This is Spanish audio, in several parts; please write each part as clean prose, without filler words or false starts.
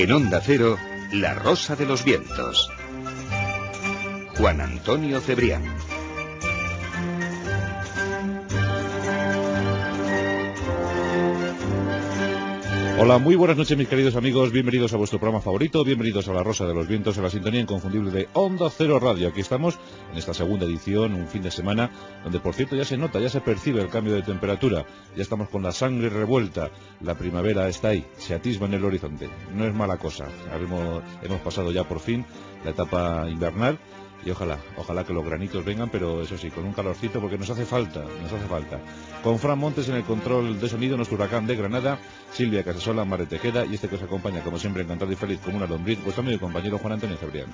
En Onda Cero, La Rosa de los Vientos. Juan Antonio Cebrián. Hola, muy buenas noches mis queridos amigos, bienvenidos a vuestro programa favorito, bienvenidos a La Rosa de los Vientos, en la sintonía inconfundible de Onda Cero Radio. Aquí estamos en esta segunda edición, un fin de semana, donde por cierto ya se nota, ya se percibe el cambio de temperatura, ya estamos con la sangre revuelta, la primavera está ahí, se atisba en el horizonte, no es mala cosa, hemos pasado ya por fin la etapa invernal. Y ojalá que los granitos vengan, pero eso sí, con un calorcito, porque nos hace falta. Con Fran Montes en el control de sonido, nuestro huracán de Granada, Silvia Casasola, Mare Tejeda, y este que os acompaña, como siempre, encantado y feliz como una lombriz, vuestro amigo y compañero Juan Antonio Cebrián.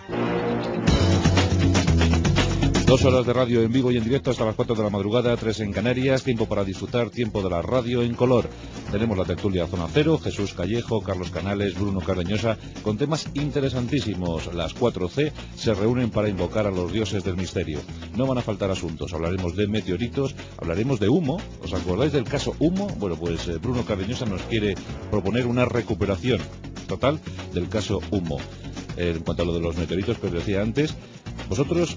2 horas de radio en vivo y en directo hasta las 4 de la madrugada, 3 en Canarias, tiempo para disfrutar, tiempo de la radio en color. Tenemos la tertulia Zona Cero, Jesús Callejo, Carlos Canales, Bruno Cardeñosa, con temas interesantísimos. Las 4C se reúnen para invocar a los dioses del misterio. No van a faltar asuntos, hablaremos de meteoritos, hablaremos de humo. ¿Os acordáis del caso Humo? Bueno, pues Bruno Cardeñosa nos quiere proponer una recuperación total del caso Humo. En cuanto a lo de los meteoritos que os decía antes, vosotros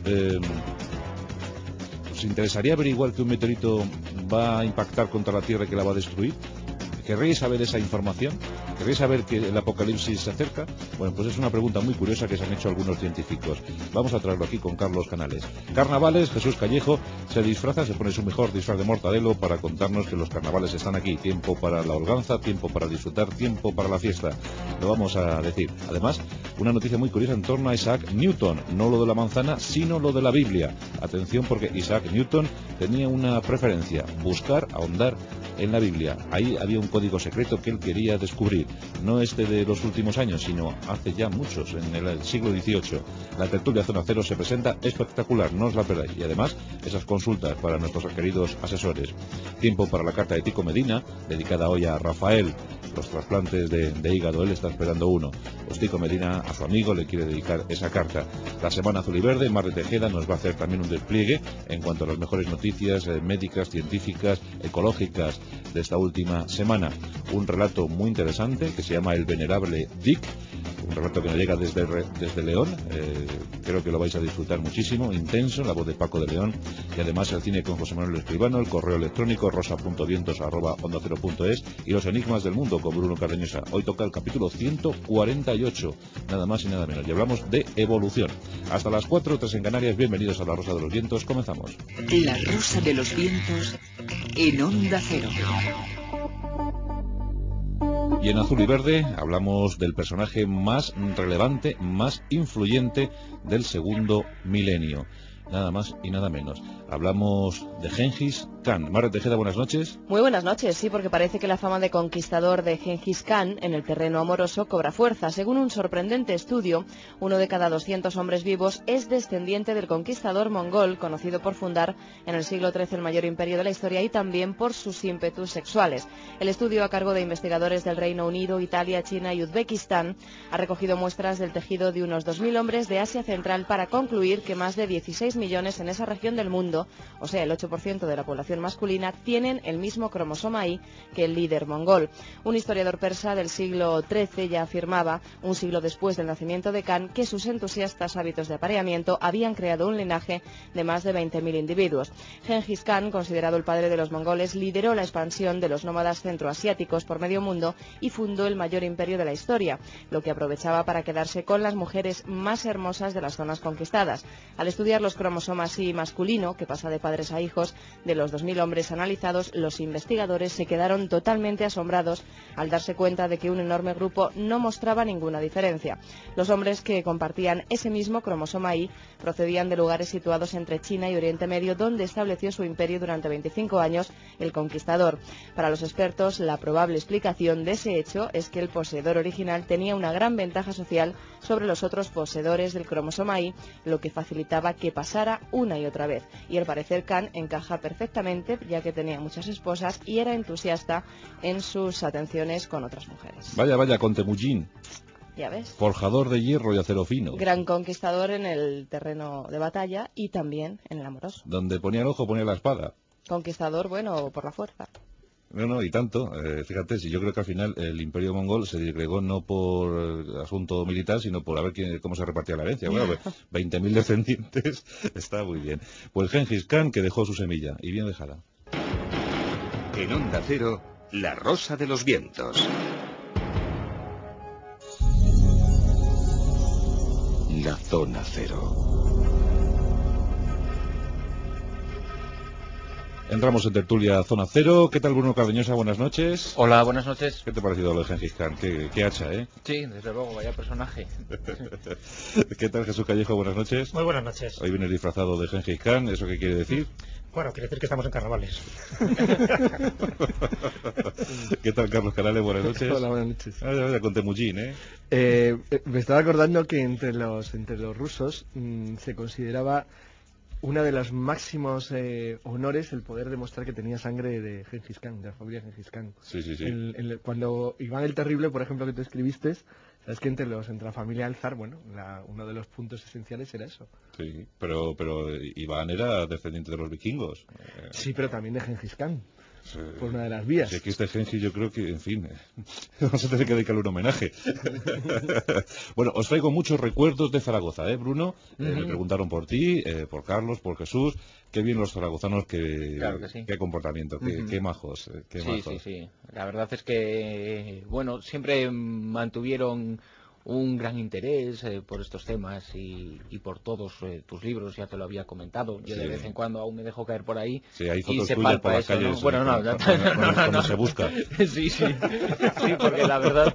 ¿os interesaría averiguar que un meteorito va a impactar contra la Tierra y que la va a destruir? ¿Querréis saber esa información? ¿Queréis saber que el apocalipsis se acerca? Bueno, pues es una pregunta muy curiosa que se han hecho algunos científicos. Vamos a traerlo aquí con Carlos Canales. Carnavales, Jesús Callejo se disfraza, se pone su mejor disfraz de mortadelo para contarnos que los carnavales están aquí. Tiempo para la holganza, tiempo para disfrutar, tiempo para la fiesta. Lo vamos a decir. Además, una noticia muy curiosa en torno a Isaac Newton. No lo de la manzana, sino lo de la Biblia. Atención, porque Isaac Newton tenía una preferencia: buscar, ahondar en la Biblia. Ahí había un código secreto que él quería descubrir, no este de los últimos años, sino hace ya muchos, en el siglo XVIII. La tertulia Zona Cero se presenta espectacular, no os la perdáis. Y además, esas consultas para nuestros queridos asesores. Tiempo para la carta de Tico Medina, dedicada hoy a Rafael. Los trasplantes de hígado, él está esperando uno. Pues Tico Medina a su amigo le quiere dedicar esa carta. La Semana Azul y Verde, Mare Tejeda nos va a hacer también un despliegue en cuanto a las mejores noticias médicas, científicas, ecológicas de esta última semana. Un relato muy interesante que se llama El Venerable Dick, un relato que nos llega desde León. Creo que lo vais a disfrutar muchísimo, intenso, la voz de Paco de León, y además el cine con José Manuel Escribano, el correo electrónico rosa.vientos@ondacero.es y los enigmas del mundo con Bruno Cardeñosa. Hoy toca el capítulo 148, nada más y nada menos, y hablamos de evolución. Hasta las 4, 3 en Canarias, bienvenidos a La Rosa de los Vientos, comenzamos. La Rosa de los Vientos en Onda Cero. Y en Azul y Verde hablamos del personaje más relevante, más influyente del segundo milenio. Nada más y nada menos. Hablamos de Gengis Khan. Mare Tejeda, buenas noches. Muy buenas noches, sí, porque parece que la fama de conquistador de Gengis Khan en el terreno amoroso cobra fuerza. Según un sorprendente estudio, 1 de cada 200 hombres vivos es descendiente del conquistador mongol, conocido por fundar en el siglo XIII el mayor imperio de la historia y también por sus ímpetus sexuales. El estudio, a cargo de investigadores del Reino Unido, Italia, China y Uzbekistán, ha recogido muestras del tejido de unos 2.000 hombres de Asia Central para concluir que más de 16 millones en esa región del mundo, o sea el 8% de la población masculina, tienen el mismo cromosoma Y que el líder mongol. Un historiador persa del siglo XIII ya afirmaba, un siglo después del nacimiento de Khan, que sus entusiastas hábitos de apareamiento habían creado un linaje de más de 20.000 individuos. Gengis Khan, considerado el padre de los mongoles, lideró la expansión de los nómadas centroasiáticos por medio mundo y fundó el mayor imperio de la historia, lo que aprovechaba para quedarse con las mujeres más hermosas de las zonas conquistadas. Al estudiar los cromosomas Y masculino, que pasa de padres a hijos, de los 2.000 hombres analizados, los investigadores se quedaron totalmente asombrados al darse cuenta de que un enorme grupo no mostraba ninguna diferencia. Los hombres que compartían ese mismo cromosoma Y procedían de lugares situados entre China y Oriente Medio, donde estableció su imperio durante 25 años el conquistador. Para los expertos, la probable explicación de ese hecho es que el poseedor original tenía una gran ventaja social sobre los otros poseedores del cromosoma Y, lo que facilitaba que pasara una y otra vez. Y al parecer Khan encaja perfectamente, ya que tenía muchas esposas y era entusiasta en sus atenciones con otras mujeres. Vaya, con Temujin. Ya ves. Forjador de hierro y acero fino. Gran conquistador en el terreno de batalla y también en el amoroso. Donde ponía el ojo, ponía la espada. Conquistador, bueno, por la fuerza. No, y tanto. Fíjate, si yo creo que al final el imperio mongol se disgregó no por asunto militar, sino por a ver cómo se repartía la herencia. Bueno, pues 20.000 descendientes está muy bien. Pues Gengis Khan, que dejó su semilla, y bien dejada. En Onda Cero, La Rosa de los Vientos. La Zona Cero. Entramos en tertulia Zona Cero. ¿Qué tal, Bruno Cardeñosa? Buenas noches. Hola, buenas noches. ¿Qué te ha parecido lo de Gengis Khan? ¿Qué hacha, eh? Sí, desde luego, vaya personaje. ¿Qué tal, Jesús Callejo? Buenas noches. Muy buenas noches. Hoy vienes disfrazado de Gengis Khan. ¿Eso qué quiere decir? Bueno, quiere decir que estamos en carnavales. ¿Qué tal, Carlos Canales? Buenas noches. Hola, buenas noches. Con Temujin, me estaba acordando que entre los rusos se consideraba uno de los máximos honores el poder demostrar que tenía sangre de Gengis Khan, de la familia Gengis Khan. Sí. Cuando Iván el Terrible, por ejemplo, que tú escribiste, sabes que entre la familia del zar, bueno, uno de los puntos esenciales era eso. Sí, pero Iván era descendiente de los vikingos. Sí, pero también de Gengis Khan. Sí. Por una de las vías. Si aquí este Gengis, yo creo que, en fin, vamos a tener que dedicarle un homenaje. Bueno, os traigo muchos recuerdos de Zaragoza, Bruno? Me preguntaron por ti, por Carlos, por Jesús. Qué bien los zaragozanos, Claro que sí. qué comportamiento, qué majos. Sí. La verdad es que, bueno, siempre mantuvieron un gran interés por estos temas y por todos tus libros, ya te lo había comentado. Yo de vez en cuando aún me dejo caer por ahí. Sí, hay y fotos se tuyas palpa por las eso, calles. ¿no? Bueno, no. Se busca. Sí, porque la verdad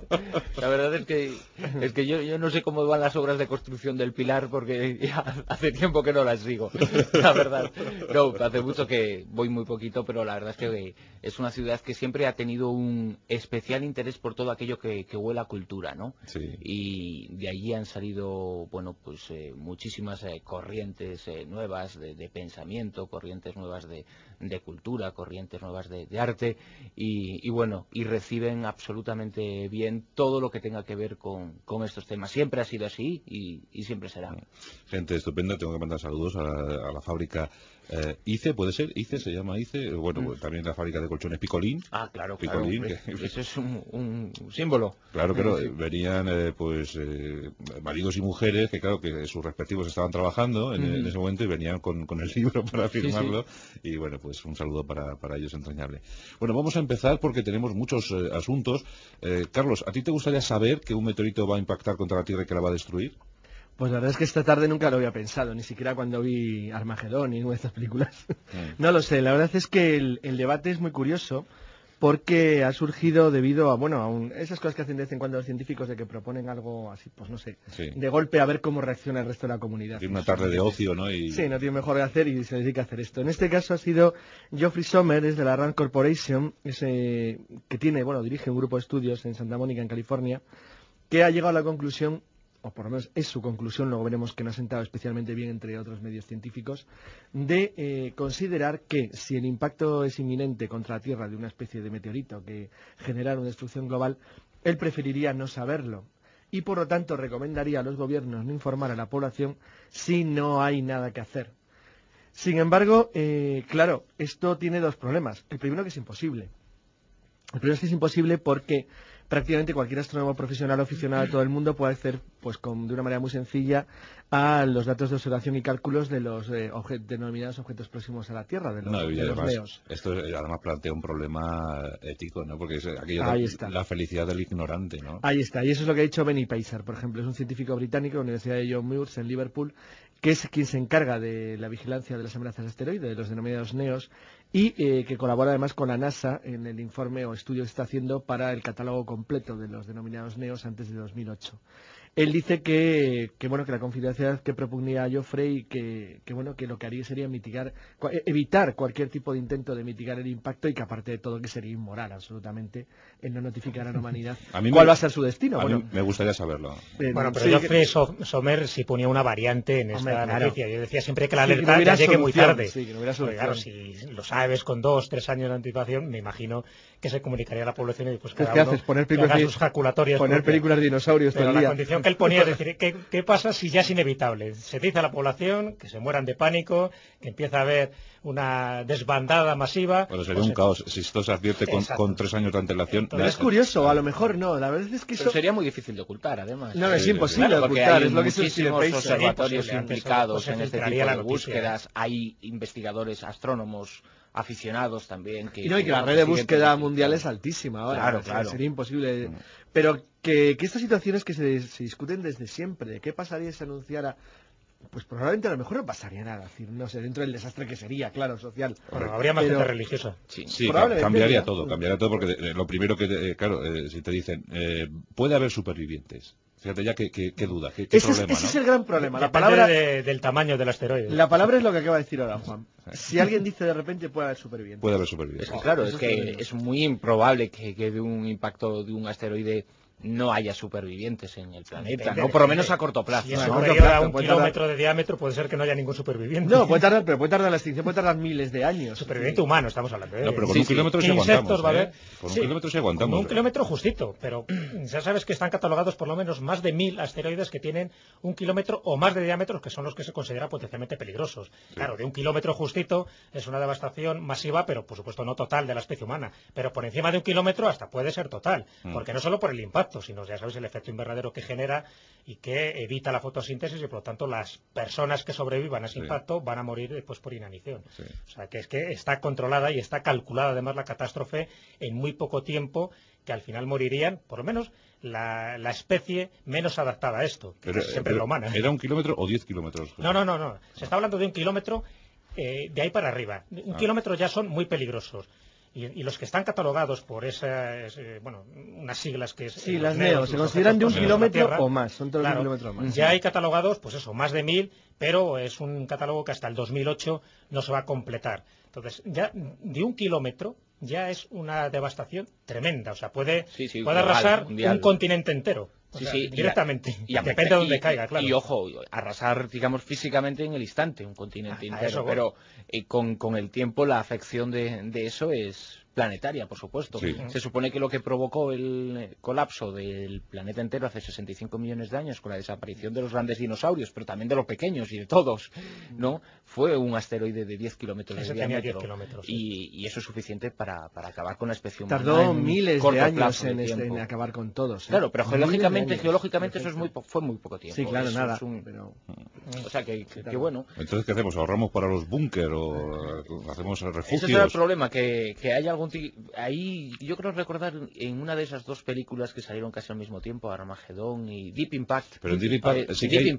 es que yo no sé cómo van las obras de construcción del Pilar, porque ya hace tiempo que no las sigo, la verdad. No, hace mucho que voy muy poquito, pero la verdad es que es una ciudad que siempre ha tenido un especial interés por todo aquello que huele a cultura, ¿no? Sí. Y de allí han salido, bueno, pues muchísimas corrientes nuevas de pensamiento, corrientes nuevas de cultura, corrientes nuevas de arte y bueno, y reciben absolutamente bien todo lo que tenga que ver con estos temas. Siempre ha sido así y siempre será. Gente estupenda, tengo que mandar saludos a la fábrica ICE, ¿puede ser? ICE se llama ICE, bueno, pues también la fábrica de colchones Picolín. Ah, claro, Picolín, eso es un símbolo. Claro, venían maridos y mujeres que claro que sus respectivos estaban trabajando en ese momento y venían con el libro para firmarlo. Sí. Y bueno, pues un saludo para ellos entrañable. Bueno, vamos a empezar porque tenemos muchos asuntos. Carlos, ¿a ti te gustaría saber que un meteorito va a impactar contra la Tierra y que la va a destruir? Pues la verdad es que esta tarde nunca lo había pensado, ni siquiera cuando vi Armagedón y una de estas películas. No lo sé, la verdad es que el debate es muy curioso porque ha surgido debido a esas cosas que hacen de vez en cuando los científicos de que proponen algo así, pues no sé, de golpe a ver cómo reacciona el resto de la comunidad. Tiene una tarde de ocio, ¿no? Sí, no tiene mejor que hacer y se dedica a hacer esto. En este caso ha sido Geoffrey Sommer, es de la Rand Corporation, que dirige un grupo de estudios en Santa Mónica, en California, que ha llegado a la conclusión, o por lo menos es su conclusión, luego veremos que no ha sentado especialmente bien entre otros medios científicos, de considerar que si el impacto es inminente contra la Tierra de una especie de meteorito que genera una destrucción global, él preferiría no saberlo y por lo tanto recomendaría a los gobiernos no informar a la población si no hay nada que hacer. Sin embargo, claro, esto tiene dos problemas. El primero que es imposible. El primero es que es imposible porque prácticamente cualquier astrónomo profesional o aficionado de todo el mundo puede acceder de una manera muy sencilla a los datos de observación y cálculos de los denominados objetos próximos a la Tierra, de los NEOs. Esto además plantea un problema ético, ¿no? Porque es la felicidad del ignorante, ¿no? Ahí está, y eso es lo que ha dicho Benny Pacer, por ejemplo, es un científico británico de la Universidad de John Moores en Liverpool, que es quien se encarga de la vigilancia de las amenazas de asteroides, de los denominados NEOs, y que colabora además con la NASA en el informe o estudio que está haciendo para el catálogo completo de los denominados NEOs antes de 2008. Él dice que la confidencialidad que proponía Geoffrey, que lo que haría sería evitar cualquier tipo de intento de mitigar el impacto y que aparte de todo que sería inmoral absolutamente el no notificar a la humanidad cuál va a ser su destino. A mí me gustaría saberlo. Pero Geoffrey Sommer sí ponía una variante en esta noticia. Yo decía siempre que la alerta ya llegue muy tarde. Sí, que no hubiera solución. Claro, si lo sabes con 2-3 años de anticipación, me imagino que se comunicaría a la población y pues cada uno haga sus jaculatorias. Poner películas de dinosaurios todo el día. La condición que él ponía es decir, ¿qué pasa si ya es inevitable? Se dice a la población que se mueran de pánico, que empieza a haber una desbandada masiva. Bueno, sería un caos. Si esto se advierte con 3 años de antelación... Entonces, es curioso, a lo mejor no. La verdad es que eso sería muy difícil de ocultar, además. No, es imposible de ocultar. Es lo que muchísimos observatorios implicados en este tipo de búsquedas. Hay investigadores, astrónomos aficionados también. Y que la red de búsqueda mundial es altísima ahora. Claro. Sería imposible. Pero que estas situaciones que se discuten desde siempre, ¿qué pasaría si se anunciara? Pues probablemente a lo mejor no pasaría nada, es decir, no sé, dentro del desastre que sería, claro, social. Bueno, habría más gente religiosa. Sí, cambiaría todo porque lo primero que, si te dicen, puede haber supervivientes. Fíjate ya qué duda, qué problema, ese es el gran problema. La palabra del tamaño del asteroide. La palabra es lo que acaba de decir ahora Juan. Si alguien dice de repente puede haber supervivientes. Puede haber supervivientes. Es que es muy improbable que de un impacto de un asteroide no haya supervivientes en el planeta, ¿no? Por lo menos a corto plazo. Si es superior a 1 kilómetro de diámetro, puede ser que no haya ningún superviviente. No, puede tardar la extinción, puede tardar miles de años. Superviviente humano, estamos hablando. No, pero con 1 kilómetro sí aguantamos. Con 1 kilómetro sí aguantamos. Con 1 kilómetro justito, pero ya sabes que están catalogados por lo menos más de 1000 asteroides que tienen 1 kilómetro o más de diámetro, que son los que se consideran potencialmente peligrosos. Claro, de 1 kilómetro justito es una devastación masiva, pero por supuesto no total de la especie humana. Pero por encima de 1 kilómetro hasta puede ser total, porque no solo por el impacto, sino ya sabes el efecto invernadero que genera y que evita la fotosíntesis y por lo tanto las personas que sobrevivan a ese impacto van a morir después por inanición. O sea que es que está controlada y está calculada además la catástrofe en muy poco tiempo, que al final morirían, por lo menos, la especie menos adaptada a esto, que es siempre la humana. ¿Era 1 kilómetro o 10 kilómetros? No. Se está hablando de 1 kilómetro de ahí para arriba. 1 kilómetro ya son muy peligrosos. Y los que están catalogados por esas, unas siglas que es... Sí, las NEO, se consideran de 1 kilómetro o más, son todos 1 kilómetro o más. Ya hay catalogados, pues eso, más de 1000, pero es un catálogo que hasta el 2008 no se va a completar. Entonces, ya de 1 kilómetro ya es una devastación tremenda, o sea, puede arrasar mundial. Un continente entero. Directamente. Y depende de dónde caiga, claro. Y ojo, arrasar, digamos, físicamente en el instante, un continente entero. Pero con el tiempo la afección de eso es planetaria, por supuesto. Se supone que lo que provocó el colapso del planeta entero hace 65 millones de años, con la desaparición de los grandes dinosaurios, pero también de los pequeños y de todos, ¿no? Fue un asteroide de 10 kilómetros de diámetro. 10 kilómetros, y eso es suficiente para acabar con la especie humana. Tardó miles de años en acabar con todos. Claro, pero geológicamente eso fue muy poco tiempo. Sí, claro, nada. O sea, que bueno. Entonces, ¿qué hacemos? ¿Ahorramos para los búnker o hacemos refugios? Ese es el problema, que hay algún... Ahí, yo creo recordar en una de esas dos películas que salieron casi al mismo tiempo, Armagedón y Deep Impact. Pero en Deep Impact,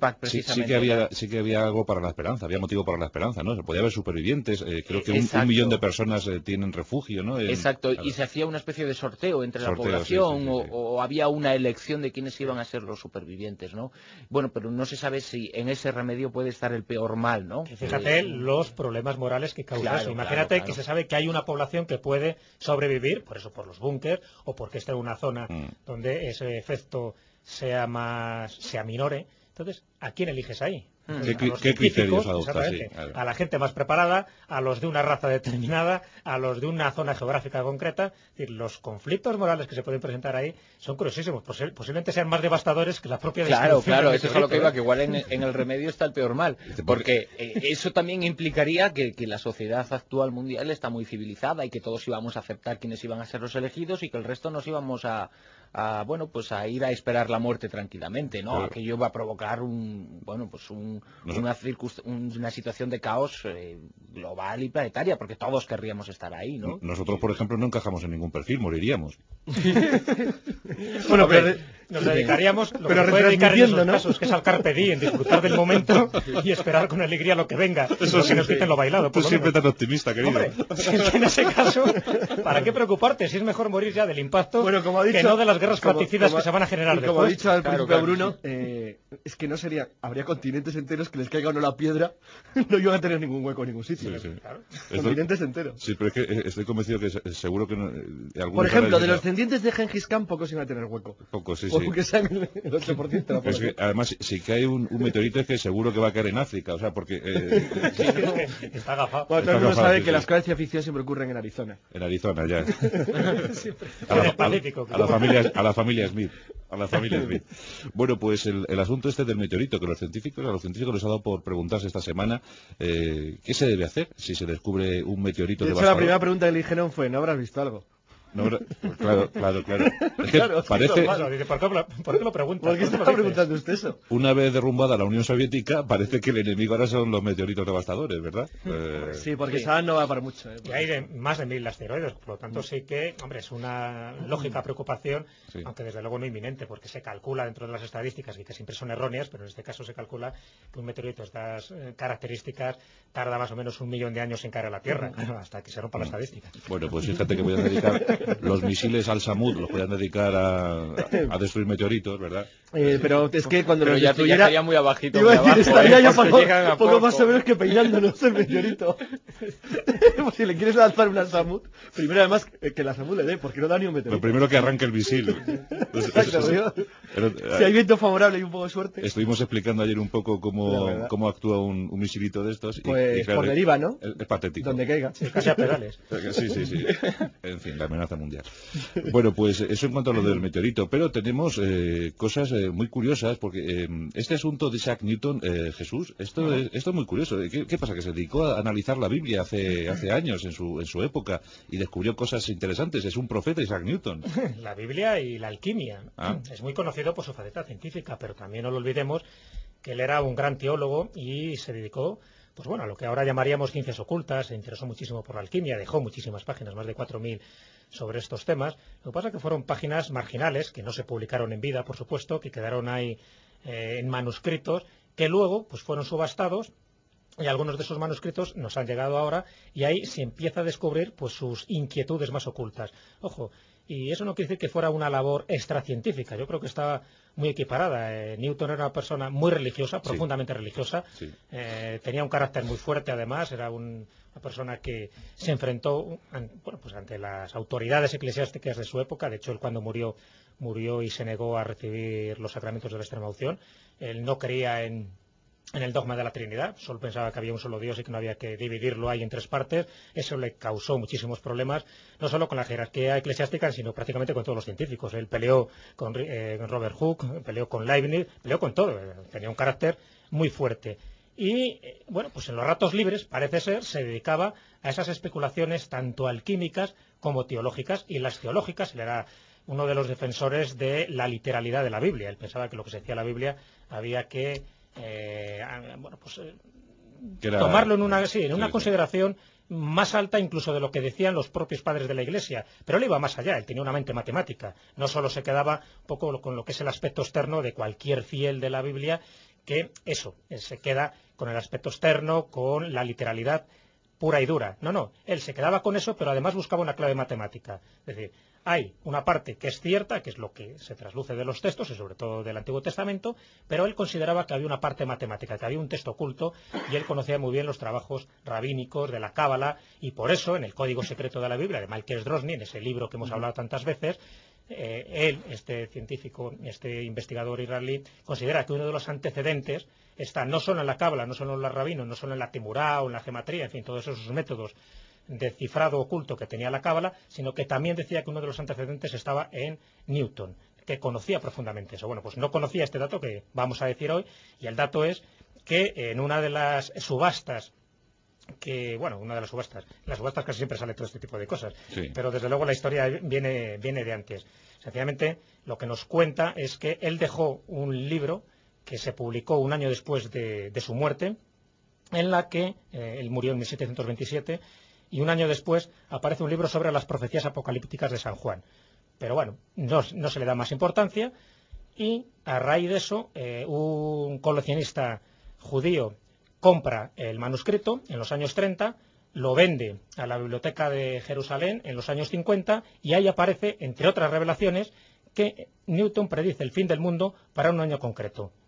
sí que había algo para la esperanza, había motivo para la esperanza, ¿no? Se podía haber supervivientes, creo que 1 millón de personas tienen refugio, ¿no? Exacto, y se hacía una especie de sorteo entre la población o había una elección de quiénes iban a ser los supervivientes, ¿no? Bueno, pero no se sabe si en ese remedio puede estar el peor mal, ¿no? Fíjate los problemas morales que causa eso. Imagínate que se sabe que hay una población que puede sobrevivir, por eso por los búnker o porque está en una zona donde ese efecto se aminore. Entonces, ¿a quién eliges ahí? ¿Qué criterios adoptas? A la gente más preparada, a los de una raza determinada, a los de una zona geográfica concreta. Es decir, los conflictos morales que se pueden presentar ahí son curiosísimos. Posiblemente sean más devastadores que la propia distribución. Claro, eso es a lo que iba, que igual en el remedio está el peor mal. Porque eso también implicaría que la sociedad actual mundial está muy civilizada y que todos íbamos a aceptar quiénes iban a ser los elegidos y que el resto nos íbamos a ir a esperar la muerte tranquilamente, ¿no? Claro. Aquello va a provocar una situación de caos global y planetaria, porque todos querríamos estar ahí, ¿no? Nosotros, por ejemplo, no encajamos en ningún perfil, moriríamos. Bueno, pero nos dedicaríamos, lo que se puede dedicar en esos casos, que es al carpe diem, disfrutar del momento y esperar con alegría lo que venga, eso que nos quiten lo bailado. Tú siempre tan optimista, querido. Hombre, en ese caso, ¿para qué preocuparte? Si es mejor morir ya del impacto que no de las guerras fratricidas que se van a generar después. Como ha dicho al principio Bruno, es que no sería, habría continentes enteros que les caiga o no la piedra, no iban a tener ningún hueco en ningún sitio. Sí, sí. Claro. Continentes enteros. Sí, pero es que estoy convencido que seguro que no, por ejemplo, de los descendientes de Gengis Khan, pocos iban a tener hueco. Pocos, sí, porque sean el 8% de la población. Es que, además, si cae un meteorito es que seguro que va a caer en África, o sea, porque... está agafado. Bueno, todo el mundo sabe que las cosas de ciencia ficción siempre ocurren en Arizona. En Arizona, ya. A la familia Smith. A la familia Smith. Bueno, pues el asunto este del meteorito, que a los científicos les ha dado por preguntarse esta semana ¿qué se debe hacer si se descubre un meteorito de hecho, devastador? la primera pregunta que le dijeron fue, ¿no habrás visto algo? No, claro. Es que claro, parece... Dice, ¿por qué lo preguntas? ¿Por qué está preguntando usted eso? Una vez derrumbada la Unión Soviética, parece que el enemigo ahora son los meteoritos devastadores, ¿verdad? Sí, porque Saddam no va para mucho. Y hay más de 1000 asteroides, por lo tanto sí que, hombre, es una lógica preocupación, aunque desde luego no inminente, porque se calcula dentro de las estadísticas, y que siempre son erróneas, pero en este caso se calcula que un meteorito de estas características tarda más o menos 1 millón de años en caer a la Tierra, hasta que se rompa la estadística. Bueno, pues fíjate que voy a dedicar los misiles al Samud, los podían dedicar a destruir meteoritos, ¿verdad? Pero es que cuando los ya destruyera... estaría muy abajito, muy abajo, estaría ya poco más o menos que peinándonos el meteorito. Pues si le quieres lanzar una Samud, primero además que la Samud le dé, porque no da ni un meteorito. Lo primero que arranque el misil. Si hay viento favorable y un poco de suerte. Estuvimos explicando ayer un poco cómo actúa un misilito de estos. Pues claro, por deriva, ¿no? Es patético. Donde caiga. Sí, casi a pedales. Sí. En fin, la amenaza mundial. Bueno, pues eso en cuanto a lo del meteorito, pero tenemos cosas muy curiosas, porque este asunto de Isaac Newton, Jesús, esto es muy curioso. ¿Qué pasa? Que se dedicó a analizar la Biblia hace años, en su época, y descubrió cosas interesantes. Es un profeta, Isaac Newton. La Biblia y la alquimia. Es muy conocido por su faceta científica, pero también no lo olvidemos que él era un gran teólogo y se dedicó pues bueno, a lo que ahora llamaríamos ciencias ocultas. Se interesó muchísimo por la alquimia, dejó muchísimas páginas, más de 4000 sobre estos temas. Lo que pasa es que fueron páginas marginales, que no se publicaron en vida, por supuesto, que quedaron ahí en manuscritos, que luego pues fueron subastados, y algunos de esos manuscritos nos han llegado ahora, y ahí se empieza a descubrir pues sus inquietudes más ocultas. Ojo, y eso no quiere decir que fuera una labor extracientífica, yo creo que estaba muy equiparada. Newton era una persona muy religiosa, profundamente religiosa, tenía un carácter muy fuerte además, era una persona que se enfrentó ante las autoridades eclesiásticas de su época. De hecho, él cuando murió y se negó a recibir los sacramentos de la extrema unción. Él no creía en el dogma de la Trinidad, solo pensaba que había un solo Dios y que no había que dividirlo ahí en 3 partes. Eso le causó muchísimos problemas, no solo con la jerarquía eclesiástica, sino prácticamente con todos los científicos. Él peleó con Robert Hooke, peleó con Leibniz, peleó con todo, tenía un carácter muy fuerte. Y, bueno, pues en los ratos libres, parece ser, se dedicaba a esas especulaciones tanto alquímicas como teológicas, y en las teológicas él era uno de los defensores de la literalidad de la Biblia. Él pensaba que lo que se decía en la Biblia había que tomarlo en una consideración más alta incluso de lo que decían los propios padres de la Iglesia. Pero él iba más allá, él tenía una mente matemática, no solo se quedaba un poco con lo que es el aspecto externo de cualquier fiel de la Biblia, que eso, se queda con el aspecto externo, con la literalidad pura y dura. No, él se quedaba con eso, pero además buscaba una clave matemática. Es decir, hay una parte que es cierta, que es lo que se trasluce de los textos, y sobre todo del Antiguo Testamento, pero él consideraba que había una parte matemática, que había un texto oculto, y él conocía muy bien los trabajos rabínicos de la Cábala, y por eso, en el Código Secreto de la Biblia, de Michael Drosny, en ese libro que hemos hablado tantas veces, él, este científico, este investigador israelí, considera que uno de los antecedentes está no solo en la Cábala, no solo en los rabinos, no solo en la Temurá o en la gematría, en fin, todos esos métodos de cifrado oculto que tenía la Cábala, sino que también decía que uno de los antecedentes estaba en Newton, que conocía profundamente eso. Bueno, pues no conocía este dato que vamos a decir hoy, y el dato es que en una de las subastas, las subastas casi siempre sale todo este tipo de cosas, pero desde luego la historia viene de antes. Sencillamente lo que nos cuenta es que él dejó un libro que se publicó un año después de su muerte, en la que él murió en 1727, y un año después aparece un libro sobre las profecías apocalípticas de San Juan. Pero bueno, no se le da más importancia, y a raíz de eso un coleccionista judío compra el manuscrito en los años 30, lo vende a la biblioteca de Jerusalén en los años 50, y ahí aparece, entre otras revelaciones, que Newton predice el fin del mundo para un año concreto.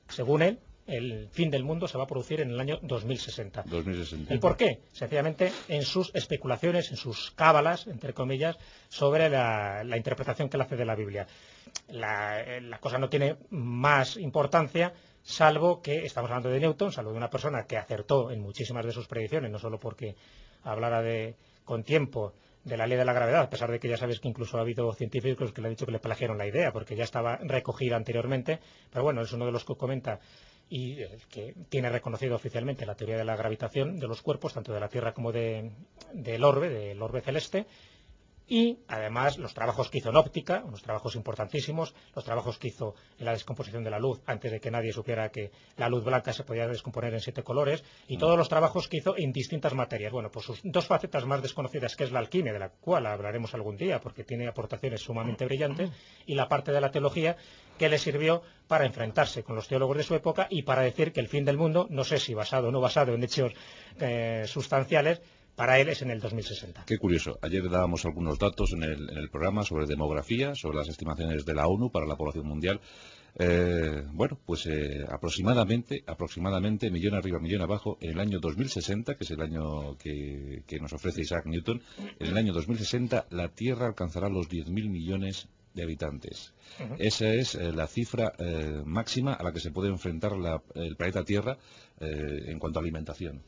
según él, el fin del mundo se va a producir en el año 2060. 2060. ¿El por qué? Sencillamente en sus especulaciones, en sus cábalas, entre comillas, sobre la interpretación que él hace de la Biblia. La cosa no tiene más importancia, salvo que estamos hablando de Newton, salvo de una persona que acertó en muchísimas de sus predicciones, no solo porque hablara con tiempo de la ley de la gravedad, a pesar de que ya sabes que incluso ha habido científicos que le han dicho que le plagiaron la idea, porque ya estaba recogida anteriormente, pero bueno, es uno de los que comenta y que tiene reconocido oficialmente la teoría de la gravitación de los cuerpos, tanto de la Tierra como del orbe celeste. Y además los trabajos que hizo en óptica, unos trabajos importantísimos, los trabajos que hizo en la descomposición de la luz, antes de que nadie supiera que la luz blanca se podía descomponer en 7 colores, y todos los trabajos que hizo en distintas materias. Bueno, pues sus dos facetas más desconocidas, que es la alquimia, de la cual hablaremos algún día, porque tiene aportaciones sumamente brillantes, y la parte de la teología, que le sirvió para enfrentarse con los teólogos de su época y para decir que el fin del mundo, no sé si basado o no basado en hechos sustanciales, para él es en el 2060. Qué curioso. Ayer dábamos algunos datos en el programa sobre demografía, sobre las estimaciones de la ONU para la población mundial. Aproximadamente, millón arriba, millón abajo, en el año 2060, que es el año que nos ofrece Isaac Newton, en el año 2060 la Tierra alcanzará los 10.000 millones de habitantes. Esa es la cifra máxima a la que se puede enfrentar el planeta Tierra en cuanto a alimentación.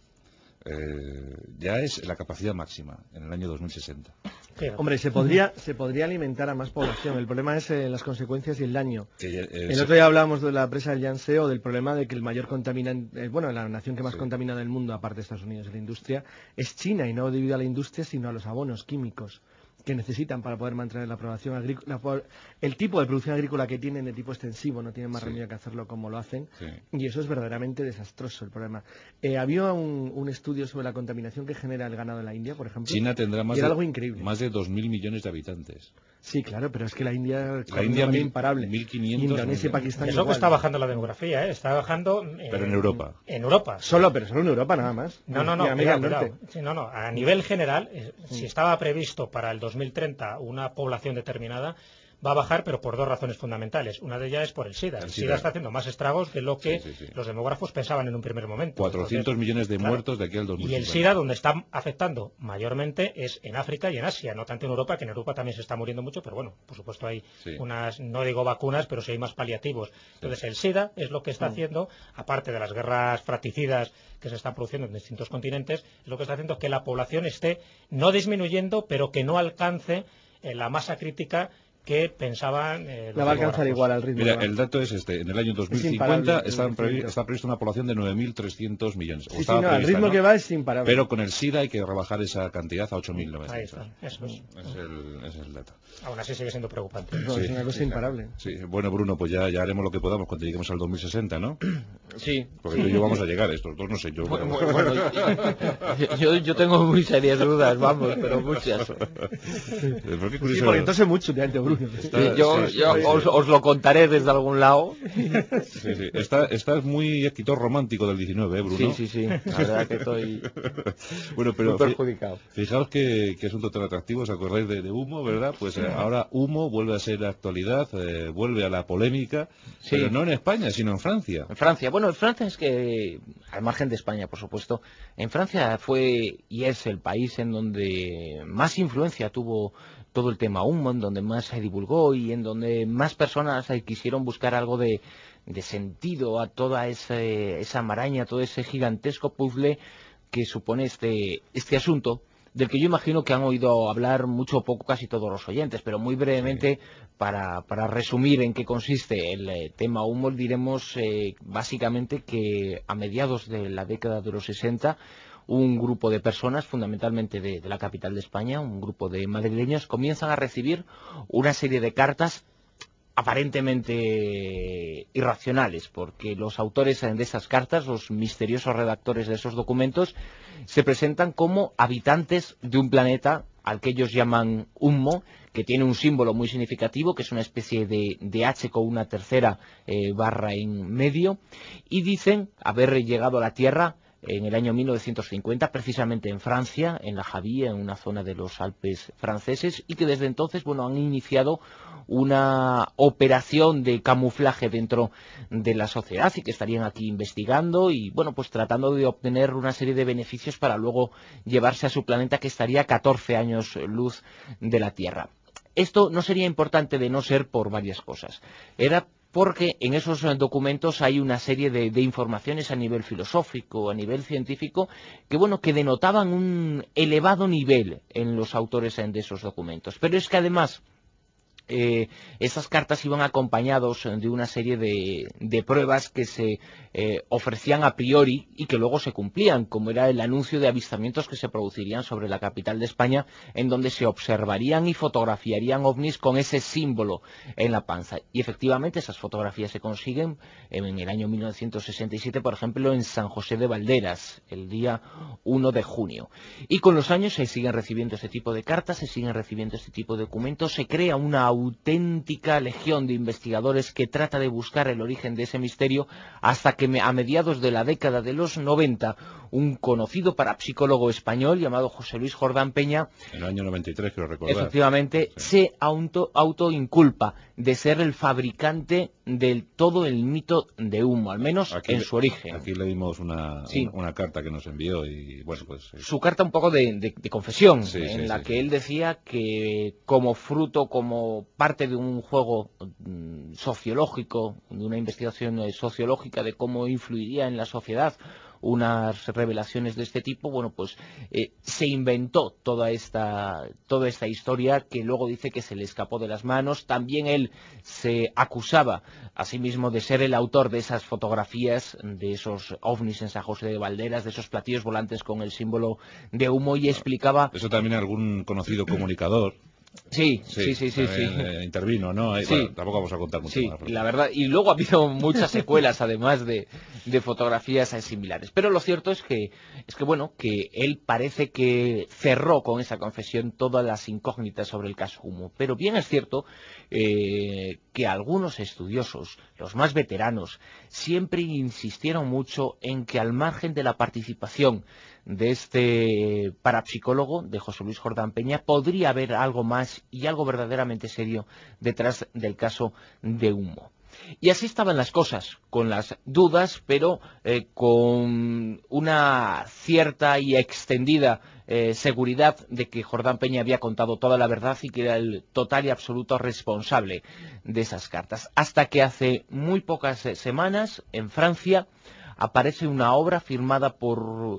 Ya es la capacidad máxima en el año 2060. Hombre, se podría alimentar a más población. El problema es las consecuencias y el daño. El otro día hablábamos de la presa del Yangtze o del problema de que el mayor contaminante, la nación que más contamina del mundo, aparte de Estados Unidos y la industria, es China, y no debido a la industria, sino a los abonos químicos que necesitan para poder mantener la producción agrícola, el tipo de producción agrícola que tienen de tipo extensivo, no tienen más remedio que hacerlo como lo hacen, y eso es verdaderamente desastroso el problema. Había un estudio sobre la contaminación que genera el ganado en la India, por ejemplo. China tendrá más algo increíble. Más de 2.000 millones de habitantes. Sí, claro, pero es que la India es imparable. 1.500. Indonesia y Pakistán eso igual. Que está bajando la demografía, está bajando. Pero en Europa. En Europa. Solo en Europa nada más. No, cuidado. Sí, a nivel general, si estaba previsto para el 2030 una población determinada, va a bajar, pero por dos razones fundamentales. Una de ellas es por el SIDA. El SIDA está haciendo más estragos de lo que los demógrafos pensaban en un primer momento. 400 millones de muertos de aquí al 2050. Y el SIDA, donde está afectando mayormente, es en África y en Asia, no tanto en Europa, que en Europa también se está muriendo mucho, pero bueno, por supuesto hay unas, no digo vacunas, pero sí hay más paliativos. Entonces el SIDA es lo que está haciendo, aparte de las guerras fratricidas que se están produciendo en distintos continentes, es lo que está haciendo que la población esté no disminuyendo, pero que no alcance la masa crítica que pensaban la va a alcanzar igual al ritmo. Mira, el dato es este: en el año 2050 está previsto una población de 9.300 millones. El ritmo que va es imparable. Pero con el SIDA hay que rebajar esa cantidad a 8.900. Ahí está, eso es. Es el dato. Aún así sigue siendo preocupante. Es una cosa imparable. Sí. Bueno, Bruno, pues ya haremos lo que podamos cuando lleguemos al 2060, ¿no? Sí. Porque tú y yo vamos a llegar, estos dos no sé yo. Bueno, yo tengo muy serias dudas, vamos, pero muchas. Porque entonces mucho de Bruno. Os lo contaré desde algún lado. Sí. Estás muy escritor romántico del 19, Bruno. Sí. La verdad que estoy bueno, pero muy perjudicado. Fijaos qué asunto tan atractivo. ¿Os acordáis de Humo, verdad? Pues ahora Humo vuelve a ser actualidad, vuelve a la polémica, pero no en España, sino en Francia. En Francia. Bueno, en Francia es que, al margen de España, por supuesto, en Francia fue y es el país en donde más influencia tuvo todo el tema Humo, en donde más se divulgó y en donde más personas quisieron buscar algo de sentido a toda esa maraña, todo ese gigantesco puzzle que supone este asunto, del que yo imagino que han oído hablar mucho o poco casi todos los oyentes, pero muy brevemente, para resumir en qué consiste el tema Humo, diremos básicamente que a mediados de la década de los 60, un grupo de personas, fundamentalmente de la capital de España, un grupo de madrileños, comienzan a recibir una serie de cartas aparentemente irracionales, porque los autores de esas cartas, los misteriosos redactores de esos documentos, se presentan como habitantes de un planeta al que ellos llaman Humo, que tiene un símbolo muy significativo, que es una especie de H con una tercera barra en medio, y dicen haber llegado a la Tierra en el año 1950, precisamente en Francia, en la Javie, en una zona de los Alpes franceses, y que desde entonces, bueno, han iniciado una operación de camuflaje dentro de la sociedad y que estarían aquí investigando y, bueno, pues tratando de obtener una serie de beneficios para luego llevarse a su planeta, que estaría a 14 años luz de la Tierra. Esto no sería importante de no ser por varias cosas. Era porque en esos documentos hay una serie de informaciones a nivel filosófico, a nivel científico, que bueno, que denotaban un elevado nivel en los autores de esos documentos. Pero es que además esas cartas iban acompañados de una serie de pruebas que se ofrecían a priori y que luego se cumplían, como era el anuncio de avistamientos que se producirían sobre la capital de España, en donde se observarían y fotografiarían ovnis con ese símbolo en la panza. Y efectivamente esas fotografías se consiguen en el año 1967, por ejemplo, en San José de Valderas, el día 1 de junio. Y con los años se siguen recibiendo este tipo de cartas, se siguen recibiendo este tipo de documentos, se crea una auténtica legión de investigadores que trata de buscar el origen de ese misterio, hasta que a mediados de la década de los 90, un conocido parapsicólogo español llamado José Luis Jordán Peña, en el año 93, creo recordar, efectivamente, sí, se autoinculpa de ser el fabricante del todo el mito de humo, al menos aquí, en su origen. Aquí le dimos una carta que nos envió y bueno, pues su carta un poco de confesión, sí, en la que él decía que como fruto, como parte de un juego sociológico, de una investigación sociológica de cómo influiría en la sociedad unas revelaciones de este tipo, bueno, pues se inventó toda esta historia, que luego dice que se le escapó de las manos. También él se acusaba a sí mismo de ser el autor de esas fotografías, de esos ovnis en San José de Valderas, de esos platillos volantes con el símbolo de humo, y explicaba... Eso también algún conocido comunicador... Sí. Intervino, ¿no? Sí. Bueno, tampoco vamos a contar mucho más. La verdad, y luego ha habido muchas secuelas, además de fotografías similares. Pero lo cierto es que bueno, que él parece que cerró con esa confesión todas las incógnitas sobre el caso Humo. Pero bien es cierto que algunos estudiosos, los más veteranos, siempre insistieron mucho en que, al margen de la participación de este parapsicólogo, de José Luis Jordán Peña, podría haber algo más y algo verdaderamente serio detrás del caso de Humo. Y así estaban las cosas, con las dudas, pero con una cierta y extendida seguridad de que Jordán Peña había contado toda la verdad y que era el total y absoluto responsable de esas cartas. Hasta que hace muy pocas semanas, en Francia, aparece una obra firmada por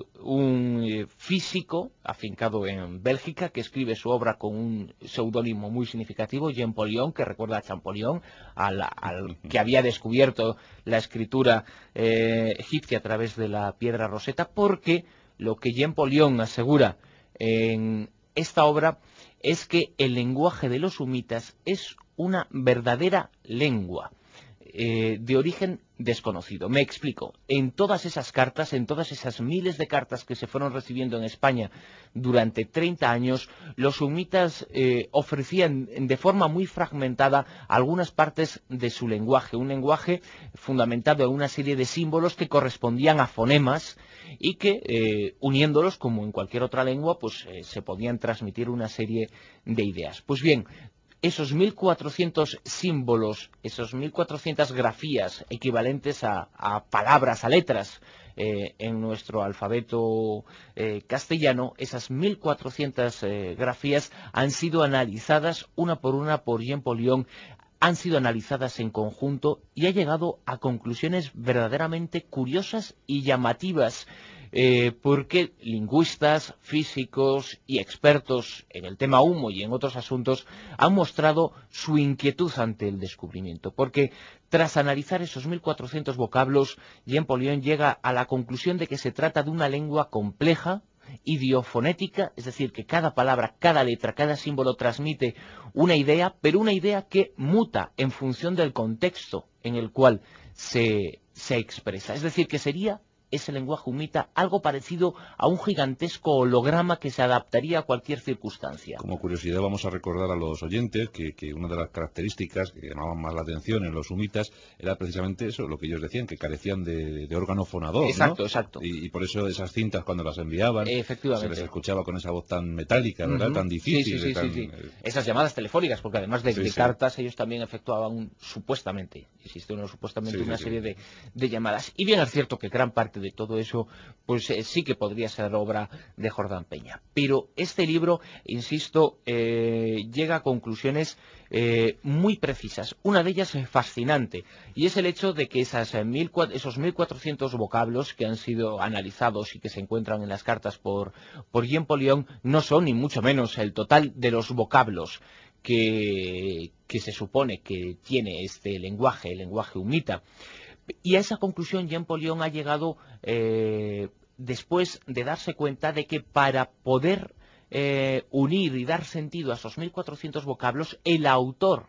un físico afincado en Bélgica, que escribe su obra con un seudónimo muy significativo, Jean Polion, que recuerda a Champollion, al que había descubierto la escritura egipcia a través de la piedra Rosetta, porque lo que Jean Polion asegura en esta obra es que el lenguaje de los humitas es una verdadera lengua de origen desconocido. Me explico. En todas esas cartas, en todas esas miles de cartas que se fueron recibiendo en España durante 30 años, los humitas ofrecían de forma muy fragmentada algunas partes de su lenguaje, un lenguaje fundamentado en una serie de símbolos que correspondían a fonemas y que, uniéndolos como en cualquier otra lengua, pues se podían transmitir una serie de ideas. Pues bien, esos 1.400 símbolos, esos 1.400 grafías equivalentes a palabras, a letras en nuestro alfabeto castellano, esas 1.400 grafías han sido analizadas una por Jean Polion, han sido analizadas en conjunto y ha llegado a conclusiones verdaderamente curiosas y llamativas, porque lingüistas, físicos y expertos en el tema humo y en otros asuntos han mostrado su inquietud ante el descubrimiento, porque tras analizar esos 1.400 vocablos, Jean Polion llega a la conclusión de que se trata de una lengua compleja, idiofonética, es decir, que cada palabra, cada letra, cada símbolo transmite una idea, pero una idea que muta en función del contexto en el cual se expresa. Es decir, que sería ese lenguaje humita algo parecido a un gigantesco holograma que se adaptaría a cualquier circunstancia. Como curiosidad vamos a recordar a los oyentes que una de las características que llamaban más la atención en los humitas era precisamente eso, lo que ellos decían, que carecían de órgano fonador, Exacto, ¿no? exacto. Y por eso esas cintas cuando las enviaban Efectivamente. se les escuchaba con esa voz tan metálica, ¿verdad? Tan difícil. Sí. Esas llamadas telefónicas, porque además de cartas ellos también efectuaban supuestamente, existe una serie de llamadas. Y bien es cierto que gran parte de todo eso pues sí que podría ser obra de Jordán Peña. Pero este libro, insisto, llega a conclusiones muy precisas. Una de ellas es fascinante, y es el hecho de que esos 1.400 vocablos que han sido analizados y que se encuentran en las cartas por Jean Polion no son ni mucho menos el total de los vocablos que se supone que tiene este lenguaje, el lenguaje humita. Y a esa conclusión Jean Polion ha llegado después de darse cuenta de que para poder unir y dar sentido a esos 1.400 vocablos, el autor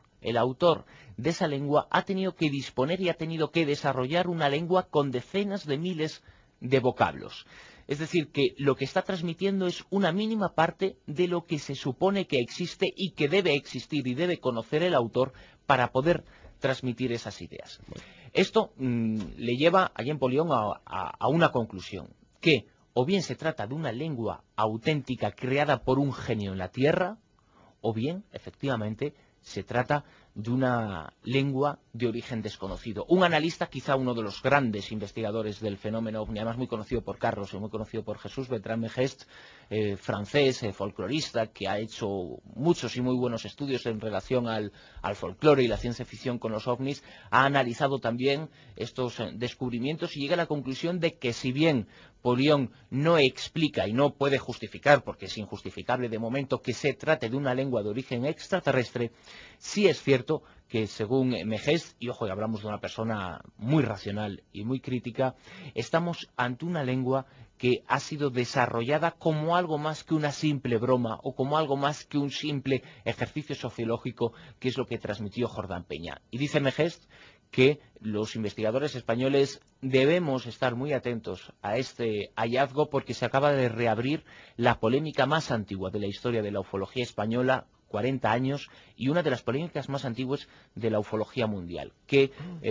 de esa lengua ha tenido que disponer y ha tenido que desarrollar una lengua con decenas de miles de vocablos. Es decir, que lo que está transmitiendo es una mínima parte de lo que se supone que existe y que debe existir y debe conocer el autor para poder transmitir esas ideas. Esto le lleva a Jean Polion a una conclusión, que o bien se trata de una lengua auténtica creada por un genio en la Tierra, o bien, efectivamente, se trata de una lengua de origen desconocido. Un analista, quizá uno de los grandes investigadores del fenómeno ovni, además muy conocido por Carlos y muy conocido por Jesús, Bertrand Megest, francés, folclorista, que ha hecho muchos y muy buenos estudios en relación al folclore y la ciencia ficción con los ovnis, ha analizado también estos descubrimientos y llega a la conclusión de que si bien Polion no explica y no puede justificar, porque es injustificable de momento, que se trate de una lengua de origen extraterrestre, sí es cierto que según Megest, y ojo, hablamos de una persona muy racional y muy crítica, estamos ante una lengua que ha sido desarrollada como algo más que una simple broma o como algo más que un simple ejercicio sociológico, que es lo que transmitió Jordán Peña. Y dice Megest que los investigadores españoles debemos estar muy atentos a este hallazgo porque se acaba de reabrir la polémica más antigua de la historia de la ufología española, 40 años, y una de las polémicas más antiguas de la ufología mundial, que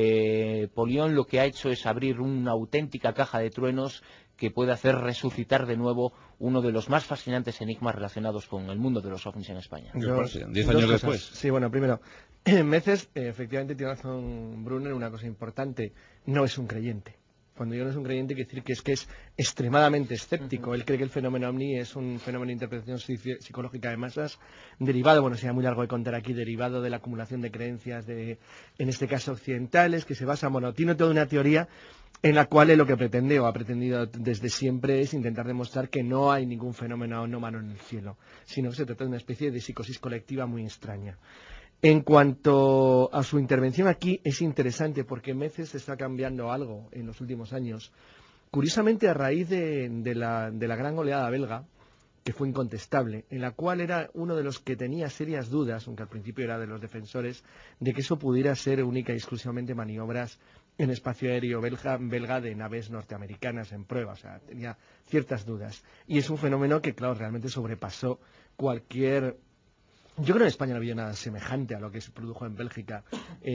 Polion lo que ha hecho es abrir una auténtica caja de truenos que puede hacer resucitar de nuevo uno de los más fascinantes enigmas relacionados con el mundo de los ovnis en España. 10 años después. Sí, bueno, primero, Meces efectivamente tiene razón Brunner, una cosa importante, no es un creyente. Cuando yo no es un creyente, quiere decir que es extremadamente escéptico. Él cree que el fenómeno ovni es un fenómeno de interpretación psicológica de masas derivado, bueno, sería muy largo de contar aquí, derivado de la acumulación de creencias, en este caso occidentales, que se basa, bueno, tiene toda una teoría en la cual él lo que pretende o ha pretendido desde siempre es intentar demostrar que no hay ningún fenómeno anómalo en el cielo, sino que se trata de una especie de psicosis colectiva muy extraña. En cuanto a su intervención aquí, es interesante porque Meces está cambiando algo en los últimos años. Curiosamente, a raíz de la gran oleada belga, que fue incontestable, en la cual era uno de los que tenía serias dudas, aunque al principio era de los defensores, de que eso pudiera ser única y exclusivamente maniobras en espacio aéreo belga de naves norteamericanas en prueba. O sea, tenía ciertas dudas. Y es un fenómeno que, claro, realmente sobrepasó cualquier... Yo creo que en España no había nada semejante a lo que se produjo en Bélgica,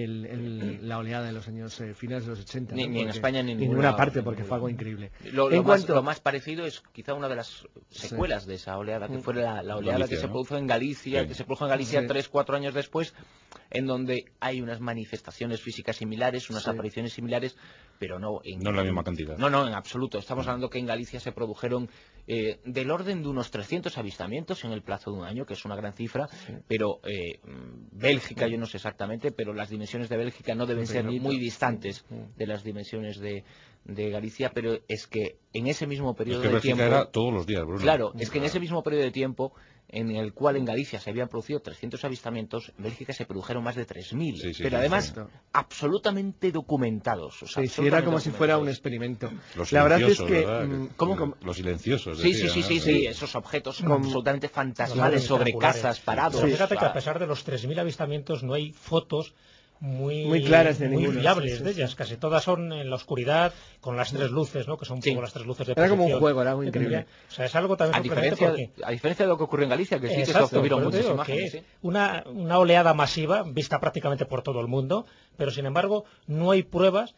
la oleada de los años finales de los 80. Ni ¿no? en España ni en ninguna parte, porque fue algo increíble. Lo más parecido es quizá una de las secuelas de esa oleada, que fue la oleada Galicia, que se produjo en Galicia, que se produjo en Galicia 3-4 años después, en donde hay unas manifestaciones físicas similares, unas apariciones similares, pero no en la misma cantidad. No, en absoluto. Estamos hablando que en Galicia se produjeron del orden de unos 300 avistamientos en el plazo de un año, que es una gran cifra, pero Bélgica, yo no sé exactamente, pero las dimensiones de Bélgica no deben ser muy distantes de las dimensiones de Galicia, pero es que en ese mismo periodo de tiempo... era todos los días, Bruno. Claro, es que en ese mismo periodo de tiempo en el cual en Galicia se habían producido 300 avistamientos, en Bélgica se produjeron más de 3.000, pero además absolutamente documentados. O sea, sí, era como si fuera un experimento. La verdad es que... Los silenciosos. Sí, esos objetos absolutamente fantasmales sobre casas parados. Pero fíjate que a pesar de los 3.000 avistamientos no hay fotos muy claras de muy ninguno, viables sí, de sí, ellas. Casi todas son en la oscuridad, con las tres luces, ¿no? Que son un poco las tres luces de Era como un posición juego, era algo que tendría. increíble. O sea, es algo también sorprendente porque... A diferencia de lo que ocurrió en Galicia, que sí que se Exacto, obtuvieron por eso muchas digo imágenes. que es una oleada masiva, vista prácticamente por todo el mundo, pero sin embargo no hay pruebas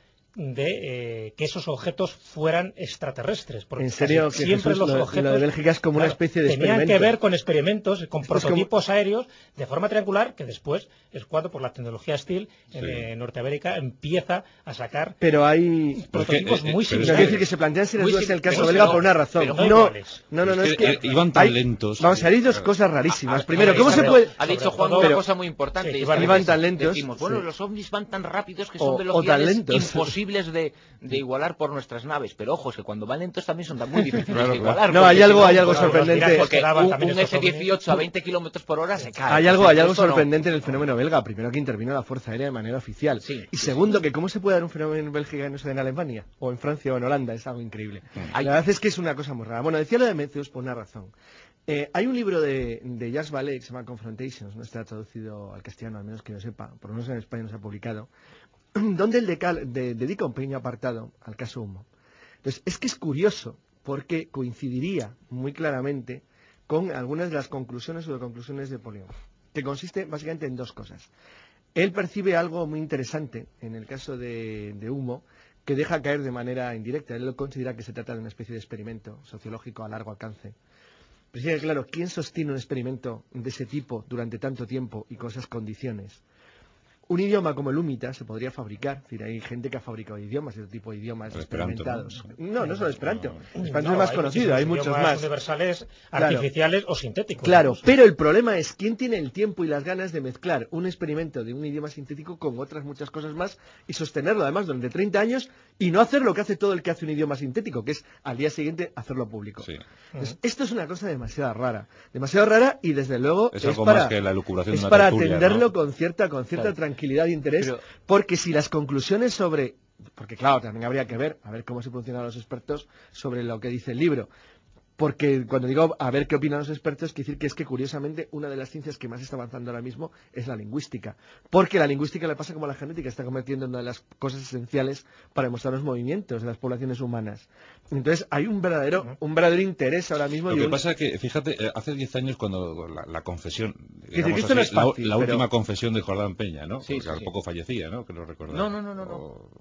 de que esos objetos fueran extraterrestres. Porque en serio, que siempre Jesús, los objetos lo de Bélgica es como una especie de tenían experimento. que ver con experimentos, con Esto es prototipos aéreos de forma triangular, que después es cuando por la tecnología Steel en Norteamérica empieza a sacar pero hay prototipos muy pero similares. es decir que se plantean si Muy es el caso pero belga no, por una razón. pero No, es que iban tan lentos. Vamos a ver, hay dos cosas rarísimas. Primero, Pero ¿cómo se puede...? Ha dicho Juan todo, una cosa muy importante. sí, y es que iban tan lentos. Decimos, bueno, Sí. los ovnis van tan rápidos que son O tan velocidades lentos. imposibles de igualar por nuestras naves. Pero ojo, es que cuando van lentos también son muy difíciles de igualar. No, porque hay algo, si hay algo claro, sorprendente. Porque también un estos F-18 a 20 kilómetros por hora se cae. Hay Pues algo esto no. sorprendente en el fenómeno belga. Primero, que intervino la Fuerza Aérea de manera oficial. Sí, y sí, segundo, que cómo se puede dar un fenómeno en Bélgica y no se da en Alemania, o en Francia o en Holanda. Es algo increíble. La verdad es que es una cosa muy rara. Bueno, decía lo de Metheus por una razón. Hay un libro de Jacques Vallée que se llama Confrontations, no está traducido al castellano, al menos que yo sepa, por lo menos en España no se ha publicado, donde él dedica un pequeño apartado al caso Humo. Entonces, es que es curioso, porque coincidiría muy claramente con algunas de las conclusiones o de conclusiones de Polion, que consiste básicamente en dos cosas. Él percibe algo muy interesante en el caso de Humo, que deja caer de manera indirecta. Él lo considera que se trata de una especie de experimento sociológico a largo alcance. Pero sí, claro, ¿quién sostiene un experimento de ese tipo durante tanto tiempo y con esas condiciones? Un idioma como el Úmita se podría fabricar. Es decir, hay gente que ha fabricado idiomas, ese tipo de idiomas experimentados. No solo Esperanto. Esperanto es más conocido, hay muchos más. Universales, artificiales o sintéticos. Claro, pero el problema es quién tiene el tiempo y las ganas de mezclar un experimento de un idioma sintético con otras muchas cosas más y sostenerlo además durante 30 años y no hacer lo que hace todo el que hace un idioma sintético, que es al día siguiente hacerlo público. Sí. Entonces, esto es una cosa demasiado rara y desde luego es algo más que la elucubración de una para tertulia, atenderlo, ¿no? con cierta tranquilidad e interés, Pero... porque si las conclusiones sobre... Porque claro, también habría que ver, a ver cómo se pronuncian los expertos sobre lo que dice el libro. Porque cuando digo a ver qué opinan los expertos, quiere decir que es que curiosamente una de las ciencias que más está avanzando ahora mismo es la lingüística. Porque la lingüística le pasa como a la genética, está convirtiendo en una de las cosas esenciales para demostrar los movimientos de las poblaciones humanas. Entonces hay un verdadero interés ahora mismo. Lo que pasa es que, fíjate, hace 10 años cuando la confesión, digamos así, esto no es fácil, la última confesión de Jordán Peña, ¿no? Sí, porque al poco fallecía, ¿no? Que lo recordaba. No.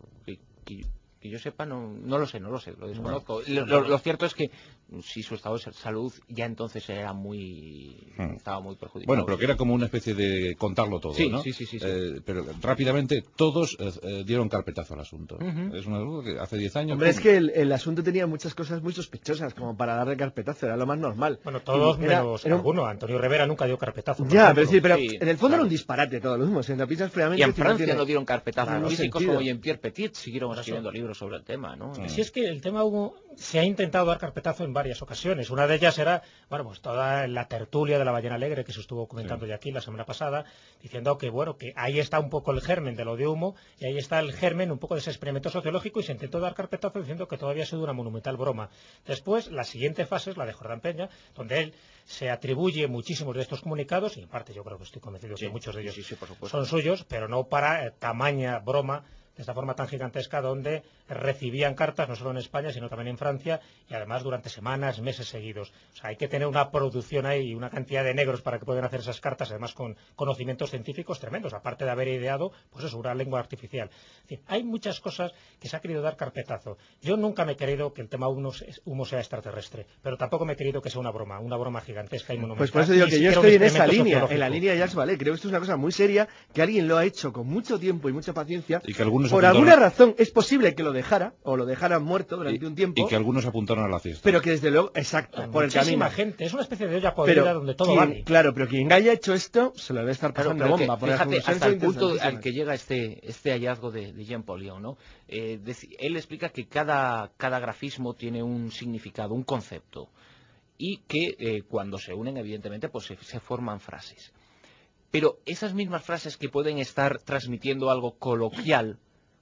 Que yo sepa, no lo sé, lo desconozco. Lo cierto es que si su estado de salud ya entonces estaba muy perjudicado. Bueno, pero que era como una especie de contarlo todo, sí, ¿no? Sí. Pero rápidamente todos dieron carpetazo al asunto. Es una cosa que hace 10 años... Hombre, es que el asunto tenía muchas cosas muy sospechosas como para darle carpetazo, era lo más normal. Bueno, todos menos alguno. Antonio Rivera nunca dio carpetazo. Ya, pero en el fondo era un disparate todo lo mismo. Si lo piensas fríamente, y en Francia no dieron carpetazo. Los físicos sentido. como Jean-Pierre Petit siguieron escribiendo libros sobre el tema, ¿no? Si es que el tema se ha intentado dar carpetazo en varias ocasiones. Una de ellas era, pues toda la tertulia de la ballena alegre que se estuvo comentando ya aquí la semana pasada, diciendo que ahí está un poco el germen de lo de Humo y ahí está el germen un poco de ese experimento sociológico y se intentó dar carpetazo diciendo que todavía ha sido una monumental broma. Después, la siguiente fase es la de Jordán Peña, donde él se atribuye muchísimos de estos comunicados y en parte yo creo que estoy convencido que muchos de ellos son suyos, pero no para tamaña broma de esta forma tan gigantesca, donde recibían cartas no solo en España sino también en Francia y además durante semanas, meses seguidos. O sea, hay que tener una producción ahí y una cantidad de negros para que puedan hacer esas cartas, además con conocimientos científicos tremendos, aparte de haber ideado una lengua artificial. Es decir, hay muchas cosas que se ha querido dar carpetazo. Yo nunca me he querido que el tema Humo sea extraterrestre, pero tampoco me he querido que sea una broma gigantesca y monumental. Pues por eso digo que yo estoy en esa línea, en la línea de Jacques Vallée. Creo que esto es una cosa muy seria, que alguien lo ha hecho con mucho tiempo y mucha paciencia. Y que algunos por alguna razón es posible que lo dejara, o lo dejaran muerto durante un tiempo. Y que algunos apuntaron a la fiesta. Pero que desde luego, exacto, por el camino. Muchísima gente, es una especie de olla podrida donde todo vale. Claro, pero quien haya hecho esto, se lo debe estar pasando bomba. Fíjate, hasta el punto al que llega este hallazgo de Jean Polion, ¿no? Él explica que cada grafismo tiene un significado, un concepto, y que cuando se unen, evidentemente, pues se forman frases. Pero esas mismas frases que pueden estar transmitiendo algo coloquial,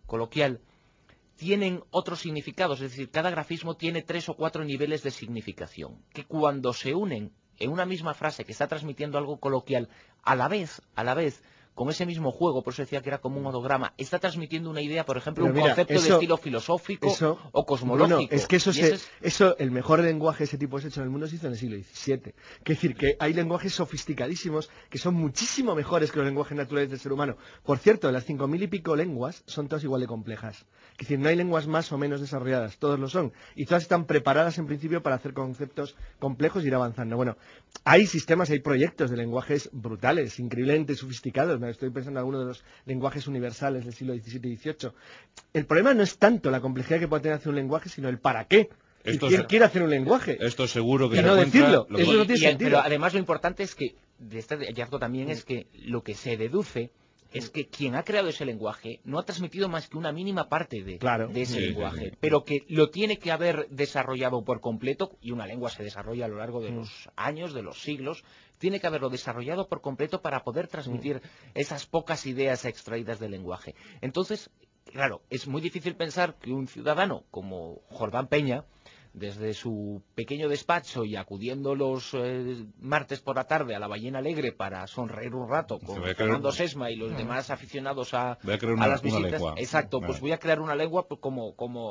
tienen otros significados, es decir, cada grafismo tiene 3 o 4 niveles de significación, que cuando se unen en una misma frase que está transmitiendo algo coloquial, a la vez con ese mismo juego, por eso decía que era como un holograma, está transmitiendo una idea, por ejemplo, un concepto de estilo filosófico o cosmológico. Bueno, es que el mejor lenguaje de ese tipo hecho en el mundo se hizo en el siglo XVII. Es decir, que hay lenguajes sofisticadísimos que son muchísimo mejores que los lenguajes naturales del ser humano. Por cierto, las 5.000 y pico lenguas son todas igual de complejas. Es decir, no hay lenguas más o menos desarrolladas, todos lo son. Y todas están preparadas en principio para hacer conceptos complejos y ir avanzando. Bueno, hay sistemas, hay proyectos de lenguajes brutales, increíblemente sofisticados. Me estoy pensando en algunos de los lenguajes universales del siglo XVII y XVIII. El problema no es tanto la complejidad que puede tener hacer un lenguaje, sino el para qué. ¿Quién quiere hacer un lenguaje? Esto seguro que y no decirlo. Eso no tiene sentido. Pero además lo importante es que, de este hallazgo también, es que lo que se deduce es que quien ha creado ese lenguaje no ha transmitido más que una mínima parte de ese lenguaje, pero que lo tiene que haber desarrollado por completo, y una lengua se desarrolla a lo largo de los años, de los siglos, tiene que haberlo desarrollado por completo para poder transmitir esas pocas ideas extraídas del lenguaje. Entonces, claro, es muy difícil pensar que un ciudadano como Jordán Peña, desde su pequeño despacho y acudiendo los martes por la tarde a la Ballena Alegre para sonreír un rato con Fernando Sesma y los demás aficionados a las visitas. Lengua. Exacto, pues voy a crear una lengua como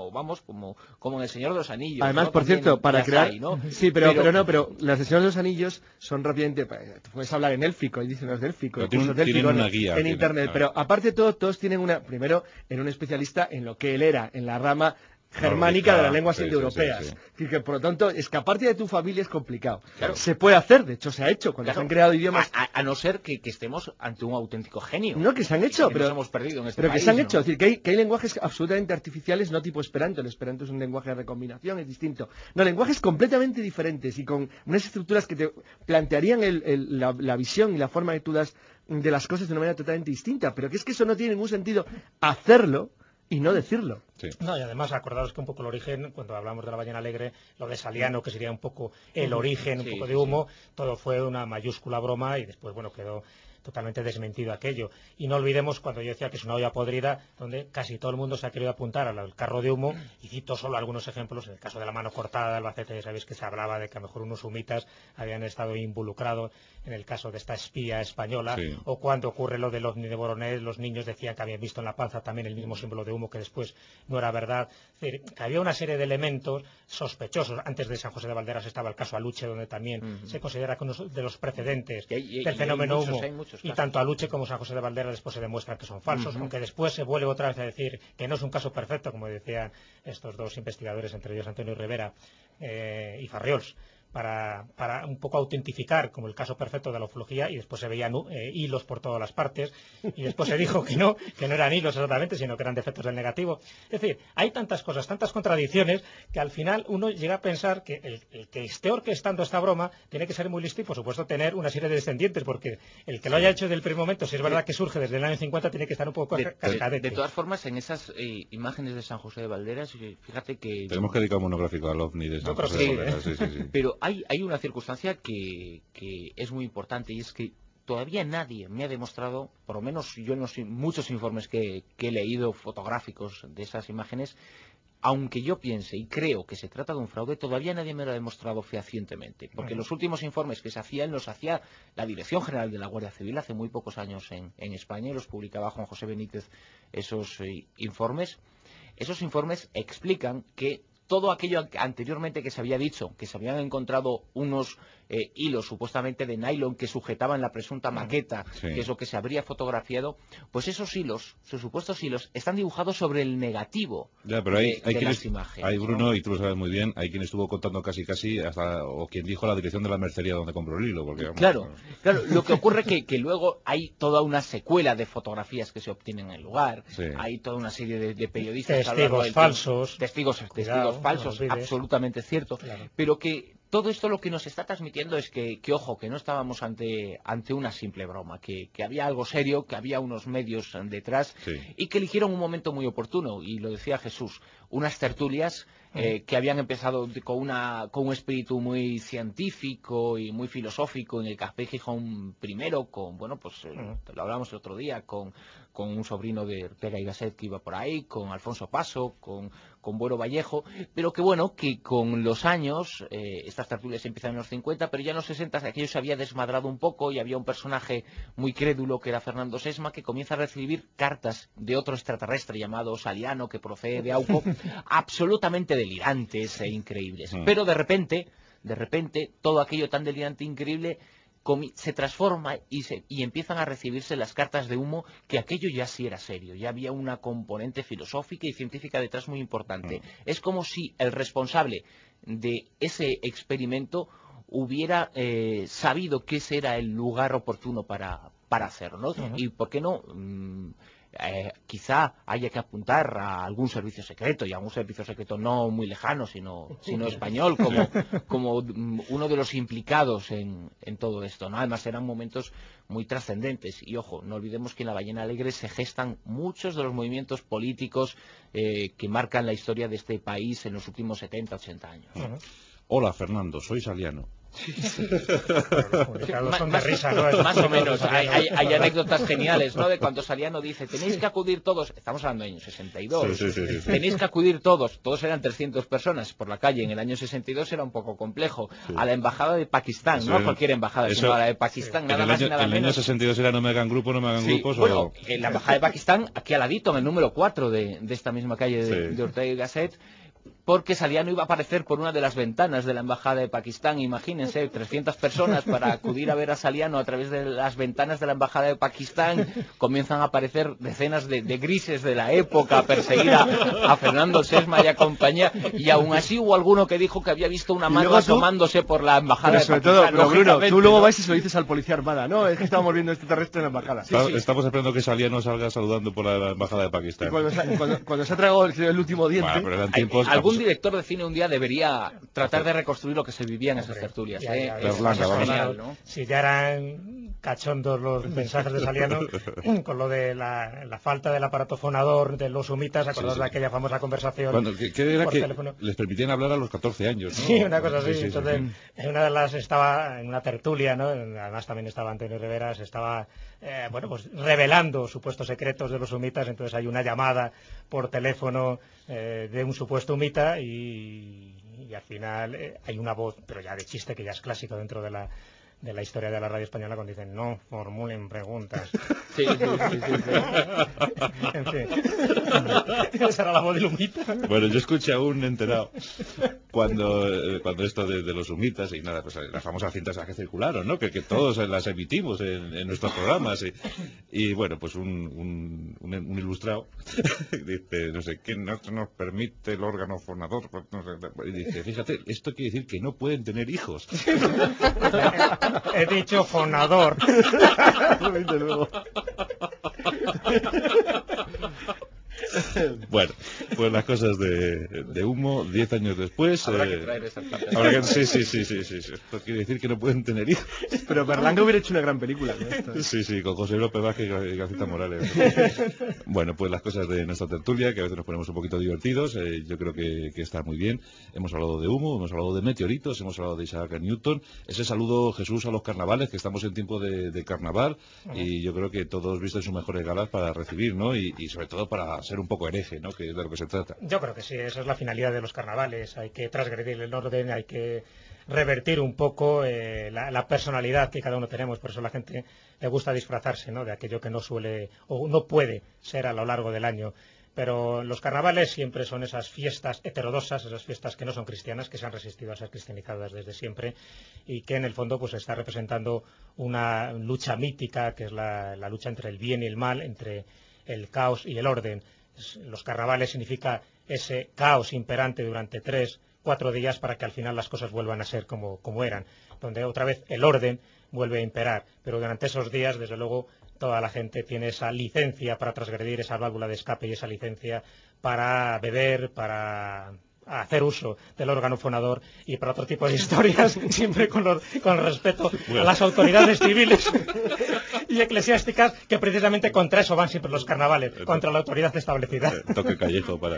en El Señor de los Anillos. Además, ¿no? por También cierto, para crear... ¿no? Sí, pero las del Señor de los Anillos son rápidamente... Puedes hablar en élfico, hay diccionarios de élfico, tienen una guía en Internet. Pero aparte de todo, todos tienen primero, en un especialista en lo que él era, en la rama germánica de las lenguas indoeuropeas. Sí. Que, por lo tanto, escaparte de tu familia es complicado. Claro. Se puede hacer, de hecho se ha hecho, cuando se han creado idiomas... A no ser que estemos ante un auténtico genio. No, que se han hecho, pero... Nos hemos perdido en este pero país, que se han ¿no? hecho, es decir, que hay lenguajes absolutamente artificiales, no tipo Esperanto. El Esperanto es un lenguaje de recombinación, es distinto. No, lenguajes completamente diferentes y con unas estructuras que te plantearían la visión y la forma que tú das de las cosas de una manera totalmente distinta. Pero que es que eso no tiene ningún sentido hacerlo y no decirlo. Sí. No, y además acordaros que un poco el origen, cuando hablamos de la Ballena Alegre, lo de Saliano, que sería un poco el origen, un poco de humo, todo fue una mayúscula broma y después, bueno, quedó totalmente desmentido aquello. Y no olvidemos cuando yo decía que es una olla podrida, donde casi todo el mundo se ha querido apuntar al carro de humo, y cito solo algunos ejemplos. En el caso de la mano cortada de Albacete, ya sabéis que se hablaba de que a lo mejor unos humitas habían estado involucrados en el caso de esta espía española, o cuando ocurre lo del ovni de Voronezh, los niños decían que habían visto en la panza también el mismo símbolo de humo, que después no era verdad. Es decir, que había una serie de elementos sospechosos. Antes de San José de Valderas estaba el caso Aluche, donde también se considera que uno de los precedentes del fenómeno humo. Y tanto Aluche como San José de Valderas después se demuestra que son falsos, aunque después se vuelve otra vez a decir que no es un caso perfecto, como decían estos dos investigadores, entre ellos Antonio Rivera y Farriols, para un poco autentificar como el caso perfecto de la ufología, y después se veían hilos por todas las partes, y después se dijo que no eran hilos exactamente, sino que eran defectos del negativo. Es decir, hay tantas cosas, tantas contradicciones, que al final uno llega a pensar que el que esté orquestando esta broma tiene que ser muy listo y, por supuesto, tener una serie de descendientes, porque el que lo haya hecho desde el primer momento, si es verdad que surge desde el año 50, tiene que estar un poco cascadete. De todas formas, en esas imágenes de San José de Valderas, fíjate que... Tenemos que dedicar un monográfico al ovni de San José de Valderas. Sí. Pero hay una circunstancia que es muy importante, y es que todavía nadie me ha demostrado, por lo menos yo en muchos informes que he leído fotográficos de esas imágenes, aunque yo piense y creo que se trata de un fraude, todavía nadie me lo ha demostrado fehacientemente, porque los últimos informes que se hacían los hacía la Dirección General de la Guardia Civil hace muy pocos años en España, y los publicaba Juan José Benítez esos informes. Esos informes explican que todo aquello anteriormente que se había dicho, que se habían encontrado unos hilos supuestamente de nylon que sujetaban la presunta maqueta, que es lo que se habría fotografiado, pues esos hilos, sus supuestos hilos, están dibujados sobre el negativo de las imágenes. Hay, Bruno, ¿no? Y tú lo sabes muy bien, hay quien estuvo contando casi o quien dijo la dirección de la mercería donde compró el hilo. Porque, claro, lo que ocurre que luego hay toda una secuela de fotografías que se obtienen en el lugar, hay toda una serie de periodistas... Testigos falsos. Testigos falsos, absolutamente cierto, pero que todo esto lo que nos está transmitiendo es que ojo, que no estábamos ante una simple broma, que había algo serio, que había unos medios detrás y que eligieron un momento muy oportuno, y lo decía Jesús, unas tertulias que habían empezado con un espíritu muy científico y muy filosófico en el Café Gijón primero, con, bueno, pues lo hablamos el otro día, con un sobrino de Ortega y Gasset que iba por ahí, con Alfonso Paso, con Buero Vallejo, pero que bueno, que con los años, estas tertulias empiezan en los 50, pero ya en los 60 aquello se había desmadrado un poco y había un personaje muy crédulo que era Fernando Sesma, que comienza a recibir cartas de otro extraterrestre llamado Saliano, que procede de Auco, absolutamente delirantes e increíbles. Pero de repente, todo aquello tan delirante e increíble se transforma y empiezan a recibirse las cartas de humo, que aquello ya sí era serio, ya había una componente filosófica y científica detrás muy importante. Es como si el responsable de ese experimento hubiera sabido que ese era el lugar oportuno para hacerlo, ¿no? Y por qué no, quizá haya que apuntar a algún servicio secreto, y a un servicio secreto no muy lejano, sino español, como uno de los implicados en todo esto, ¿no? Además eran momentos muy trascendentes, y ojo, no olvidemos que en la Ballena Alegre se gestan muchos de los movimientos políticos que marcan la historia de este país en los últimos 70, 80 años. Hola, Fernando, soy Saliano. Más o menos, hay anécdotas geniales, ¿no? De cuando Saliano dice, tenéis que acudir todos, estamos hablando del año 62, tenéis que acudir todos eran 300 personas por la calle, en el año 62 era un poco complejo, a la embajada de Pakistán, no cualquier embajada, sino a la de Pakistán, nada más y nada menos. En el año 62 era no me hagan grupos, bueno, en la embajada de Pakistán, aquí al ladito, en el número 4 de esta misma calle de Ortega y Gasset, porque Saliano iba a aparecer por una de las ventanas de la embajada de Pakistán. Imagínense, 300 personas para acudir a ver a Saliano a través de las ventanas de la embajada de Pakistán. Comienzan a aparecer decenas de grises de la época a perseguir a Fernando Sesma y a compañía, y aún así hubo alguno que dijo que había visto una mano asomándose por la embajada de Pakistán. Pero Bruno, tú luego vais y se lo dices al policía armada, ¿no? Es que estábamos viendo extraterrestre en la embajada. Estamos esperando que Saliano salga saludando por la embajada de Pakistán. Cuando se ha tragado el último diente... Bueno, pero eran tiempos... Algún director de cine un día debería tratar de reconstruir lo que se vivía en esas tertulias. Genial, ¿no? Si ya eran cachondos los mensajes de Saliano, con lo de la falta del aparato fonador de los humitas, acordás de aquella famosa conversación ¿qué era por que teléfono? Les permitían hablar a los 14 años, ¿no? Sí, una cosa así. Entonces, en una de las estaba en una tertulia, ¿no? Además también estaba Antonio Rivera, se estaba pues revelando supuestos secretos de los humitas. Entonces hay una llamada por teléfono de un supuesto humita y al final hay una voz, pero ya de chiste, que ya es clásico dentro de la historia de la radio española, cuando dicen no formulen preguntas. Sí. En fin, esa era la voz del humita. Bueno, yo escuché a un enterado cuando esto de los humitas y nada, pues las famosas cintas que circularon, ¿no? Que todos las emitimos en nuestros programas y bueno, pues un ilustrado dice, no sé, que no nos permite el órgano fonador, pues, no sé, y dice, fíjate, esto quiere decir que no pueden tener hijos. He dicho fonador. Bueno, pues las cosas de humo, 10 años después. Habrá que traer esas plantas. Sí. Esto quiere decir que no pueden tener hijos. Pero Berlanga hubiera hecho una gran película, ¿no? Sí, con José López Vázquez y García Morales. Bueno, pues las cosas de nuestra tertulia, que a veces nos ponemos un poquito divertidos, yo creo que está muy bien. Hemos hablado de humo, hemos hablado de meteoritos, hemos hablado de Isaac Newton. Ese saludo, Jesús, a los carnavales, que estamos en tiempo de carnaval, y yo creo que todos visten sus mejores galas para recibir, ¿no? Y sobre todo para ser un poco hereje, ¿no? Que es de lo que se trata. Yo creo que sí, esa es la finalidad de los carnavales. Hay que transgredir el orden, hay que revertir un poco la personalidad que cada uno tenemos. Por eso a la gente le gusta disfrazarse, ¿no? De aquello que no suele o no puede ser a lo largo del año. Pero los carnavales siempre son esas fiestas heterodosas, esas fiestas que no son cristianas, que se han resistido a ser cristianizadas desde siempre y que en el fondo pues está representando una lucha mítica, que es la lucha entre el bien y el mal, entre el caos y el orden. Los carnavales significa ese caos imperante durante 3-4 días para que al final las cosas vuelvan a ser como eran, donde otra vez el orden vuelve a imperar, pero durante esos días, desde luego, toda la gente tiene esa licencia para transgredir esa válvula de escape y esa licencia para beber, para hacer uso del órgano fonador y para otro tipo de historias, siempre con respeto a las autoridades civiles y eclesiásticas, que precisamente contra eso van siempre los carnavales, contra la autoridad establecida. Toque callejo para...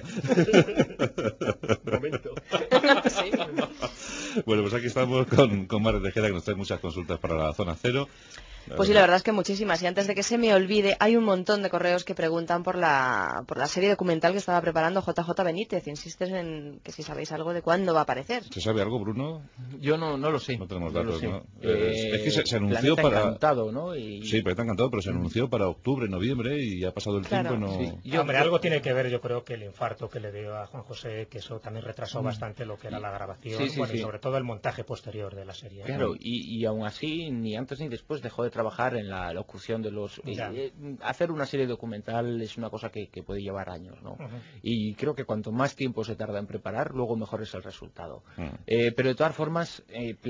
Momento. Sí. Bueno, pues aquí estamos con Mar Tejeda, que nos trae muchas consultas para la zona cero. Pues sí, la verdad es que muchísimas. Y antes de que se me olvide, hay un montón de correos que preguntan por la serie documental que estaba preparando JJ Benítez. Insistes en que si sabéis algo de cuándo va a aparecer. ¿Se sabe algo, Bruno? Yo no lo sé. No tenemos no datos, lo sé. ¿no? Es que se anunció Planeta para... Encantado, ¿no? Sí, Planeta Encantado, pero se anunció para octubre, noviembre, y ha pasado el Claro. tiempo y no... Sí. Hombre, algo tiene que ver, yo creo, que el infarto que le dio a Juan José, que eso también retrasó bastante lo que era la grabación, Sí, y sobre todo el montaje posterior de la serie. Claro, y aún así, ni antes ni después dejó de trabajar en la locución de los... hacer una serie documental es una cosa que puede llevar años, ¿no? Y creo que cuanto más tiempo se tarda en preparar, luego mejor es el resultado. Pero de todas formas,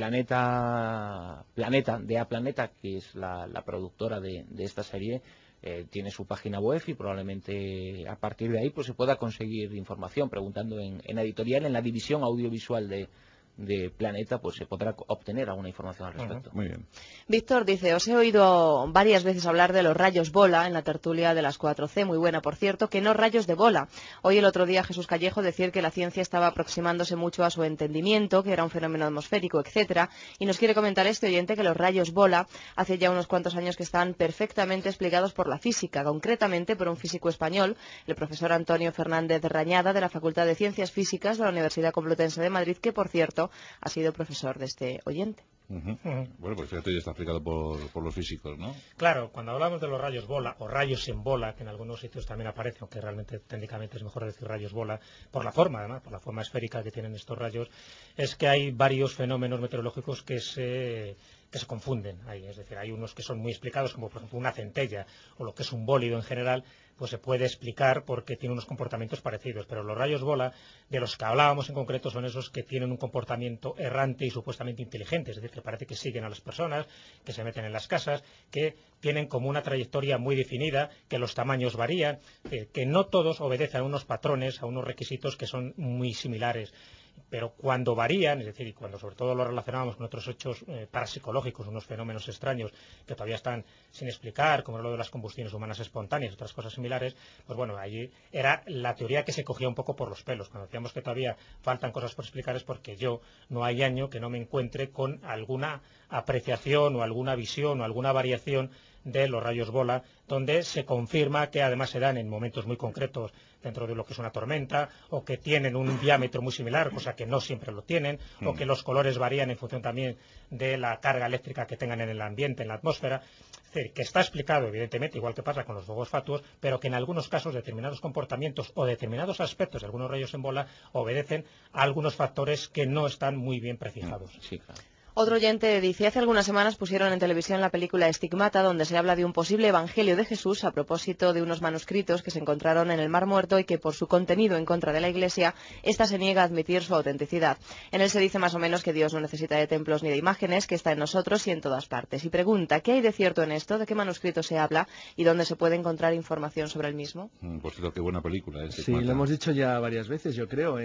Planeta, de A Planeta, que es la productora de esta serie, tiene su página web y probablemente a partir de ahí pues se pueda conseguir información preguntando en editorial, en la división audiovisual de Planeta, pues se podrá obtener alguna información al respecto. Muy bien. Víctor dice, os he oído varias veces hablar de los rayos bola en la tertulia de las 4C, muy buena por cierto, que no rayos de bola. Hoy el otro día Jesús Callejo decir que la ciencia estaba aproximándose mucho a su entendimiento, que era un fenómeno atmosférico, etcétera, y nos quiere comentar este oyente que los rayos bola hace ya unos cuantos años que están perfectamente explicados por la física, concretamente por un físico español, el profesor Antonio Fernández Rañada, de la Facultad de Ciencias Físicas de la Universidad Complutense de Madrid, que por cierto ha sido profesor de este oyente. Bueno, pues fíjate, ya está explicado por los físicos, ¿no? Claro, cuando hablamos de los rayos bola o rayos en bola, que en algunos sitios también aparece, aunque realmente técnicamente es mejor decir rayos bola, por la forma, además, por la forma esférica que tienen estos rayos, es que hay varios fenómenos meteorológicos que se confunden ahí. Es decir, hay unos que son muy explicados, como por ejemplo una centella o lo que es un bólido en general, pues se puede explicar porque tiene unos comportamientos parecidos, pero los rayos bola, de los que hablábamos en concreto, son esos que tienen un comportamiento errante y supuestamente inteligente, es decir, que parece que siguen a las personas, que se meten en las casas, que tienen como una trayectoria muy definida, que los tamaños varían, que no todos obedecen a unos patrones, a unos requisitos que son muy similares. Pero cuando varían, es decir, y cuando sobre todo lo relacionábamos con otros hechos parapsicológicos, unos fenómenos extraños que todavía están sin explicar, como lo de las combustiones humanas espontáneas, otras cosas similares, pues bueno, allí era la teoría que se cogía un poco por los pelos. Cuando decíamos que todavía faltan cosas por explicar es porque yo no hay año que no me encuentre con alguna apreciación o alguna visión o alguna variación de los rayos bola, donde se confirma que además se dan en momentos muy concretos dentro de lo que es una tormenta, o que tienen un diámetro muy similar, cosa que no siempre lo tienen, o que los colores varían en función también de la carga eléctrica que tengan en el ambiente, en la atmósfera. Es decir, que está explicado, evidentemente, igual que pasa con los fuegos fatuos, pero que en algunos casos determinados comportamientos o determinados aspectos de algunos rayos en bola obedecen a algunos factores que no están muy bien prefijados. Sí, claro. Otro oyente dice, hace algunas semanas pusieron en televisión la película Estigmata, donde se habla de un posible evangelio de Jesús a propósito de unos manuscritos que se encontraron en el Mar Muerto y que por su contenido en contra de la Iglesia, ésta se niega a admitir su autenticidad. En él se dice más o menos que Dios no necesita de templos ni de imágenes, que está en nosotros y en todas partes. Y pregunta, ¿qué hay de cierto en esto? ¿De qué manuscrito se habla? ¿Y dónde se puede encontrar información sobre el mismo? Pues creo que buena película. Sí, lo hemos dicho ya varias veces, yo creo.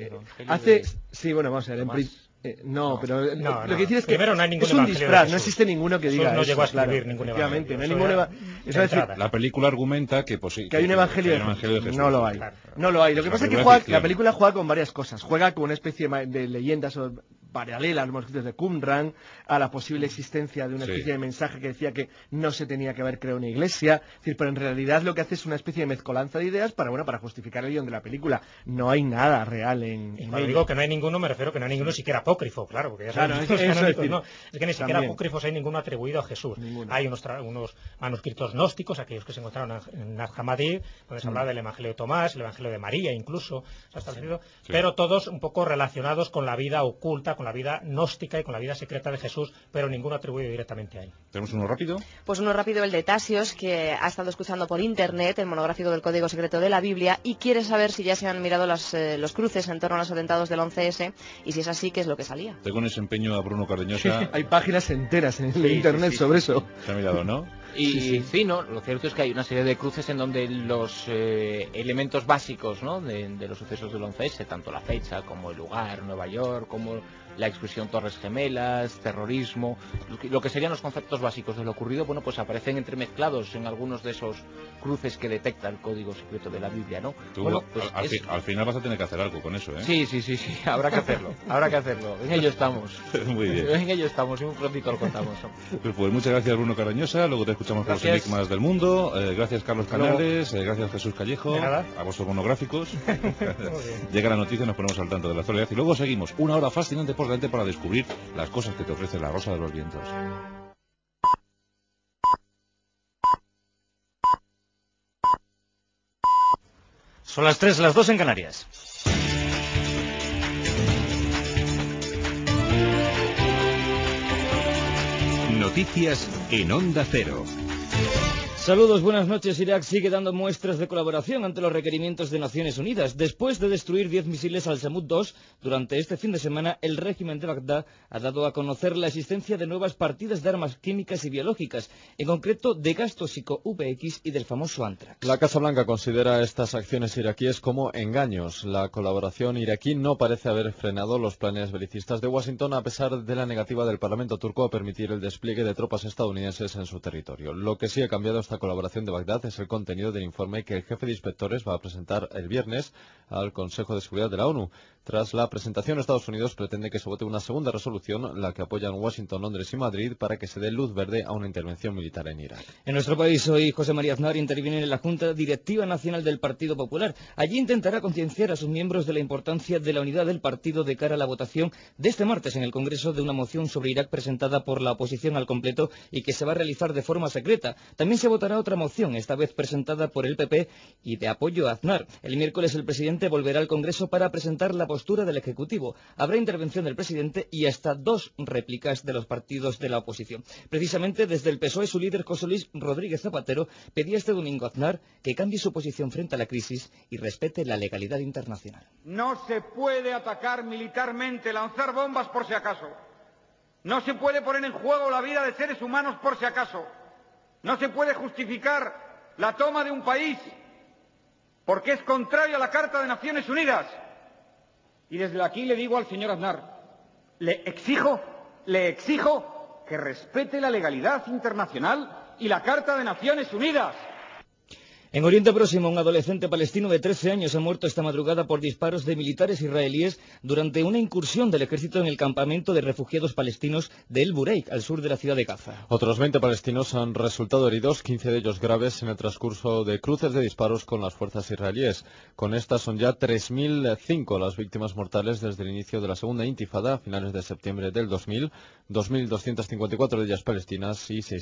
Sí, bueno, vamos a ver. Pero lo que decir es que primero, no hay ningún es un disfraz, no existe ninguno que diga no eso. llegó a escribir claro, ningún efectivamente, evangelio. no hay ningún evangelio. La película argumenta que hay un evangelio de Jesús. No lo hay. Claro. No lo hay. Lo que pasa es que la película juega con varias cosas. Juega con una especie de leyendas paralela a los manuscritos de Qumran, a la posible existencia de una especie de mensaje que decía que no se tenía que haber creado una iglesia. Es decir, pero en realidad lo que hace es una especie de mezcolanza de ideas para justificar el guión de la película. No hay nada real en cuando digo que no hay ninguno, me refiero que no hay ninguno siquiera apócrifo, claro, porque ya sabemos que es que ni siquiera apócrifos hay ninguno atribuido a Jesús. Ninguno. Hay unos manuscritos gnósticos, aquellos que se encontraron en Nag Hammadi, donde se hablaba del Evangelio de Tomás, el Evangelio de María incluso, pero todos un poco relacionados con la vida oculta, con la vida gnóstica y con la vida secreta de Jesús, pero ninguno atribuido directamente a él. ¿Tenemos uno rápido? Pues uno rápido, el de Tasios, que ha estado escuchando por internet el monográfico del Código Secreto de la Biblia y quiere saber si ya se han mirado los cruces en torno a los atentados del 11S y si es así, ¿qué es lo que salía? Tengo en ese empeño a Bruno Cardeñosa. Hay páginas enteras en internet sobre eso. Se ha mirado, ¿no? Y sí, ¿no? Lo cierto es que hay una serie de cruces en donde los elementos básicos, ¿no?, de los sucesos del 11S, tanto la fecha como el lugar, Nueva York, como la exclusión Torres Gemelas, terrorismo, lo que serían los conceptos básicos de lo ocurrido, bueno, pues aparecen entremezclados en algunos de esos cruces que detecta el código secreto de la Biblia, ¿no? Tú, bueno, pues al final vas a tener que hacer algo con eso, ¿eh? Sí, habrá que hacerlo, en ello estamos. Muy bien. En ello estamos, y un prontito lo contamos. Pues muchas gracias, Bruno Carañosa, luego te escuchamos con los enigmas del mundo, gracias Carlos Canales, gracias Jesús Callejo, a vosotros monográficos. Llega la noticia, nos ponemos al tanto de la actualidad y luego seguimos una hora fascinante por delante para descubrir las cosas que te ofrece la Rosa de los Vientos. Son las 3, las 2 en Canarias. Noticias en Onda Cero. Saludos, buenas noches. Irak sigue dando muestras de colaboración ante los requerimientos de Naciones Unidas. Después de destruir 10 misiles al Samud II, durante este fin de semana, el régimen de Bagdad ha dado a conocer la existencia de nuevas partidas de armas químicas y biológicas, en concreto de gas tóxico VX y del famoso Antrax. La Casa Blanca considera estas acciones iraquíes como engaños. La colaboración iraquí no parece haber frenado los planes belicistas de Washington, a pesar de la negativa del Parlamento turco a permitir el despliegue de tropas estadounidenses en su territorio. Lo que sí ha cambiado esta colaboración de Bagdad es el contenido del informe que el jefe de inspectores va a presentar el viernes al Consejo de Seguridad de la ONU. Tras la presentación, Estados Unidos pretende que se vote una segunda resolución, la que apoyan Washington, Londres y Madrid, para que se dé luz verde a una intervención militar en Irak. En nuestro país hoy José María Aznar interviene en la Junta Directiva Nacional del Partido Popular. Allí intentará concienciar a sus miembros de la importancia de la unidad del partido de cara a la votación de este martes en el Congreso de una moción sobre Irak presentada por la oposición al completo y que se va a realizar de forma secreta. También se votará otra moción, esta vez presentada por el PP y de apoyo a Aznar. El miércoles el presidente volverá al Congreso para presentar la postura del Ejecutivo. Habrá intervención del presidente y hasta 2 réplicas de los partidos de la oposición. Precisamente desde el PSOE, su líder José Luis Rodríguez Zapatero pedía este domingo a Aznar que cambie su posición frente a la crisis y respete la legalidad internacional. No se puede atacar militarmente, lanzar bombas por si acaso. No se puede poner en juego la vida de seres humanos por si acaso. No se puede justificar la toma de un país porque es contrario a la Carta de Naciones Unidas. Y desde aquí le digo al señor Aznar, le exijo que respete la legalidad internacional y la Carta de Naciones Unidas. En Oriente Próximo, un adolescente palestino de 13 años ha muerto esta madrugada por disparos de militares israelíes durante una incursión del ejército en el campamento de refugiados palestinos de El Bureik, al sur de la ciudad de Gaza. Otros 20 palestinos han resultado heridos, 15 de ellos graves, en el transcurso de cruces de disparos con las fuerzas israelíes. Con estas son ya 3.005 las víctimas mortales desde el inicio de la segunda intifada, a finales de septiembre del 2000, 2.254 de ellas palestinas y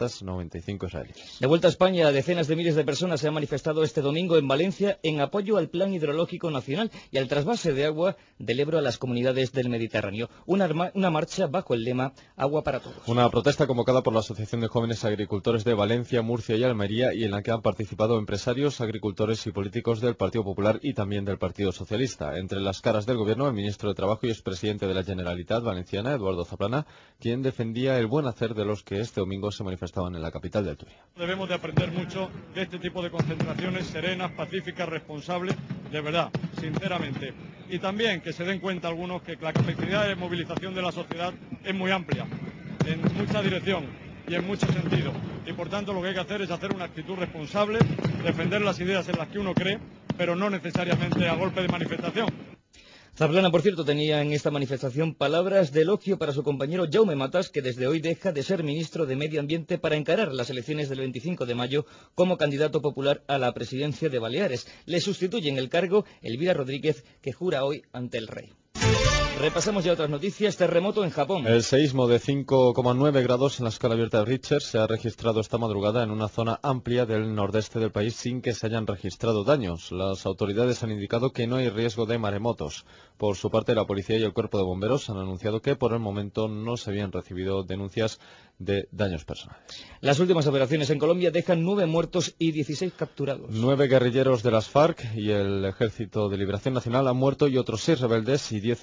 695 israelíes. De vuelta a España, decenas de miles de personas se han manifestado este domingo en Valencia en apoyo al Plan Hidrológico Nacional y al trasvase de agua del Ebro a las comunidades del Mediterráneo. Una marcha bajo el lema Agua para Todos. Una protesta convocada por la Asociación de Jóvenes Agricultores de Valencia, Murcia y Almería, y en la que han participado empresarios, agricultores y políticos del Partido Popular y también del Partido Socialista. Entre las caras del Gobierno, el ministro de Trabajo y expresidente de la Generalitat Valenciana, Eduardo Zaplana, quien defendía el buen hacer de los que este domingo se manifestaban en la capital del Turia. Debemos de aprender mucho de este tipo de concentraciones serenas, pacíficas, responsables, de verdad, sinceramente. Y también que se den cuenta algunos que la capacidad de movilización de la sociedad es muy amplia, en mucha dirección y en muchos sentidos. Y por tanto lo que hay que hacer es hacer una actitud responsable, defender las ideas en las que uno cree, pero no necesariamente a golpe de manifestación. Zaplana, por cierto, tenía en esta manifestación palabras de elogio para su compañero Jaume Matas, que desde hoy deja de ser ministro de Medio Ambiente para encarar las elecciones del 25 de mayo como candidato popular a la presidencia de Baleares. Le sustituye en el cargo Elvira Rodríguez, que jura hoy ante el rey. Repasamos ya otras noticias. Terremoto en Japón. El seísmo de 5,9 grados en la escala abierta de Richter se ha registrado esta madrugada en una zona amplia del nordeste del país sin que se hayan registrado daños. Las autoridades han indicado que no hay riesgo de maremotos. Por su parte, la policía y el cuerpo de bomberos han anunciado que por el momento no se habían recibido denuncias de daños personales. Las últimas operaciones en Colombia dejan 9 muertos y 16 capturados. 9 guerrilleros de las FARC y el Ejército de Liberación Nacional han muerto y otros 6 rebeldes y 10 paramilitares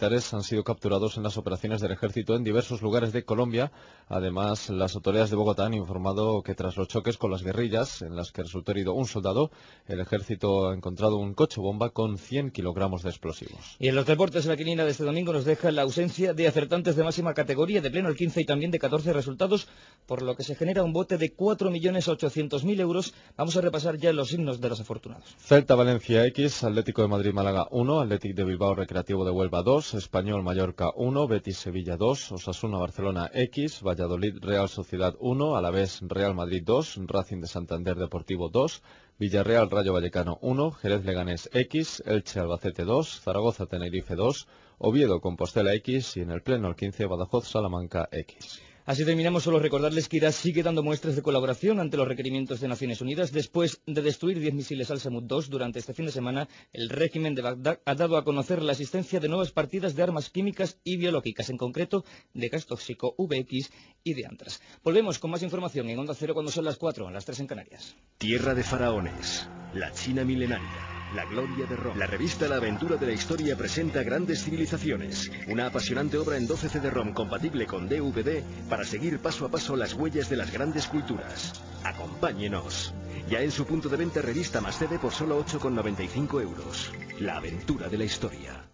militares han sido capturados en las operaciones del ejército en diversos lugares de Colombia. Además, las autoridades de Bogotá han informado que tras los choques con las guerrillas, en las que resultó herido un soldado, el ejército ha encontrado un coche bomba con 100 kilogramos de explosivos. Y en los deportes, la quiniela de este domingo nos deja la ausencia de acertantes de máxima categoría, de pleno el 15 y también de 14 resultados, por lo que se genera un bote de 4.800.000 euros. Vamos a repasar ya los signos de los afortunados. Celta Valencia X, Atlético de Madrid Málaga 1, Atlético de Bilbao Recreativo de Huelva 2, Español Mallorca 1, Betis Sevilla 2, Osasuna Barcelona X, Valladolid Real Sociedad 1, Alavés Real Madrid 2, Racing de Santander Deportivo 2, Villarreal Rayo Vallecano 1, Jerez Leganés X, Elche Albacete 2, Zaragoza Tenerife 2, Oviedo Compostela X y en el pleno el 15 Badajoz Salamanca X. Así terminamos. Solo recordarles que Irak sigue dando muestras de colaboración ante los requerimientos de Naciones Unidas. Después de destruir 10 misiles Al-Samud II durante este fin de semana, el régimen de Bagdad ha dado a conocer la existencia de nuevas partidas de armas químicas y biológicas, en concreto de gas tóxico VX y de antras. Volvemos con más información en Onda Cero cuando son las 4, las 3 en Canarias. Tierra de faraones, la China milenaria, la gloria de Roma. La revista La Aventura de la Historia presenta Grandes Civilizaciones, una apasionante obra en 12 CD-ROM compatible con DVD para seguir paso a paso las huellas de las grandes culturas. Acompáñenos. Ya en su punto de venta revista más CD por solo 8,95 euros. La Aventura de la Historia.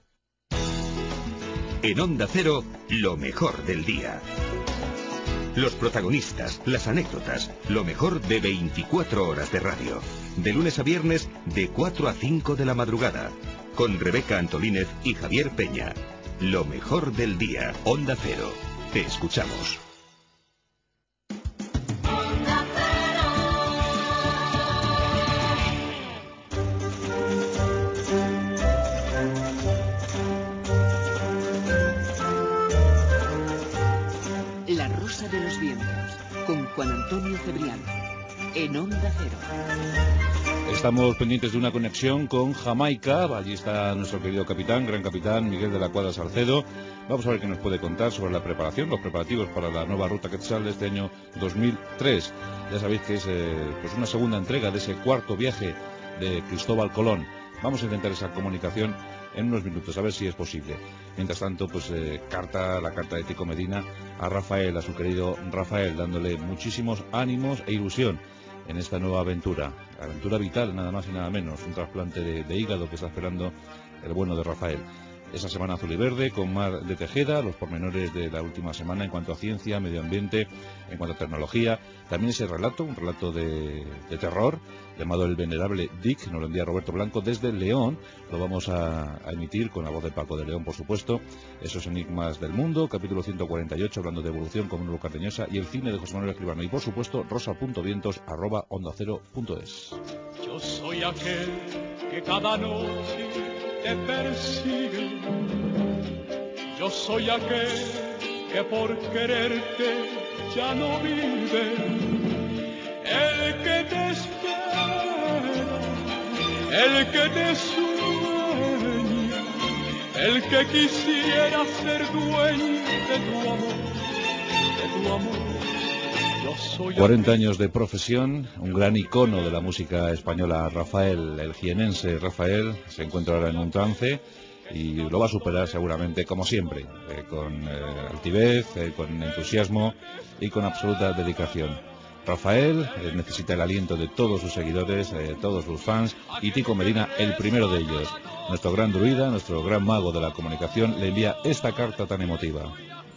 En Onda Cero, lo mejor del día. Los protagonistas, las anécdotas, lo mejor de 24 horas de radio. De lunes a viernes, de 4 a 5 de la madrugada. Con Rebeca Antolínez y Javier Peña. Lo mejor del día. Onda Cero. Te escuchamos. La Rosa de los Vientos, con Juan Antonio Cebrián, en Onda Cero. Estamos pendientes de una conexión con Jamaica. Allí está nuestro querido capitán, gran capitán, Miguel de la Cuadra Salcedo. Vamos a ver qué nos puede contar sobre la preparación, los preparativos para la nueva ruta Quetzal de este año 2003. Ya sabéis que es pues una segunda entrega de ese cuarto viaje de Cristóbal Colón. Vamos a intentar esa comunicación en unos minutos, a ver si es posible. Mientras tanto, pues la carta de Tico Medina a Rafael, a su querido Rafael, dándole muchísimos ánimos e ilusión en esta nueva aventura vital, nada más y nada menos, un trasplante de hígado que está esperando el bueno de Rafael. Esa semana azul y verde con Mar de Tejeda, los pormenores de la última semana en cuanto a ciencia, medio ambiente, en cuanto a tecnología. También ese relato, un relato de terror, llamado El Venerable Dick, nos lo envía Roberto Blanco desde León. Lo vamos a emitir con la voz de Paco de León, por supuesto. Esos enigmas del mundo, capítulo 148, hablando de evolución con Nuevo Cardeñosa, y el cine de José Manuel Escribano. Y por supuesto, rosa.vientos@ondacero.es. Yo soy aquel que cada noche te persigue. Yo soy aquel que por quererte ya no vive. El que te espera, el que te sueña, el que quisiera ser dueño de tu amor. 40 años de profesión, un gran icono de la música española, Rafael, el jienense Rafael, se encuentra ahora en un trance y lo va a superar seguramente, como siempre, con altivez, con entusiasmo y con absoluta dedicación. Rafael necesita el aliento de todos sus seguidores, todos sus fans, y Tico Medina, el primero de ellos. Nuestro gran druida, nuestro gran mago de la comunicación, le envía esta carta tan emotiva.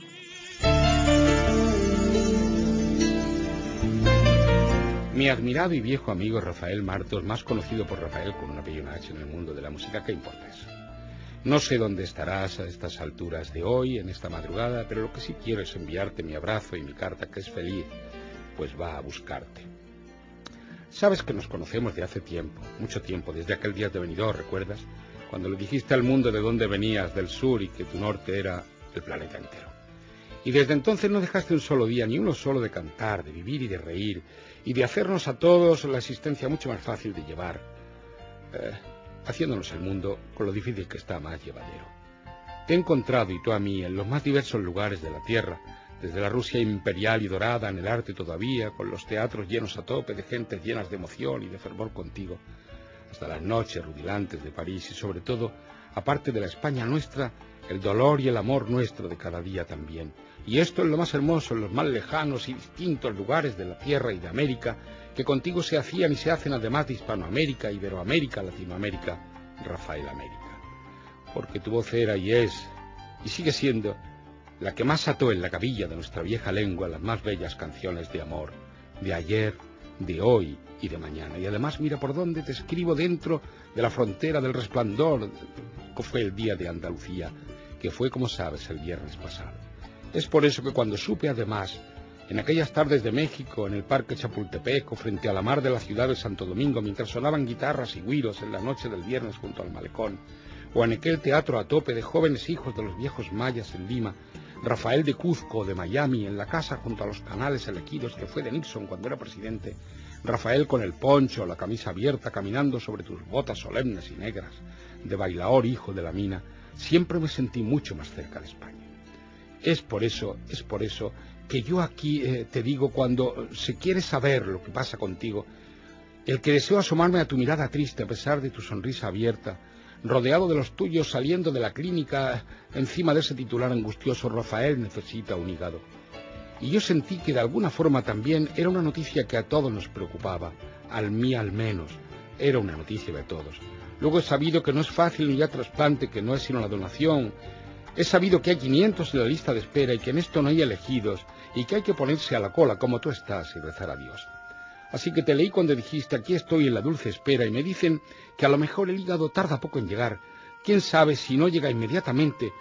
Mi admirado y viejo amigo Rafael Martos, más conocido por Rafael con una apellido H en el mundo de la música, ¿qué importa eso? No sé dónde estarás a estas alturas de hoy, en esta madrugada, pero lo que sí quiero es enviarte mi abrazo y mi carta, que es feliz, pues va a buscarte. Sabes que nos conocemos de hace tiempo, mucho tiempo, desde aquel día de Benidorm, ¿recuerdas? Cuando le dijiste al mundo de dónde venías, del sur, y que tu norte era el planeta entero. Y desde entonces no dejaste un solo día, ni uno solo, de cantar, de vivir y de reír, y de hacernos a todos la existencia mucho más fácil de llevar, haciéndonos el mundo con lo difícil que está más llevadero. Te he encontrado, y tú a mí, en los más diversos lugares de la tierra, desde la Rusia imperial y dorada, en el arte todavía, con los teatros llenos a tope de gentes llenas de emoción y de fervor contigo, hasta las noches rubilantes de París y sobre todo, aparte de la España nuestra, el dolor y el amor nuestro de cada día también. Y esto es lo más hermoso, en los más lejanos y distintos lugares de la tierra y de América, que contigo se hacían y se hacen además de Hispanoamérica, Iberoamérica, Latinoamérica, Rafael América. Porque tu voz era y es, y sigue siendo, la que más ató en la gavilla de nuestra vieja lengua las más bellas canciones de amor, de ayer, de hoy y de mañana. Y además mira por dónde te escribo dentro de la frontera del resplandor, que fue el día de Andalucía, que fue, como sabes, el viernes pasado. Es por eso que cuando supe además, en aquellas tardes de México, en el Parque Chapultepec o frente a la mar de la ciudad de Santo Domingo, mientras sonaban guitarras y güiros en la noche del viernes junto al malecón, o en aquel teatro a tope de jóvenes hijos de los viejos mayas en Lima, Rafael de Cuzco o de Miami, en la casa junto a los canales elegidos que fue de Nixon cuando era presidente, Rafael con el poncho, la camisa abierta, caminando sobre tus botas solemnes y negras, de bailaor hijo de la mina, siempre me sentí mucho más cerca de España. Es por eso que yo aquí te digo, cuando se quiere saber lo que pasa contigo, el que deseo asomarme a tu mirada triste a pesar de tu sonrisa abierta, rodeado de los tuyos saliendo de la clínica, encima de ese titular angustioso, Rafael necesita un hígado. Y yo sentí que de alguna forma también era una noticia que a todos nos preocupaba, al mí al menos, era una noticia de todos. Luego he sabido que no es fácil ni ya trasplante, que no es sino la donación. He sabido que hay 500 en la lista de espera y que en esto no hay elegidos y que hay que ponerse a la cola como tú estás y rezar a Dios. Así que te leí cuando dijiste aquí estoy en la dulce espera y me dicen que a lo mejor el hígado tarda poco en llegar. ¿Quién sabe si no llega inmediatamente?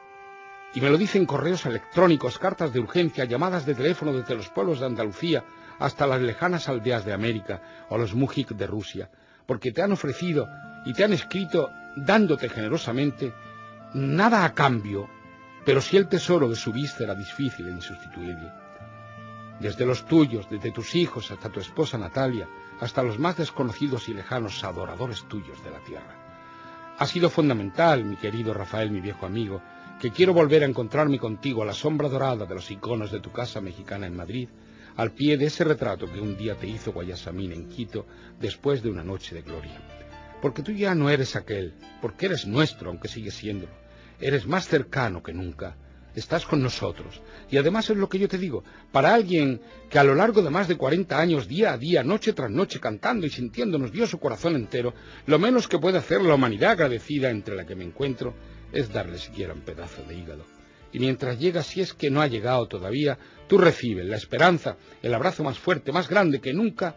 Y me lo dicen correos electrónicos, cartas de urgencia, llamadas de teléfono desde los pueblos de Andalucía hasta las lejanas aldeas de América o los mujik de Rusia, porque te han ofrecido y te han escrito dándote generosamente nada a cambio, pero sí el tesoro de su víscera difícil e insustituible. Desde los tuyos, desde tus hijos hasta tu esposa Natalia, hasta los más desconocidos y lejanos adoradores tuyos de la tierra. Ha sido fundamental, mi querido Rafael, mi viejo amigo, que quiero volver a encontrarme contigo a la sombra dorada de los iconos de tu casa mexicana en Madrid, al pie de ese retrato que un día te hizo Guayasamín en Quito después de una noche de gloria. Porque tú ya no eres aquel, porque eres nuestro, aunque sigues siéndolo. Eres más cercano que nunca. Estás con nosotros. Y además es lo que yo te digo, para alguien que a lo largo de más de 40 años, día a día, noche tras noche, cantando y sintiéndonos dio su corazón entero, lo menos que puede hacer la humanidad agradecida entre la que me encuentro es darle siquiera un pedazo de hígado. Y mientras llega, si es que no ha llegado todavía, tú recibes la esperanza, el abrazo más fuerte, más grande que nunca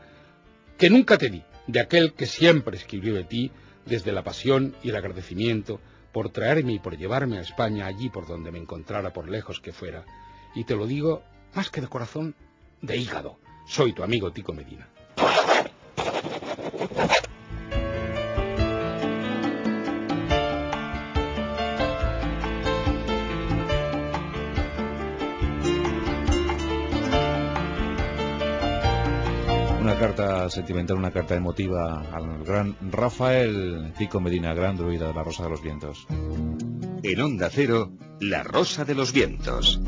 te di, de aquel que siempre escribió de ti desde la pasión y el agradecimiento por traerme y por llevarme a España allí por donde me encontrara, por lejos que fuera. Y te lo digo, más que de corazón, de hígado. Soy tu amigo Tico Medina. Una carta sentimental, una carta emotiva al gran Rafael Tico Medina, gran druida de la Rosa de los Vientos. En Onda Cero, La Rosa de los Vientos.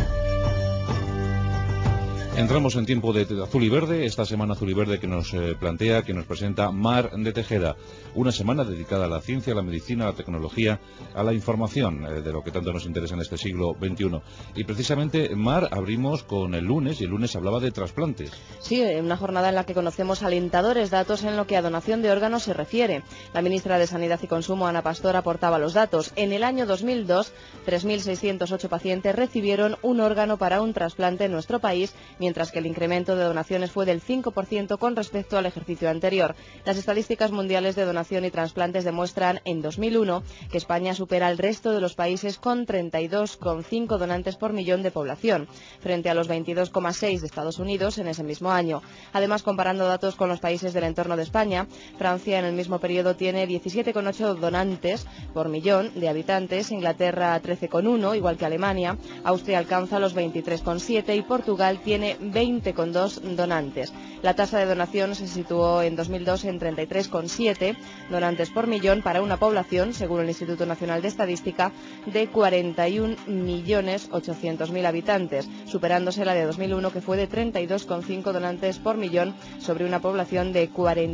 Entramos en tiempo de azul y verde, esta semana azul y verde que nos plantea, que nos presenta Mar de Tejeda. Una semana dedicada a la ciencia, a la medicina, a la tecnología, a la información, de lo que tanto nos interesa en este siglo XXI. Y precisamente, Mar, abrimos con el lunes, y el lunes hablaba de trasplantes. Sí, una jornada en la que conocemos alentadores datos en lo que a donación de órganos se refiere. La ministra de Sanidad y Consumo, Ana Pastor, aportaba los datos. En el año 2002, 3.608 pacientes recibieron un órgano para un trasplante en nuestro país, mientras que el incremento de donaciones fue del 5% con respecto al ejercicio anterior. Las estadísticas mundiales de donación y trasplantes demuestran en 2001 que España supera al resto de los países con 32,5 donantes por millón de población, frente a los 22,6 de Estados Unidos en ese mismo año. Además, comparando datos con los países del entorno de España, Francia en el mismo periodo tiene 17,8 donantes por millón de habitantes, Inglaterra 13,1, igual que Alemania, Austria alcanza los 23,7 y Portugal tiene tiene 20,2 donantes. La tasa de donación se situó en 2002 en 33,7 donantes por millón para una población, según el Instituto Nacional de Estadística, de 41.800.000 habitantes, superándose la de 2001, que fue de 32,5 donantes por millón sobre una población de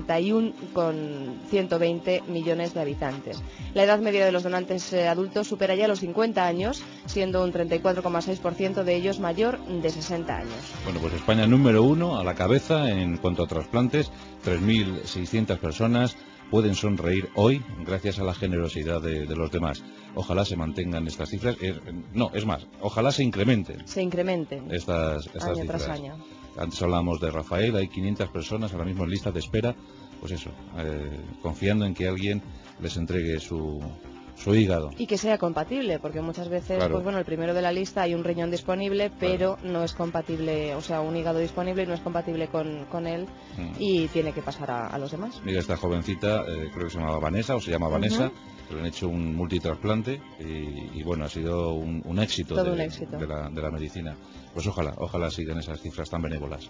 41,120 millones de habitantes. La edad media de los donantes adultos supera ya los 50 años, siendo un 34,6% de ellos mayor de 60 años. Bueno, pues España número 1 a la cabeza en cuanto a trasplantes, 3.600 personas pueden sonreír hoy gracias a la generosidad de los demás. Ojalá se mantengan estas cifras, ojalá se incrementen. Estas año cifras. Tras año. Antes hablábamos de Rafael, hay 500 personas ahora mismo en lista de espera, pues eso, confiando en que alguien les entregue su hígado. Y que sea compatible, porque muchas veces, claro, pues bueno, el primero de la lista hay un riñón disponible, pero no es compatible, o sea, un hígado disponible y no es compatible con él, y tiene que pasar a los demás. Mira, esta jovencita, creo que se llamaba Vanessa, o se llama Vanessa, que le han hecho un multitrasplante y bueno, ha sido un éxito, Todo un éxito de la medicina. Pues ojalá sigan esas cifras tan benévolas.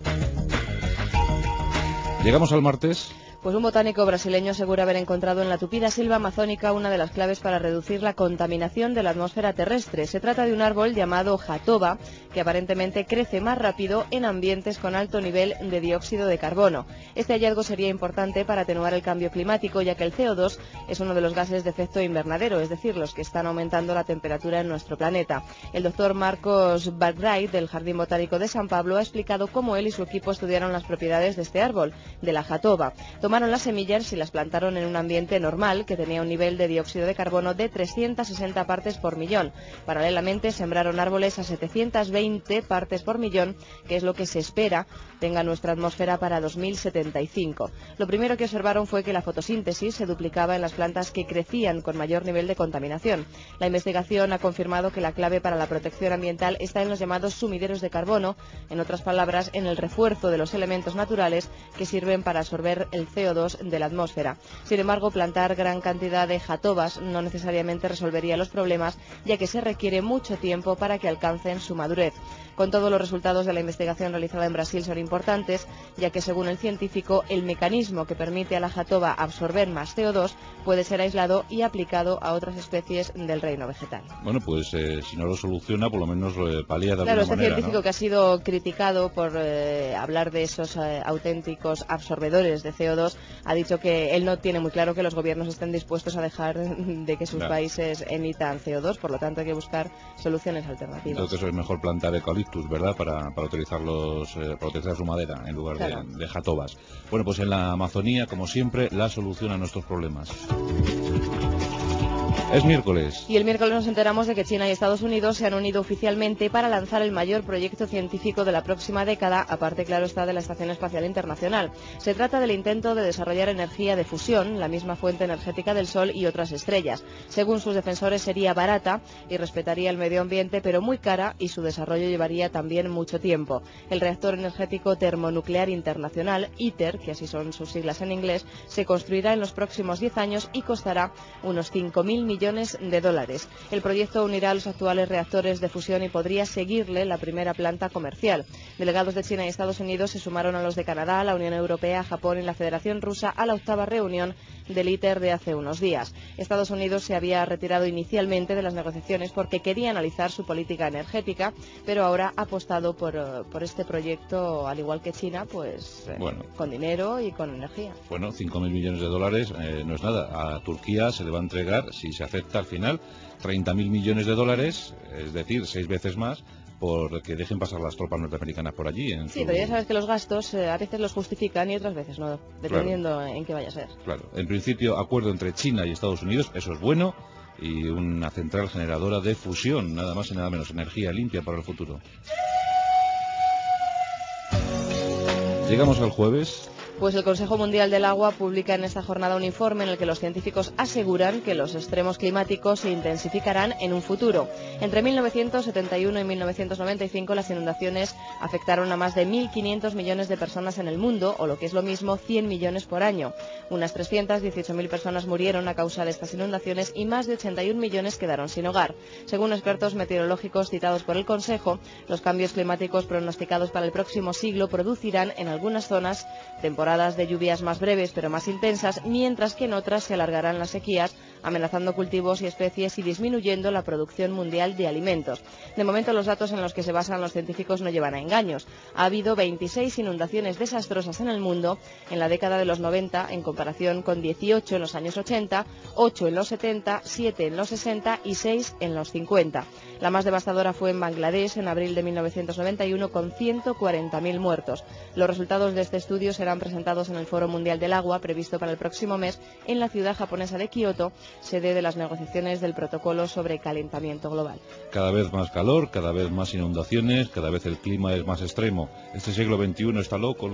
Llegamos al martes. Pues un botánico brasileño asegura haber encontrado en la tupida selva amazónica una de las claves para reducir la contaminación de la atmósfera terrestre. Se trata de un árbol llamado jatoba, que aparentemente crece más rápido en ambientes con alto nivel de dióxido de carbono. Este hallazgo sería importante para atenuar el cambio climático, ya que el CO2 es uno de los gases de efecto invernadero, es decir, los que están aumentando la temperatura en nuestro planeta. El doctor Marcos Bargray, del Jardín Botánico de San Pablo, ha explicado cómo él y su equipo estudiaron las propiedades de este árbol, de la jatoba. Tomaron las semillas y las plantaron en un ambiente normal que tenía un nivel de dióxido de carbono de 360 partes por millón. Paralelamente sembraron árboles a 720 partes por millón, que es lo que se espera tenga nuestra atmósfera para 2075. Lo primero que observaron fue que la fotosíntesis se duplicaba en las plantas que crecían con mayor nivel de contaminación. La investigación ha confirmado que la clave para la protección ambiental está en los llamados sumideros de carbono, en otras palabras, en el refuerzo de los elementos naturales que sirven para absorber el CO2 de la atmósfera. Sin embargo, plantar gran cantidad de jatobas no necesariamente resolvería los problemas, ya que se requiere mucho tiempo para que alcancen su madurez. Con todo, los resultados de la investigación realizada en Brasil son importantes, ya que según el científico, el mecanismo que permite a la jatoba absorber más CO2 puede ser aislado y aplicado a otras especies del reino vegetal. Bueno, pues si no lo soluciona, por lo menos lo palía de alguna manera. Claro, este científico, ¿no?, que ha sido criticado por hablar de esos auténticos absorbedores de CO2, ha dicho que él no tiene muy claro que los gobiernos estén dispuestos a dejar de que sus países emitan CO2, por lo tanto hay que buscar soluciones alternativas. Entonces es mejor plantar eucaliptus, ¿verdad?, para utilizar su madera en lugar de jatobas. Bueno, pues en la Amazonía, como siempre, la solución a nuestros problemas. Es miércoles. Y el miércoles nos enteramos de que China y Estados Unidos se han unido oficialmente para lanzar el mayor proyecto científico de la próxima década, aparte, claro está, de la Estación Espacial Internacional. Se trata del intento de desarrollar energía de fusión, la misma fuente energética del Sol y otras estrellas. Según sus defensores, sería barata y respetaría el medio ambiente, pero muy cara, y su desarrollo llevaría también mucho tiempo. El reactor energético termonuclear internacional, ITER, que así son sus siglas en inglés, se construirá en los próximos 10 años y costará unos 5.000 millones de dólares. El proyecto unirá a los actuales reactores de fusión y podría seguirle la primera planta comercial. Delegados de China y Estados Unidos se sumaron a los de Canadá, la Unión Europea, Japón y la Federación Rusa a la 8ª reunión del ITER de hace unos días. Estados Unidos se había retirado inicialmente de las negociaciones porque quería analizar su política energética, pero ahora ha apostado por este proyecto, al igual que China, pues con dinero y con energía. Bueno, 5.000 millones de dólares no es nada. A Turquía se le va a entregar, si se acepta al final, 30.000 millones de dólares, es decir, 6 veces más, por que dejen pasar las tropas norteamericanas por allí. Sí, pero ya sabes que los gastos a veces los justifican y otras veces no, dependiendo en qué vaya a ser. Claro, en principio, acuerdo entre China y Estados Unidos, eso es bueno, y una central generadora de fusión, nada más y nada menos, energía limpia para el futuro. Llegamos al jueves. Pues el Consejo Mundial del Agua publica en esta jornada un informe en el que los científicos aseguran que los extremos climáticos se intensificarán en un futuro. Entre 1971 y 1995 las inundaciones afectaron a más de 1.500 millones de personas en el mundo, o lo que es lo mismo, 100 millones por año. Unas 318.000 personas murieron a causa de estas inundaciones y más de 81 millones quedaron sin hogar. Según expertos meteorológicos citados por el Consejo, los cambios climáticos pronosticados para el próximo siglo producirán en algunas zonas temporadas de lluvias más breves pero más intensas, mientras que en otras se alargarán las sequías, amenazando cultivos y especies y disminuyendo la producción mundial de alimentos. De momento, los datos en los que se basan los científicos no llevan a engaños. Ha habido 26 inundaciones desastrosas en el mundo en la década de los 90, en comparación con 18 en los años 80, 8 en los 70, 7 en los 60 y 6 en los 50. La más devastadora fue en Bangladesh en abril de 1991, con 140.000 muertos. Los resultados de este estudio serán presentados en el Foro Mundial del Agua, previsto para el próximo mes, en la ciudad japonesa de Kioto, sede de las negociaciones del Protocolo sobre Calentamiento Global. Cada vez más calor, cada vez más inundaciones, cada vez el clima es más extremo. Este siglo XXI está loco.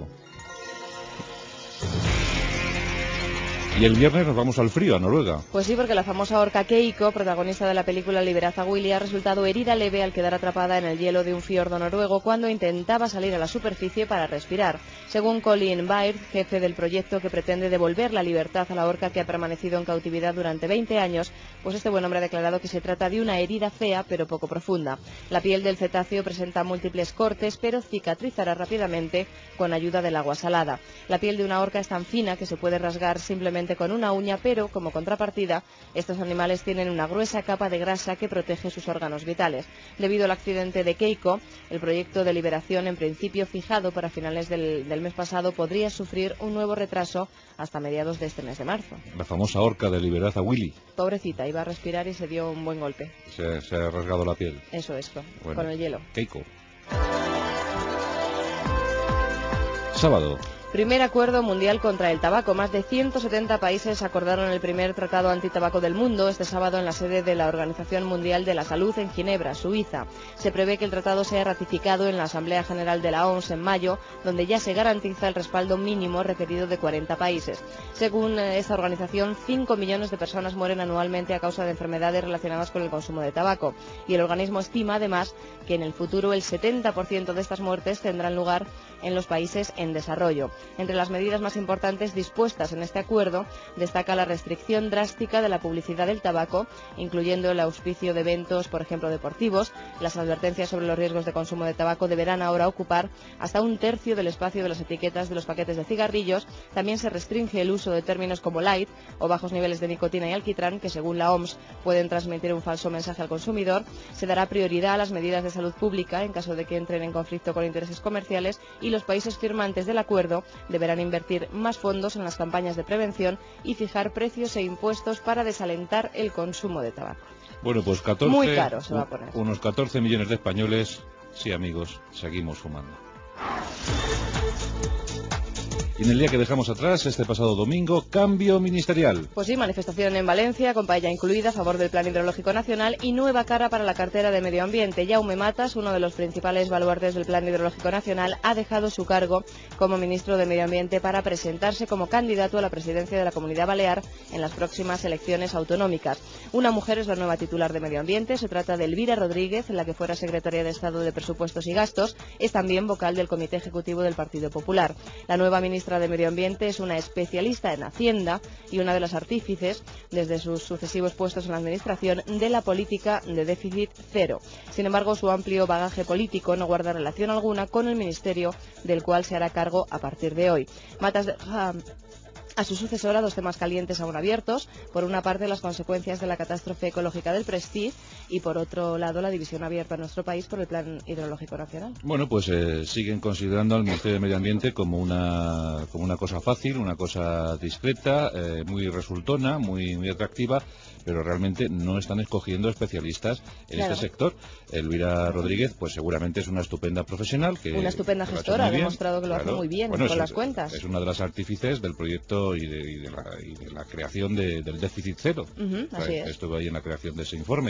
Y el viernes nos vamos al frío, a Noruega. Pues sí, porque la famosa orca Keiko, protagonista de la película Liberad a Willy, ha resultado herida leve al quedar atrapada en el hielo de un fiordo noruego cuando intentaba salir a la superficie para respirar. Según Colin Baird, jefe del proyecto que pretende devolver la libertad a la orca que ha permanecido en cautividad durante 20 años, pues este buen hombre ha declarado que se trata de una herida fea pero poco profunda. La piel del cetáceo presenta múltiples cortes, pero cicatrizará rápidamente con ayuda del agua salada. La piel de una orca es tan fina que se puede rasgar simplemente con una uña, pero como contrapartida, estos animales tienen una gruesa capa de grasa que protege sus órganos vitales. Debido al accidente de Keiko, el proyecto de liberación, en principio fijado para finales del mes pasado, podría sufrir un nuevo retraso hasta mediados de este mes de marzo. La famosa orca de Liberad a Willy. Pobrecita, iba a respirar y se dio un buen golpe. Se ha rasgado la piel. Eso es, bueno, con el hielo. Keiko. Sábado. Primer acuerdo mundial contra el tabaco. Más de 170 países acordaron el primer tratado antitabaco del mundo este sábado en la sede de la Organización Mundial de la Salud en Ginebra, Suiza. Se prevé que el tratado sea ratificado en la Asamblea General de la OMS en mayo, donde ya se garantiza el respaldo mínimo requerido de 40 países. Según esta organización, 5 millones de personas mueren anualmente a causa de enfermedades relacionadas con el consumo de tabaco. Y el organismo estima, además, que en el futuro el 70% de estas muertes tendrán lugar en los países en desarrollo. Entre las medidas más importantes dispuestas en este acuerdo destaca la restricción drástica de la publicidad del tabaco, incluyendo el auspicio de eventos, por ejemplo, deportivos. Las advertencias sobre los riesgos de consumo de tabaco deberán ahora ocupar hasta un tercio del espacio de las etiquetas de los paquetes de cigarrillos. También se restringe el uso de términos como light o bajos niveles de nicotina y alquitrán, que según la OMS pueden transmitir un falso mensaje al consumidor. Se dará prioridad a las medidas de salud pública en caso de que entren en conflicto con intereses comerciales, y los países firmantes del acuerdo deberán invertir más fondos en las campañas de prevención y fijar precios e impuestos para desalentar el consumo de tabaco. Bueno, pues muy caro se va a poner. Unos 14 millones de españoles, sí amigos, seguimos fumando. Y en el día que dejamos atrás, este pasado domingo, cambio ministerial. Pues sí, manifestación en Valencia, con paella incluida, a favor del Plan Hidrológico Nacional, y nueva cara para la cartera de Medio Ambiente. Jaume Matas, uno de los principales baluartes del Plan Hidrológico Nacional, ha dejado su cargo como ministro de Medio Ambiente para presentarse como candidato a la presidencia de la Comunidad Balear en las próximas elecciones autonómicas. Una mujer es la nueva titular de Medio Ambiente. Se trata de Elvira Rodríguez, la que fuera secretaria de Estado de Presupuestos y Gastos. Es también vocal del Comité Ejecutivo del Partido Popular. La nueva ministra de Medio Ambiente es una especialista en Hacienda y una de las artífices, desde sus sucesivos puestos en la Administración, de la política de déficit cero. Sin embargo, su amplio bagaje político no guarda relación alguna con el ministerio del cual se hará cargo a partir de hoy. Matas deja a su sucesora dos temas calientes aún abiertos: por una parte, las consecuencias de la catástrofe ecológica del Prestige, y por otro lado, la división abierta en nuestro país por el Plan Hidrológico Nacional. Bueno, pues siguen considerando al Ministerio de Medio Ambiente como una cosa fácil, una cosa discreta, muy resultona, muy atractiva, pero realmente no están escogiendo especialistas en este sector. Elvira Rodríguez, pues seguramente es una estupenda profesional. Una estupenda gestora, ha demostrado que lo hace muy bien con las cuentas. Es una de las artífices del proyecto y de la creación del déficit cero. Así es. Estuve ahí en la creación de ese informe.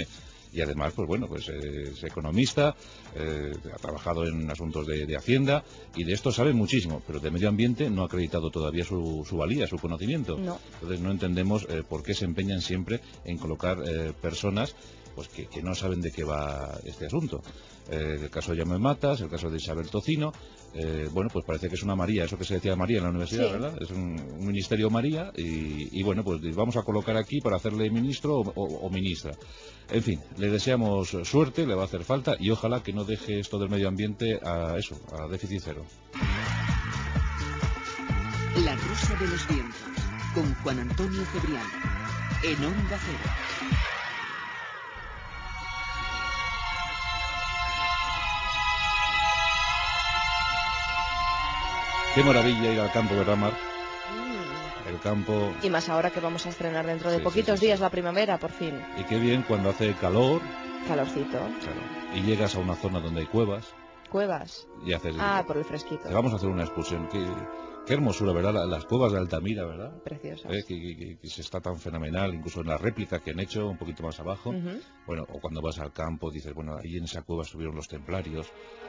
y además, pues bueno, pues es economista, ha trabajado en asuntos de Hacienda, y de esto sabe muchísimo, pero de medio ambiente no ha acreditado todavía su valía, su conocimiento. No. Entonces no entendemos por qué se empeñan siempre en colocar personas pues que no saben de qué va este asunto. El caso de Jaume Matas, el caso de Isabel Tocino, bueno, pues parece que es una María, eso que se decía María en la universidad, sí, ¿verdad? Es un ministerio María, y bueno, pues vamos a colocar aquí para hacerle ministro o ministra. En fin, le deseamos suerte, le va a hacer falta, y ojalá que no deje esto del medio ambiente a déficit cero. La Rosa de los Vientos, con Juan Antonio Cebrián, en Onda Cero. Qué maravilla ir al campo, ¿verdad, Mar? El campo... Y más ahora que vamos a estrenar dentro de poquitos días la primavera, por fin. Y qué bien cuando hace calor. Calorcito. Claro. Y llegas a una zona donde hay cuevas. ¿Cuevas? Y haces... por el fresquito. Vamos a hacer una excursión. Qué hermosura, ¿verdad? Las cuevas de Altamira, ¿verdad? Preciosas. Que se está tan fenomenal, incluso en la réplica que han hecho, un poquito más abajo. Bueno, o cuando vas al campo, dices, bueno, ahí en esa cueva estuvieron los templarios.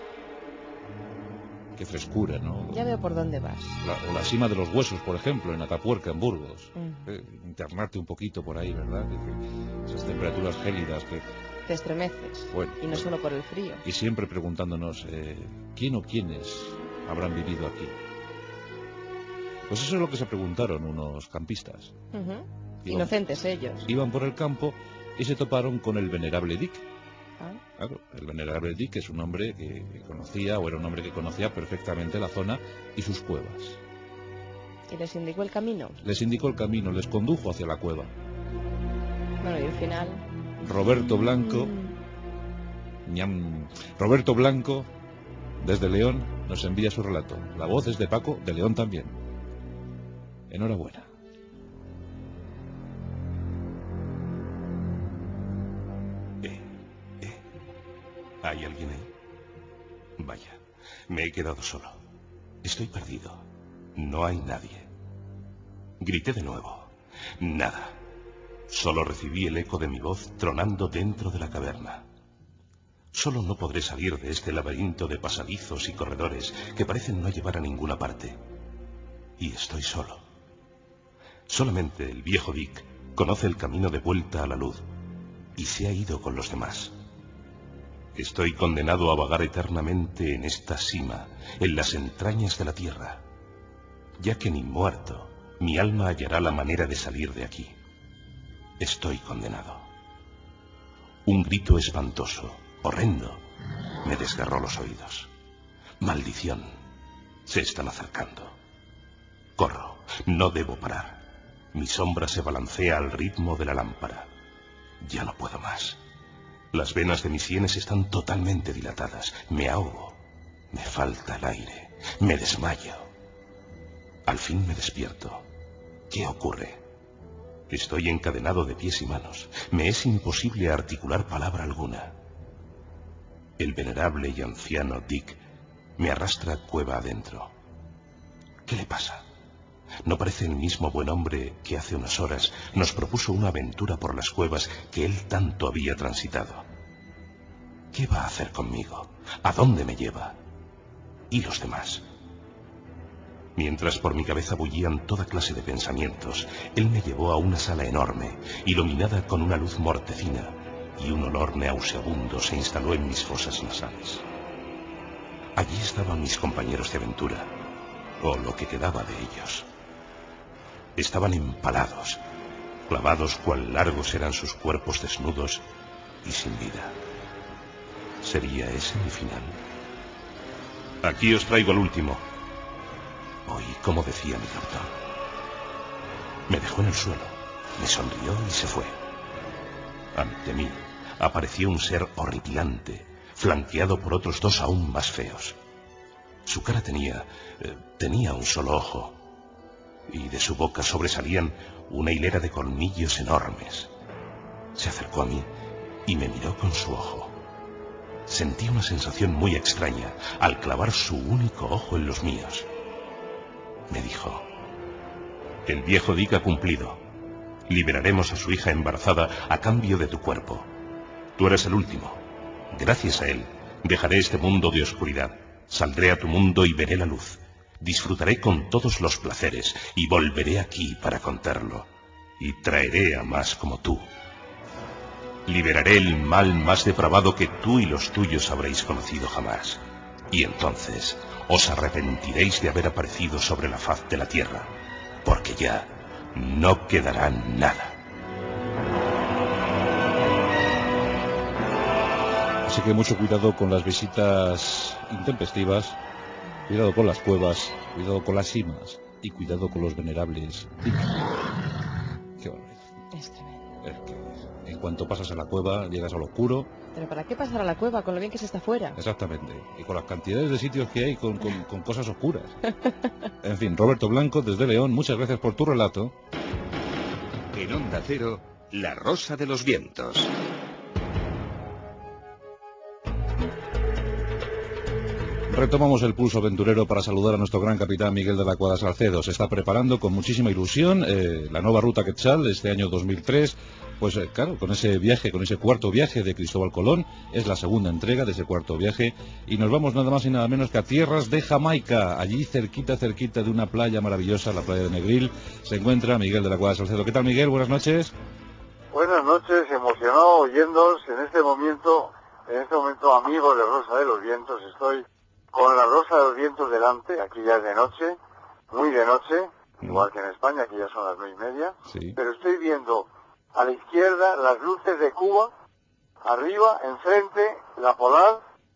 Qué frescura, ¿no? Ya veo por dónde vas. O la cima de los huesos, por ejemplo, en Atapuerca, en Burgos. Internarte un poquito por ahí, ¿verdad? Esas temperaturas gélidas que... Te estremeces. Bueno, y no solo por el frío. Y siempre preguntándonos, ¿quién o quiénes habrán vivido aquí? Pues eso es lo que se preguntaron unos campistas. Inocentes ellos. Iban por el campo y se toparon con el venerable Dick. Claro, el venerable Dick es un hombre que conocía, o era un hombre que conocía perfectamente la zona y sus cuevas. ¿Y les indicó el camino? Les indicó el camino, les condujo hacia la cueva. Bueno, y al final... Roberto Blanco, Roberto Blanco, desde León, nos envía su relato. La voz es de Paco, de León también. Enhorabuena. ¿Hay alguien ahí? Vaya, me he quedado solo. Estoy perdido. No hay nadie. Grité de nuevo. Nada. Solo recibí el eco de mi voz tronando dentro de la caverna. Solo no podré salir de este laberinto de pasadizos y corredores que parecen no llevar a ninguna parte. Y estoy solo. Solamente el viejo Dick conoce el camino de vuelta a la luz y se ha ido con los demás. Estoy condenado a vagar eternamente en esta sima, en las entrañas de la tierra, ya que ni muerto mi alma hallará la manera de salir de aquí. Estoy condenado. Un grito espantoso, horrendo, me desgarró los oídos. Maldición, se están acercando. Corro, no debo parar. Mi sombra se balancea al ritmo de la lámpara. Ya no puedo más. Las venas de mis sienes están totalmente dilatadas. Me ahogo. Me falta el aire. Me desmayo. Al fin me despierto. ¿Qué ocurre? Estoy encadenado de pies y manos. Me es imposible articular palabra alguna. El venerable y anciano Dick me arrastra cueva adentro. ¿Qué le pasa? ¿No parece el mismo buen hombre que hace unas horas nos propuso una aventura por las cuevas que él tanto había transitado? ¿Qué va a hacer conmigo? ¿A dónde me lleva? ¿Y los demás? Mientras por mi cabeza bullían toda clase de pensamientos, él me llevó a una sala enorme, iluminada con una luz mortecina, y un olor nauseabundo se instaló en mis fosas nasales. Allí estaban mis compañeros de aventura, o lo que quedaba de ellos. Estaban empalados, clavados cuán largos eran sus cuerpos desnudos y sin vida. ¿Sería ese mi final? Aquí os traigo el último. Oí cómo decía mi captor. Me dejó en el suelo, me sonrió y se fue. Ante mí apareció un ser horripilante, flanqueado por otros dos aún más feos. Su cara tenía un solo ojo, y de su boca sobresalían una hilera de colmillos enormes. Se acercó a mí y me miró con su ojo. Sentí una sensación muy extraña al clavar su único ojo en los míos. Me dijo: el viejo Dick ha cumplido. Liberaremos a su hija embarazada a cambio de tu cuerpo. Tú eres el último. Gracias a él, dejaré este mundo de oscuridad. Saldré a tu mundo y veré la luz. Disfrutaré con todos los placeres y volveré aquí para contarlo. Y traeré a más como tú. Liberaré el mal más depravado que tú y los tuyos habréis conocido jamás. Y entonces os arrepentiréis de haber aparecido sobre la faz de la tierra, porque ya no quedará nada. Así que mucho cuidado con las visitas intempestivas, cuidado con las cuevas, cuidado con las simas y cuidado con los venerables. Qué barbaridad. Es tremendo. Es que en cuanto pasas a la cueva, llegas al oscuro. Pero ¿para qué pasar a la cueva con lo bien que se está fuera? Exactamente. Y con las cantidades de sitios que hay con cosas oscuras. En fin, Roberto Blanco, desde León, muchas gracias por tu relato. En Onda Cero, La Rosa de los Vientos. Retomamos el pulso aventurero para saludar a nuestro gran capitán Miguel de la Cuadra Salcedo. Se está preparando con muchísima ilusión la nueva ruta Quetzal de este año 2003. Pues claro, con ese viaje, con ese cuarto viaje de Cristóbal Colón, es la segunda entrega de ese cuarto viaje. Y nos vamos nada más y nada menos que a tierras de Jamaica. Allí cerquita de una playa maravillosa, la playa de Negril, se encuentra Miguel de la Cuadra Salcedo. ¿Qué tal, Miguel? Buenas noches. Buenas noches, emocionado oyéndoos en este momento, amigos de Rosa de los Vientos. Estoy con la Rosa de los Vientos delante, aquí ya es de noche, muy de noche, igual que en España, aquí ya son las 9:30, sí. Pero estoy viendo a la izquierda las luces de Cuba, arriba, enfrente, la polar,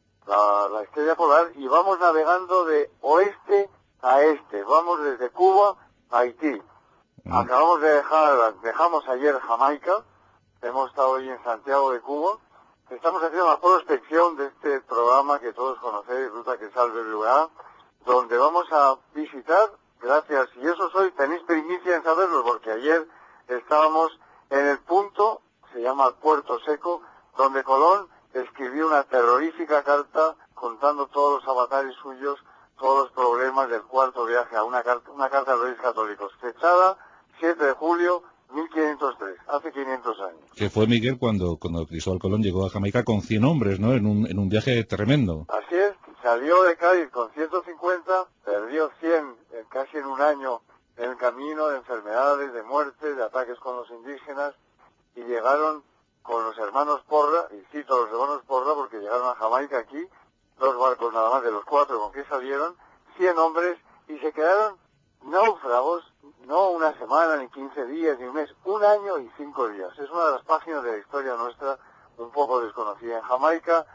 la estrella polar, y vamos navegando de oeste a este, vamos desde Cuba a Haití. Acabamos de dejamos ayer Jamaica, hemos estado hoy en Santiago de Cuba. Estamos haciendo la prospección de este programa que todos conocéis, Ruta Quetzal BBVA, donde vamos a visitar, gracias, y eso tenéis primicia en saberlo, porque ayer estábamos en el punto, se llama Puerto Seco, donde Colón escribió una terrorífica carta contando todos los avatares suyos, todos los problemas del cuarto viaje, una carta a los Reyes Católicos, fechada 7 de julio 1503, hace 500 años. Que fue, Miguel, cuando Cristóbal Colón llegó a Jamaica con 100 hombres, ¿no? En un viaje tremendo. Así es, salió de Cádiz con 150, perdió 100 casi en un año en el camino, de enfermedades, de muerte, de ataques con los indígenas, y llegaron con los hermanos Porra, y cito a los hermanos Porra porque llegaron a Jamaica aquí, 2 barcos nada más de los 4 con que salieron, 100 hombres, y se quedaron náufragos, no una semana, ni 15 días, ni un mes, 1 año y 5 días. Es una de las páginas de la historia nuestra un poco desconocida en Jamaica,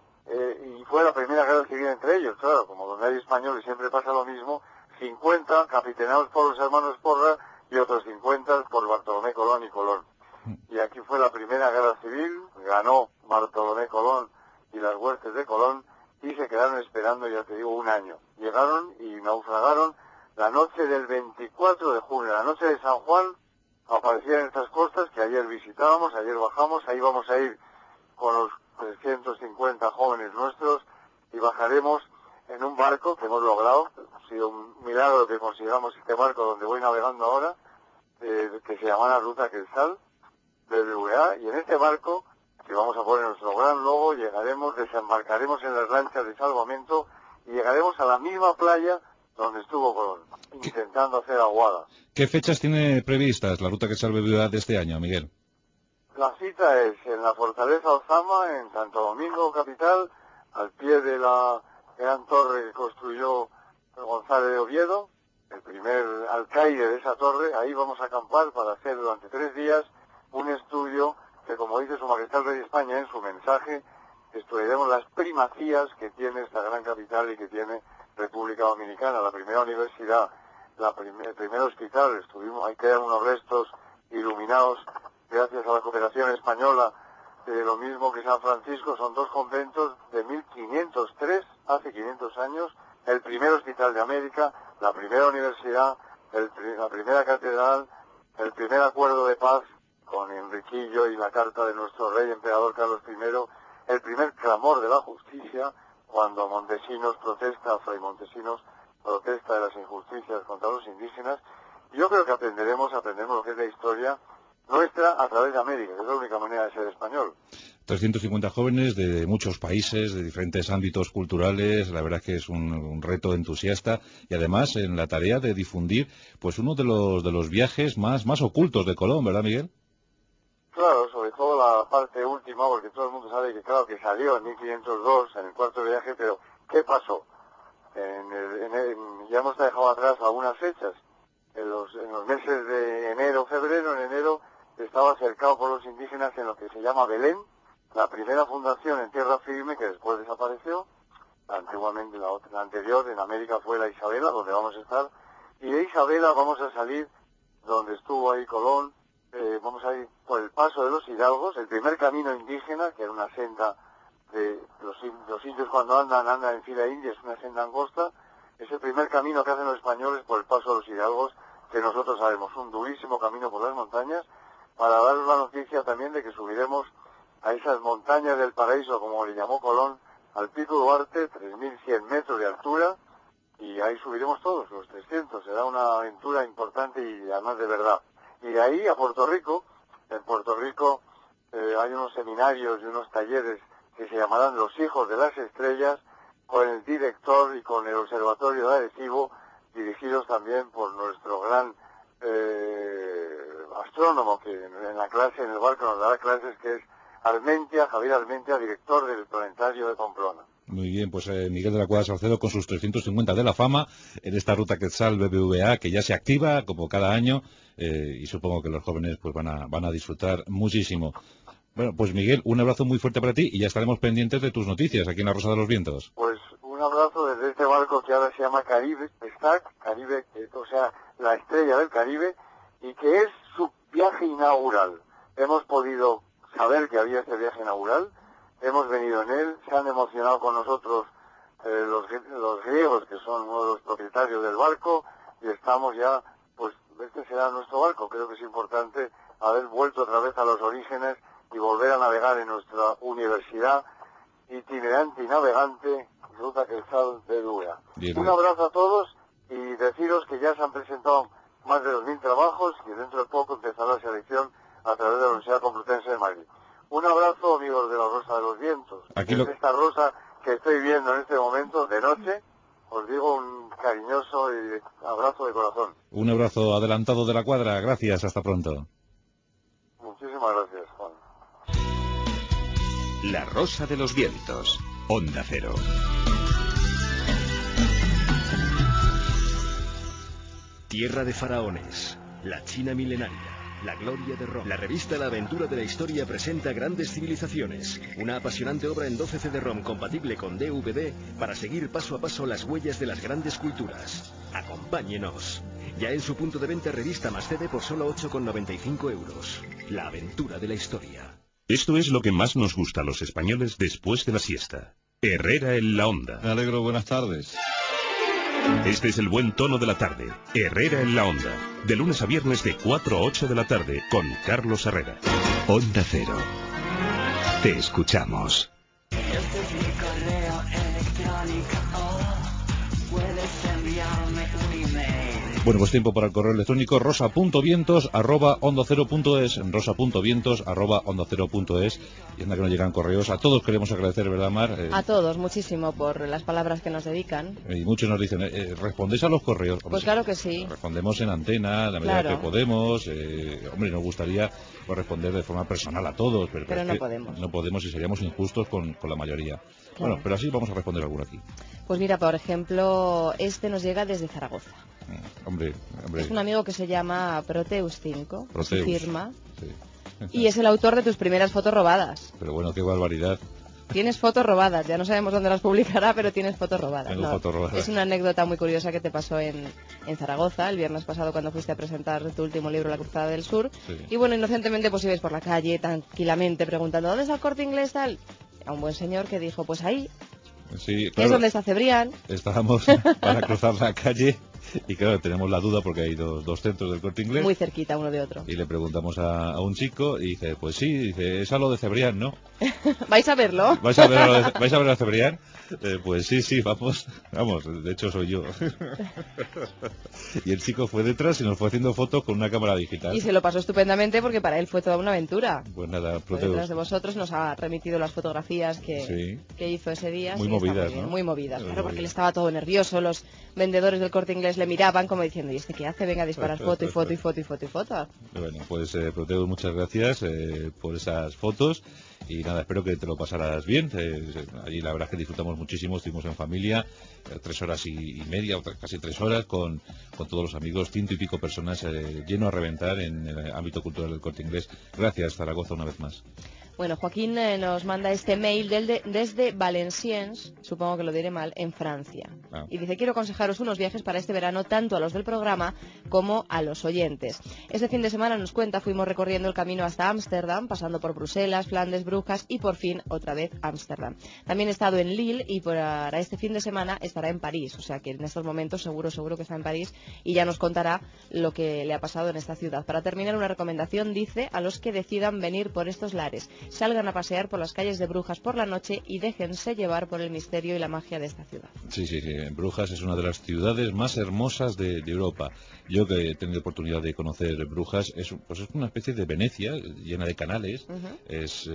y fue la primera guerra civil entre ellos, claro, como donde hay españoles siempre pasa lo mismo, 50 capitaneados por los hermanos Porra y otros 50 por Bartolomé Colón y Colón. Y aquí fue la primera guerra civil, ganó Bartolomé Colón y las huestes de Colón, y se quedaron esperando, ya te digo, 1 año. Llegaron y naufragaron la noche del 24 de junio, la noche de San Juan, aparecían en estas costas que ayer visitábamos, ayer bajamos, ahí vamos a ir con los 350 jóvenes nuestros y bajaremos en un barco que hemos logrado, ha sido un milagro que consigamos este barco donde voy navegando ahora, que se llama la Ruta Quetzal BBVA, y en este barco, que vamos a poner nuestro gran logo, desembarcaremos en las lanchas de salvamento y llegaremos a la misma playa donde estuvo Colón, intentando hacer aguada. ¿Qué fechas tiene previstas la Ruta Quetzal BBVA de este año, Miguel? La cita es en la Fortaleza Ozama, en Santo Domingo, capital, al pie de la gran torre que construyó González de Oviedo, el primer alcaide de esa torre. Ahí vamos a acampar para hacer durante 3 días un estudio que, como dice Su Majestad el Rey de España en su mensaje, estudiaremos las primacías que tiene esta gran capital y que tiene República Dominicana, la primera universidad, el primer hospital. Ahí quedan unos restos iluminados gracias a la cooperación española, lo mismo que San Francisco. Son 2 conventos de 1503, hace 500 años, el primer hospital de América, la primera universidad, la primera catedral, el primer acuerdo de paz con Enriquillo y la carta de nuestro rey emperador Carlos I, el primer clamor de la justicia, cuando Montesinos protesta, Fray Montesinos protesta de las injusticias contra los indígenas. Yo creo que aprenderemos lo que es la historia nuestra a través de América, que es la única manera de ser español. 350 jóvenes de muchos países, de diferentes ámbitos culturales. La verdad es que es un reto entusiasta, y además en la tarea de difundir pues uno de los viajes más ocultos de Colón, ¿verdad, Miguel? Claro, sobre todo la parte última, porque todo el mundo sabe que claro que salió en 1502 en el cuarto viaje, pero ¿qué pasó? Ya hemos dejado atrás algunas fechas. En los meses de enero, febrero, en enero estaba cercado por los indígenas en lo que se llama Belén, la primera fundación en tierra firme que después desapareció. Antiguamente la anterior en América fue la Isabela, donde vamos a estar, y de Isabela vamos a salir donde estuvo ahí Colón. Vamos a ir por el paso de los Hidalgos, el primer camino indígena, que era una senda de los indios cuando andan en fila india, es una senda angosta. Es el primer camino que hacen los españoles por el paso de los Hidalgos, que nosotros sabemos, un durísimo camino por las montañas, para daros la noticia también de que subiremos a esas montañas del paraíso, como le llamó Colón, al Pico Duarte, 3.100 metros de altura, y ahí subiremos todos, los 300. Será una aventura importante y además de verdad. Y de ahí a Puerto Rico. En Puerto Rico hay unos seminarios y unos talleres que se llamarán Los Hijos de las Estrellas, con el director y con el Observatorio de Arecibo, dirigidos también por nuestro gran astrónomo, que en la clase, en el barco nos dará clases, que es Javier Armentia, director del Planetario de Pamplona. Muy bien, pues Miguel de la Cuadra Salcedo con sus 350 de la fama en esta ruta Quetzal BBVA, que ya se activa como cada año, y supongo que los jóvenes pues van a disfrutar muchísimo. Bueno, pues Miguel, un abrazo muy fuerte para ti y ya estaremos pendientes de tus noticias aquí en la Rosa de los Vientos. Pues un abrazo desde este barco que ahora se llama Caribe, Caribe, o sea, la estrella del Caribe, y que es su viaje inaugural. Hemos podido saber que había este viaje inaugural, hemos venido en él, se han emocionado con nosotros los griegos, que son uno de los propietarios del barco, y estamos ya, pues este será nuestro barco. Creo que es importante haber vuelto otra vez a los orígenes y volver a navegar en nuestra universidad itinerante y navegante, Ruta Quetzal BBVA. Un abrazo a todos y deciros que ya se han presentado más de 2.000 trabajos y dentro de poco empezará la selección a través de la Universidad Complutense de Madrid. Un abrazo, amigos de la Rosa de los Vientos. Esta rosa que estoy viendo en este momento de noche, os digo un cariñoso y abrazo de corazón. Un abrazo adelantado de la Cuadra, gracias, hasta pronto. Muchísimas gracias, Juan. La Rosa de los Vientos, Onda Cero. Tierra de faraones, la China milenaria, la gloria de Roma. La revista La Aventura de la Historia presenta Grandes Civilizaciones, una apasionante obra en 12 CD-ROM compatible con DVD para seguir paso a paso las huellas de las grandes culturas. Acompáñenos. Ya en su punto de venta revista más CD por solo 8,95 euros. La Aventura de la Historia. Esto es lo que más nos gusta a los españoles después de la siesta. Herrera en la Onda. Me alegro, buenas tardes. Este es el buen tono de la tarde. Herrera en la Onda. De lunes a viernes de 4 a 8 de la tarde con Carlos Herrera. Onda Cero. Te escuchamos. Este es mi correo electrónico. Puedes enviarme un email. Bueno, pues tiempo para el correo electrónico rosa.vientos@ondacero.es, rosa.vientos@ondacero.es. Y anda que nos llegan correos. A todos queremos agradecer, ¿verdad, Mar? A todos, muchísimo por las palabras que nos dedican. Y muchos nos dicen, ¿respondéis a los correos? Hombre, pues claro que sí. Respondemos en antena, la medida que podemos. Hombre, nos gustaría pues, responder de forma personal a todos, pero no podemos. No podemos y seríamos injustos con la mayoría. Claro. Bueno, pero así vamos a responder alguno aquí. Pues mira, por ejemplo, este nos llega desde Zaragoza. Hombre. Es un amigo que se llama Proteus 5, su firma, sí. Y es el autor de tus primeras fotos robadas. Pero bueno, qué barbaridad. Tienes fotos robadas, ya no sabemos dónde las publicará, pero tienes fotos robadas. Tengo fotos robadas. Es una anécdota muy curiosa que te pasó en Zaragoza el viernes pasado cuando fuiste a presentar tu último libro, La Cruzada del Sur. Sí. Y bueno, inocentemente pues ibas por la calle tranquilamente preguntando ¿dónde está el Corte Inglés tal? A un buen señor que dijo, pues ahí. Sí, claro. Que es donde está Cebrián. Estábamos para cruzar la calle y claro, tenemos la duda porque hay dos centros del Corte Inglés. Muy cerquita uno de otro. Y le preguntamos a un chico y dice, pues sí, dice, es a lo de Cebrián, ¿no? ¿Vais a verlo? ¿Vais a ver a Cebrián? Pues sí, vamos, de hecho soy yo. Y el chico fue detrás y nos fue haciendo fotos con una cámara digital. Y se lo pasó estupendamente porque para él fue toda una aventura. Pues nada, detrás de vosotros, nos ha remitido las fotografías que hizo ese día. Muy movidas, ¿no? Muy movidas, claro, porque él estaba todo nervioso, los vendedores del Corte Inglés le miraban como diciendo, ¿y este qué hace? Venga a disparar foto y foto y foto y foto y foto. Bueno, pues Proteo, muchas gracias por esas fotos. Y nada, espero que te lo pasarás bien. Allí la verdad es que disfrutamos muchísimo, estuvimos en familia, 3 horas y media, casi 3 horas, con todos los amigos, 100 y pico personas, lleno a reventar en el ámbito cultural del Corte Inglés. Gracias, Zaragoza, una vez más. Bueno, Joaquín nos manda este mail desde Valenciennes, supongo que lo diré mal, en Francia. Y dice, quiero aconsejaros unos viajes para este verano, tanto a los del programa como a los oyentes. Este fin de semana, nos cuenta, fuimos recorriendo el camino hasta Ámsterdam, pasando por Bruselas, Flandes, Brujas y por fin otra vez Ámsterdam. También he estado en Lille y para este fin de semana estará en París, o sea que en estos momentos seguro que está en París y ya nos contará lo que le ha pasado en esta ciudad. Para terminar, una recomendación, dice, a los que decidan venir por estos lares. Salgan a pasear por las calles de Brujas por la noche y déjense llevar por el misterio y la magia de esta ciudad. Sí, Brujas es una de las ciudades más hermosas de Europa. Yo que he tenido oportunidad de conocer Brujas, es una especie de Venecia, llena de canales, es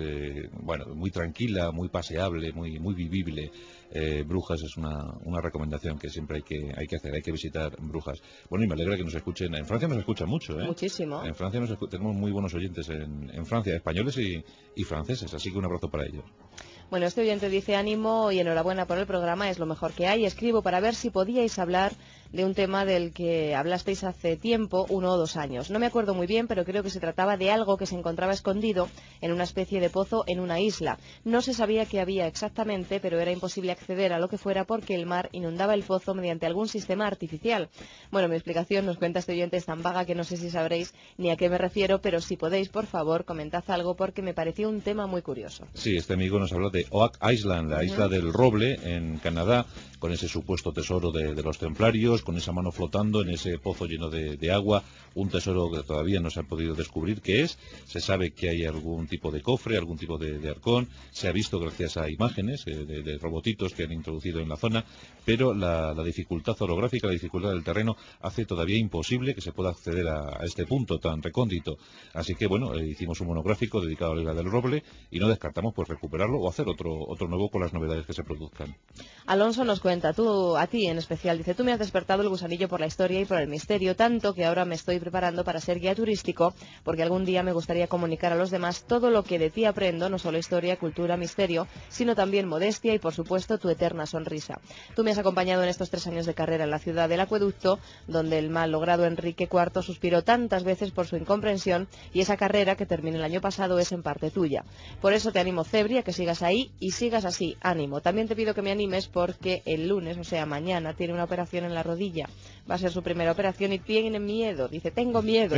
muy tranquila, muy paseable, muy vivible. Brujas es una recomendación que siempre hay que hacer, hay que visitar Brujas. Bueno, y me alegra que nos escuchen. En Francia nos escuchan mucho, ¿eh? Muchísimo. En Francia tenemos muy buenos oyentes en Francia, españoles y franceses, así que un abrazo para ellos. Bueno, este oyente dice, ánimo y enhorabuena por el programa, es lo mejor que hay. Escribo para ver si podíais hablar de un tema del que hablasteis hace tiempo, 1 o 2 años. No me acuerdo muy bien, pero creo que se trataba de algo que se encontraba escondido en una especie de pozo en una isla. No se sabía qué había exactamente, pero era imposible acceder a lo que fuera porque el mar inundaba el pozo mediante algún sistema artificial. Bueno, mi explicación, nos cuenta este oyente, es tan vaga que no sé si sabréis ni a qué me refiero, pero si podéis, por favor, comentad algo porque me pareció un tema muy curioso. Sí, este amigo nos habla de Oak Island, la isla del roble en Canadá, con ese supuesto tesoro de los templarios, con esa mano flotando en ese pozo lleno de agua, un tesoro que todavía no se ha podido descubrir qué es. Se sabe que hay algún tipo de cofre, algún tipo de arcón, se ha visto gracias a imágenes de robotitos que han introducido en la zona, pero la dificultad orográfica, la dificultad del terreno hace todavía imposible que se pueda acceder a este punto tan recóndito. Así que bueno, hicimos un monográfico dedicado a la isla del roble y no descartamos pues recuperarlo o hacer otro nuevo con las novedades que se produzcan. Alonso nos cuenta, a ti en especial, dice, tú me has despertado el gusanillo por la historia y por el misterio, tanto que ahora me estoy preparando para ser guía turístico, porque algún día me gustaría comunicar a los demás todo lo que de ti aprendo, no solo historia, cultura, misterio, sino también modestia y por supuesto tu eterna sonrisa. Tú me has acompañado en estos 3 años de carrera en la ciudad del acueducto, donde el mal logrado Enrique IV suspiró tantas veces por su incomprensión, y esa carrera que terminó el año pasado es en parte tuya. Por eso te animo, Cebri, a que sigas ahí y sigas así, ánimo. También te pido que me animes porque el lunes, o sea mañana, tiene una operación en la rodilla. Va a ser su primera operación y tiene miedo. Dice, tengo miedo.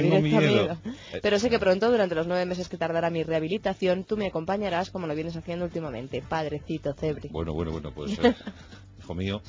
Pero sé que pronto, durante los 9 meses que tardará mi rehabilitación, tú me acompañarás como lo vienes haciendo últimamente. Padrecito Cebri. Bueno, pues... hijo mío.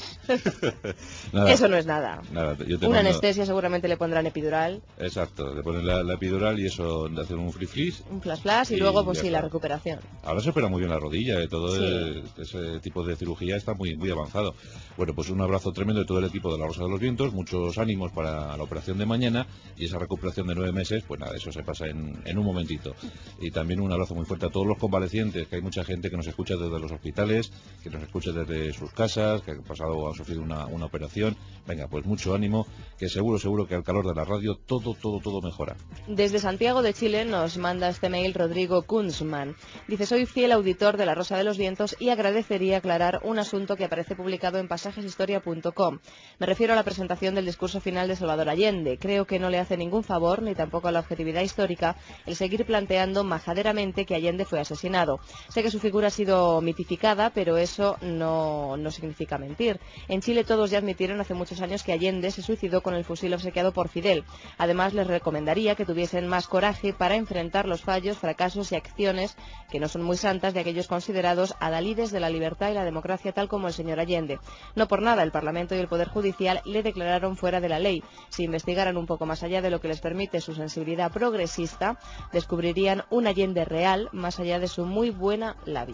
Nada, eso no es nada. Una anestesia seguramente le pondrán epidural. Exacto, le ponen la epidural y eso de hacer un flash. Un flash y luego pues sí, la recuperación. Ahora se opera muy bien la rodilla, todo ese tipo de cirugía está muy avanzado. Bueno, pues un abrazo tremendo de todo el equipo de La Rosa de los Vientos, muchos ánimos para la operación de mañana y esa recuperación de 9 meses, pues nada, eso se pasa en un momentito. Y también un abrazo muy fuerte a todos los convalecientes, que hay mucha gente que nos escucha desde los hospitales, que nos escucha desde sus casas, que han sufrido una operación. Venga, pues mucho ánimo, que seguro que al calor de la radio todo mejora. Desde Santiago de Chile nos manda este mail Rodrigo Kunzman. Dice, soy fiel auditor de La Rosa de los Vientos y agradecería aclarar un asunto que aparece publicado en pasajeshistoria.com. Me refiero a la presentación del discurso final de Salvador Allende. Creo que no le hace ningún favor, ni tampoco a la objetividad histórica, el seguir planteando majaderamente que Allende fue asesinado. Sé que su figura ha sido mitificada, pero eso no significa mentir. En Chile todos ya admitieron hace muchos años que Allende se suicidó con el fusil obsequiado por Fidel. Además, les recomendaría que tuviesen más coraje para enfrentar los fallos, fracasos y acciones que no son muy santas de aquellos considerados adalides de la libertad y la democracia, tal como el señor Allende. No por nada el Parlamento y el Poder Judicial le declararon fuera de la ley. Si investigaran un poco más allá de lo que les permite su sensibilidad progresista, descubrirían un Allende real más allá de su muy buena labia.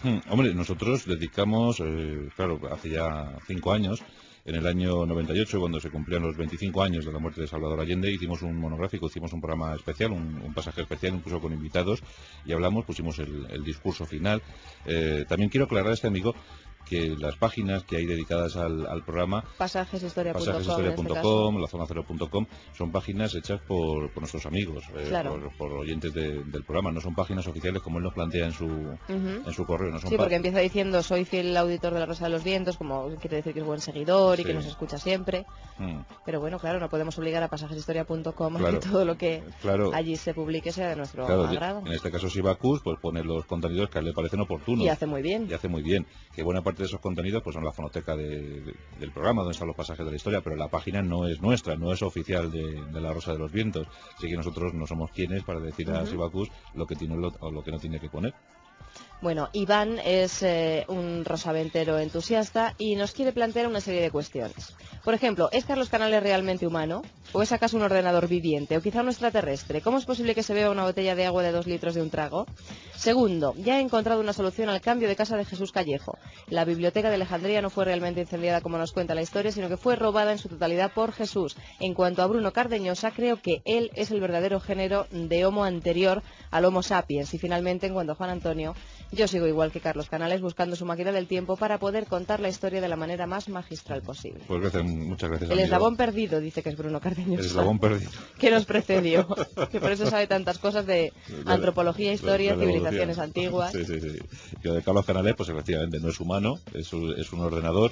Hombre, nosotros dedicamos, claro, hace ya 5 años, en el año 98, cuando se cumplían los 25 años de la muerte de Salvador Allende, hicimos un monográfico, hicimos un programa especial, un pasaje especial, incluso con invitados, y hablamos, pusimos el discurso final. También quiero aclarar a este amigo que las páginas que hay dedicadas al programa, pasajeshistoria.com, lazonacero.com, son páginas hechas por nuestros amigos, claro, por oyentes del programa, no son páginas oficiales como él nos plantea en su correo. No son sí, porque empieza diciendo soy fiel auditor de La Rosa de los Vientos, como quiere decir que es buen seguidor y que nos escucha siempre. Pero bueno, claro, no podemos obligar a pasajeshistoria.com a que todo lo que allí se publique sea de nuestro agrado. En este caso Sibacus pues pone los contenidos que a él le parecen oportunos. Y hace muy bien. Que buena parte de esos contenidos pues son la fonoteca del programa, donde están los pasajes de la historia, pero la página no es nuestra, no es oficial de La Rosa de los Vientos. Así que nosotros no somos quienes para decir a Sibacus lo que tiene o lo que no tiene que poner. Bueno, Iván es un rosaventero entusiasta y nos quiere plantear una serie de cuestiones. Por ejemplo, ¿es Carlos Canales realmente humano? ¿O es acaso un ordenador viviente? ¿O quizá un extraterrestre? ¿Cómo es posible que se beba una botella de agua de 2 litros de un trago? Segundo, ya he encontrado una solución al cambio de casa de Jesús Callejo. La biblioteca de Alejandría no fue realmente incendiada como nos cuenta la historia, sino que fue robada en su totalidad por Jesús. En cuanto a Bruno Cardeñosa, creo que él es el verdadero género de Homo anterior al Homo sapiens. Y finalmente, en cuanto a Juan Antonio, yo sigo igual que Carlos Canales buscando su máquina del tiempo para poder contar la historia de la manera más magistral posible. Pues muchas gracias. El eslabón perdido, dice que es Bruno Cardeñosa. El eslabón perdido. Que nos precedió. Que por eso sabe tantas cosas de antropología, historia, civilizaciones antiguas. Sí. Yo de Carlos Canales, pues efectivamente no es humano, es un ordenador.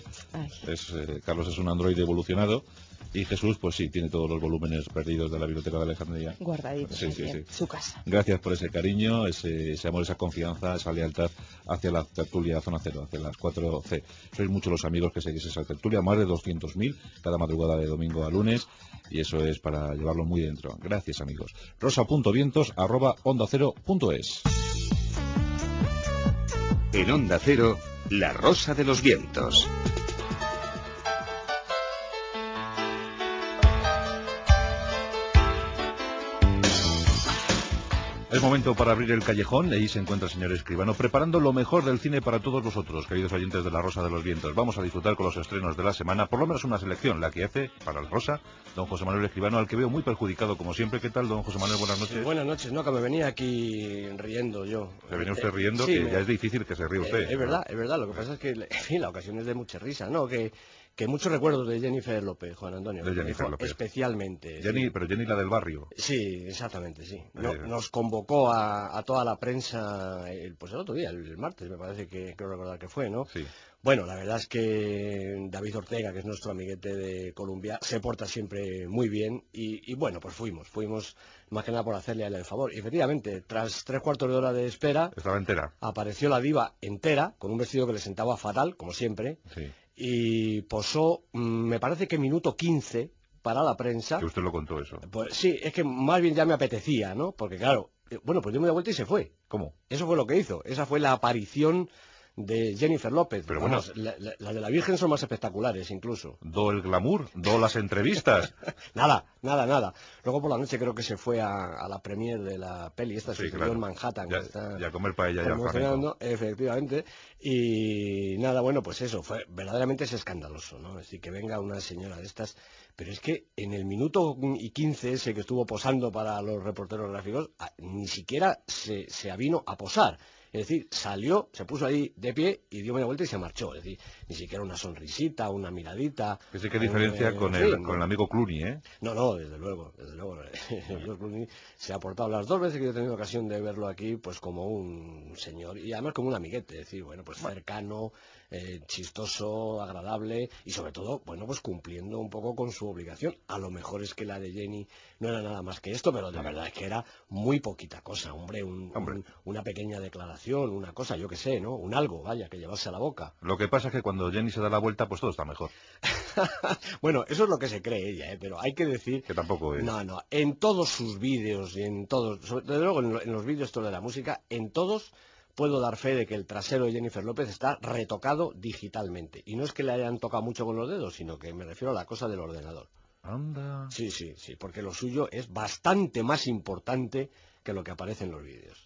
Carlos es un androide evolucionado. Y Jesús, pues sí, tiene todos los volúmenes perdidos de la biblioteca de Alejandría. Guardaditos en su casa. Gracias por ese cariño, ese amor, esa confianza, esa lealtad hacia la tertulia Zona Cero, hacia las 4C. Sois muchos los amigos que seguís esa tertulia, más de 200.000 cada madrugada de domingo a lunes, y eso es para llevarlo muy dentro. Gracias, amigos. rosa.vientos@ondacero.es. En Onda Cero, La Rosa de los Vientos. Es momento para abrir el callejón. Ahí se encuentra el señor Escribano preparando lo mejor del cine para todos vosotros, queridos oyentes de La Rosa de los Vientos. Vamos a disfrutar con los estrenos de la semana, por lo menos una selección, la que hace para La Rosa don José Manuel Escribano, al que veo muy perjudicado como siempre. ¿Qué tal, don José Manuel? Buenas noches. Sí, buenas noches, no, que me venía aquí riendo yo. ¿Se venía usted riendo? Sí, que ya es difícil que se ríe usted. Es verdad, lo que pasa es que, en fin, la ocasión es de mucha risa, ¿no? Que muchos recuerdos de Jennifer López, Juan Antonio. De Jennifer López. Especialmente. Pero Jenny la del barrio. Sí, exactamente, sí. Nos convocó a toda la prensa, pues el otro día, el martes, me parece que creo recordar que fue, ¿no? Sí. Bueno, la verdad es que David Ortega, que es nuestro amiguete de Colombia, se porta siempre muy bien y bueno, pues fuimos más que nada por hacerle a él el favor. Y efectivamente, tras 3/4 de hora de espera, estaba entera. Apareció la diva entera, con un vestido que le sentaba fatal, como siempre. Sí. Y posó, me parece que minuto 15 para la prensa. Que usted lo contó eso. Pues sí, es que más bien ya me apetecía, ¿no? Porque claro, bueno, pues dio media vuelta y se fue. ¿Cómo? Eso fue lo que hizo. Esa fue la aparición de Jennifer López. Pero vamos, las de la Virgen son más espectaculares incluso. ¿Do el glamour? ¿Do las entrevistas? Nada. Luego por la noche creo que se fue a la premier de la peli esta, sí, claro. En Manhattan. Ya comer paella ya flamenco. Efectivamente. Y nada, bueno, pues eso, verdaderamente es escandaloso, ¿no? Es decir, que venga una señora de estas. Pero es que en el minuto y 15 ese que estuvo posando para los reporteros gráficos, ni siquiera se avino a posar. Es decir, salió, se puso ahí de pie y dio media vuelta y se marchó. Es decir, ni siquiera una sonrisita, una miradita. ¿Qué diferencia con el amigo Clooney, eh? No, desde luego. George Clooney se ha portado las 2 veces que yo he tenido ocasión de verlo aquí, pues como un señor, y además como un amiguete. Es decir, bueno, pues cercano, chistoso, agradable, y sobre todo, bueno, pues cumpliendo un poco con su obligación. A lo mejor es que la de Jenny no era nada más que esto, pero la verdad es que era muy poquita cosa, hombre, una pequeña declaración, una cosa, yo qué sé, ¿no? Un algo, vaya, que llevarse a la boca. Lo que pasa es que cuando Jenny se da la vuelta, pues todo está mejor. Bueno, eso es lo que se cree ella, pero hay que decir que tampoco es. No, en todos sus vídeos y en todos, desde luego en los vídeos de la música, en todos puedo dar fe de que el trasero de Jennifer López está retocado digitalmente. Y no es que le hayan tocado mucho con los dedos, sino que me refiero a la cosa del ordenador. Anda. Sí, porque lo suyo es bastante más importante que lo que aparece en los vídeos.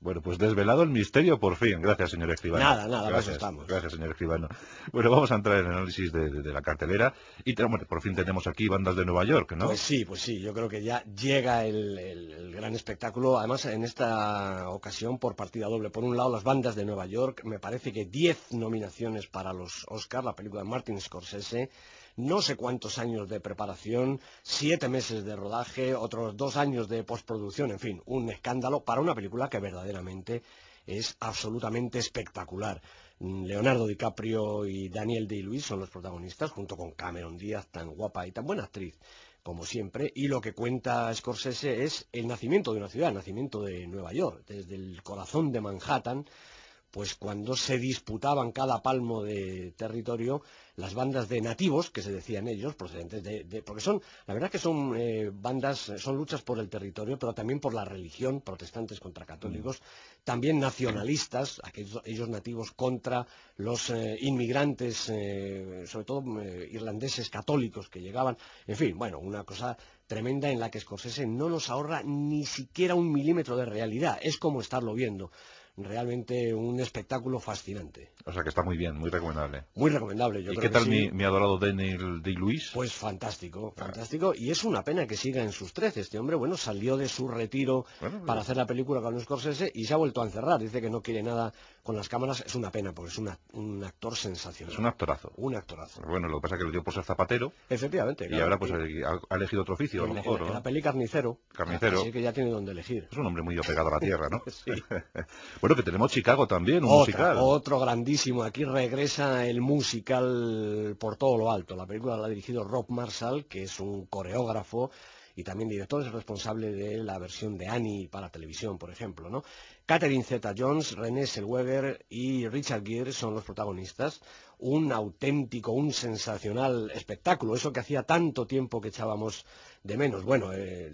Bueno, pues desvelado el misterio por fin. Gracias, señor escribano. Nada, gracias, pues estamos. Gracias, señor escribano. Bueno, vamos a entrar en el análisis de la cartelera. Y bueno, por fin tenemos aquí bandas de Nueva York, ¿no? Pues sí, yo creo que ya llega el gran espectáculo. Además, en esta ocasión, por partida doble. Por un lado, las bandas de Nueva York. Me parece que 10 nominaciones para los Oscar, la película de Martin Scorsese. No sé cuántos años de preparación, 7 meses de rodaje, otros 2 años de postproducción, en fin, un escándalo para una película que verdaderamente es absolutamente espectacular. Leonardo DiCaprio y Daniel Day-Lewis son los protagonistas, junto con Cameron Díaz, tan guapa y tan buena actriz como siempre, y lo que cuenta Scorsese es el nacimiento de una ciudad, el nacimiento de Nueva York, desde el corazón de Manhattan, pues cuando se disputaban cada palmo de territorio las bandas de nativos, que se decían ellos, procedentes porque son, la verdad es que son bandas, son luchas por el territorio, pero también por la religión, protestantes contra católicos, también nacionalistas, ellos nativos contra los inmigrantes, sobre todo irlandeses católicos que llegaban, en fin, bueno, una cosa tremenda en la que Scorsese no nos ahorra ni siquiera un milímetro de realidad, es como estarlo viendo. Realmente un espectáculo fascinante. O sea que está muy bien, muy recomendable. Muy recomendable, yo creo. ¿Y qué tal sí. mi adorado Daniel Day-Lewis? Pues fantástico, fantástico. Y es una pena que siga en sus 13. Este hombre, bueno, salió de su retiro para hacer la película con Scorsese y se ha vuelto a encerrar. Dice que no quiere nada con las cámaras. Es una pena, porque es un actor sensacional. Es un actorazo. Un actorazo. Bueno, lo que pasa es que le dio por ser zapatero. Efectivamente. Y ahora pues ha elegido otro oficio, a lo mejor, ¿no? En la peli Carnicero. Carnicero. Así que ya tiene donde elegir. Es un hombre muy apegado a la tierra, ¿no? Sí. Bueno, que tenemos Chicago también, un musical. Otro grandísimo. Aquí regresa el musical por todo lo alto. La película la ha dirigido Rob Marshall, que es un coreógrafo y también director, es responsable de la versión de Annie para televisión, por ejemplo, ¿no? Catherine Zeta-Jones, Renée Zellweger y Richard Gere son los protagonistas. Un auténtico, un sensacional espectáculo, eso que hacía tanto tiempo que echábamos de menos. Bueno,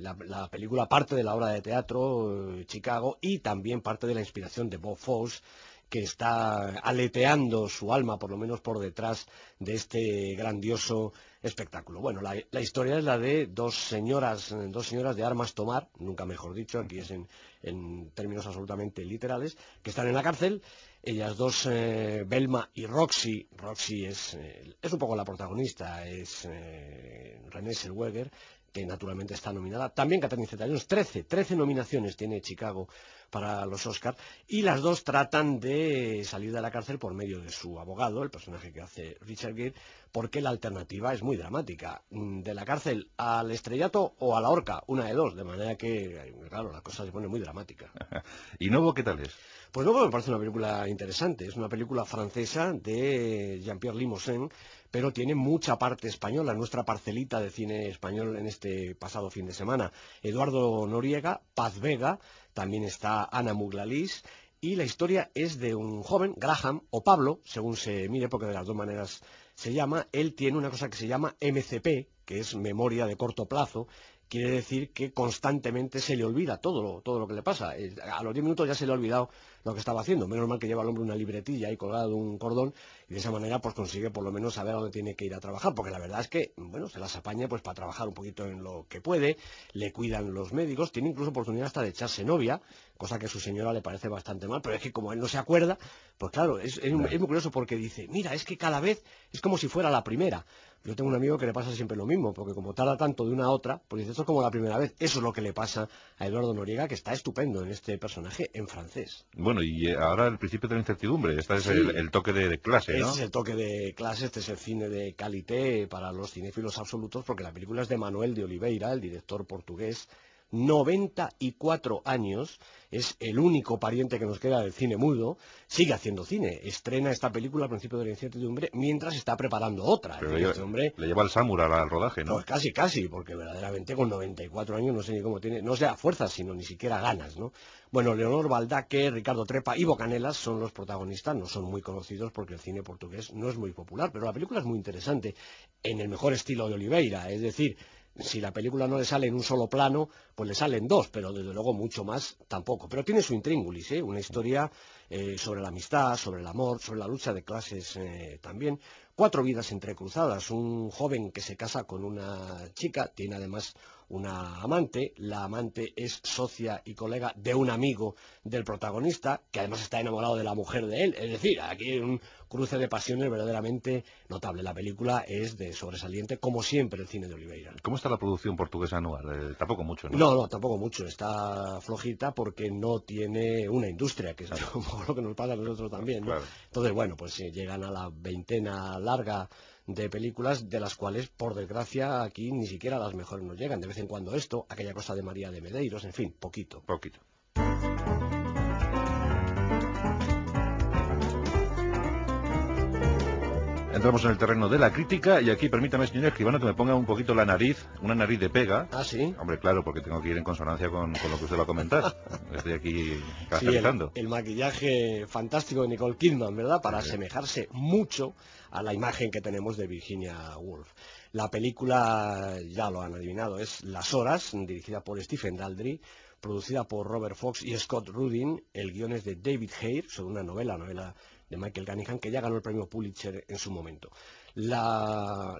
la película parte de la obra de teatro Chicago y también parte de la inspiración de Bob Fosse, que está aleteando su alma, por lo menos por detrás de este grandioso espectáculo. Bueno, la historia es la de dos señoras de armas tomar, nunca mejor dicho, aquí es en términos absolutamente literales, que están en la cárcel. Ellas dos, Velma y Roxy. Roxy es un poco la protagonista, es Renée Zellweger, que naturalmente está nominada. También Catherine Zeta-Jones, 13 nominaciones tiene Chicago para los Oscars, y las dos tratan de salir de la cárcel por medio de su abogado, el personaje que hace Richard Gere, porque la alternativa es muy dramática. De la cárcel al estrellato o a la horca, una de dos, de manera que, claro, la cosa se pone muy dramática. ¿Y Novo qué tal es? Pues Novo me parece una película interesante, es una película francesa de Jean-Pierre Limousin, pero tiene mucha parte española, nuestra parcelita de cine español en este pasado fin de semana. Eduardo Noriega, Paz Vega, también está Ana Muglalís, y la historia es de un joven, Graham, o Pablo, según se mire, porque de las dos maneras se llama. Él tiene una cosa que se llama MCP, que es memoria de corto plazo. Quiere decir que constantemente se le olvida todo lo que le pasa. A los 10 minutos ya se le ha olvidado lo que estaba haciendo. Menos mal que lleva el hombre una libretilla ahí colgada de un cordón, y de esa manera pues consigue por lo menos saber a dónde tiene que ir a trabajar, porque la verdad es que, bueno, se las apaña pues para trabajar un poquito en lo que puede, le cuidan los médicos, tiene incluso oportunidad hasta de echarse novia, cosa que a su señora le parece bastante mal, pero es que como él no se acuerda, pues claro, es muy curioso, porque dice, mira, es que cada vez es como si fuera la primera. Yo tengo un amigo que le pasa siempre lo mismo, porque como tarda tanto de una a otra, pues dice, esto es como la primera vez. Eso es lo que le pasa a Eduardo Noriega, que está estupendo en este personaje en francés. Bueno, y ahora el principio de la incertidumbre, este es el toque de clase, ¿no? Este es el toque de clase, este es el cine de calité para los cinéfilos absolutos, porque la película es de Manuel de Oliveira, el director portugués, 94 años, es el único pariente que nos queda del cine mudo, sigue haciendo cine, estrena esta película al principio de la incertidumbre mientras está preparando otra. Pero este hombre le lleva el Samur al rodaje, ¿no? Pues casi, porque verdaderamente con 94 años no sé ni cómo tiene, no sea fuerzas, sino ni siquiera ganas, ¿no? Bueno, Leonor Baldaque, Ricardo Trepa y Ivo Canelas son los protagonistas, no son muy conocidos porque el cine portugués no es muy popular, pero la película es muy interesante, en el mejor estilo de Oliveira, es decir, si la película no le sale en un solo plano, pues le salen dos, pero desde luego mucho más tampoco. Pero tiene su intríngulis, una historia sobre la amistad, sobre el amor, sobre la lucha de clases también. 4 vidas entrecruzadas, un joven que se casa con una chica, tiene además una amante, la amante es socia y colega de un amigo del protagonista, que además está enamorado de la mujer de él, es decir, aquí hay un cruce de pasiones verdaderamente notable. La película es de sobresaliente, como siempre el cine de Oliveira. ¿Cómo está la producción portuguesa anual? Tampoco mucho, ¿no? No, tampoco mucho, está flojita porque no tiene una industria, que es un poco lo que nos pasa a nosotros también, ¿no? Claro. Entonces, bueno, pues llegan a la veintena larga de películas, de las cuales, por desgracia, aquí ni siquiera las mejores nos llegan. De vez en cuando esto, aquella cosa de María de Medeiros, en fin, poquito. Poquito. Entramos en el terreno de la crítica y aquí permítame, señor escribano, que me ponga un poquito la nariz, una nariz de pega. ¿Ah, sí? Hombre, claro, porque tengo que ir en consonancia con lo que usted va a comentar. Estoy aquí caracterizando. Sí, el maquillaje fantástico de Nicole Kidman, ¿verdad? Para asemejarse mucho a la imagen que tenemos de Virginia Woolf. La película, ya lo han adivinado, es Las Horas, dirigida por Stephen Daldry, producida por Robert Fox y Scott Rudin. El guion es de David Hare, sobre una novela de Michael Cunningham, que ya ganó el premio Pulitzer en su momento. Las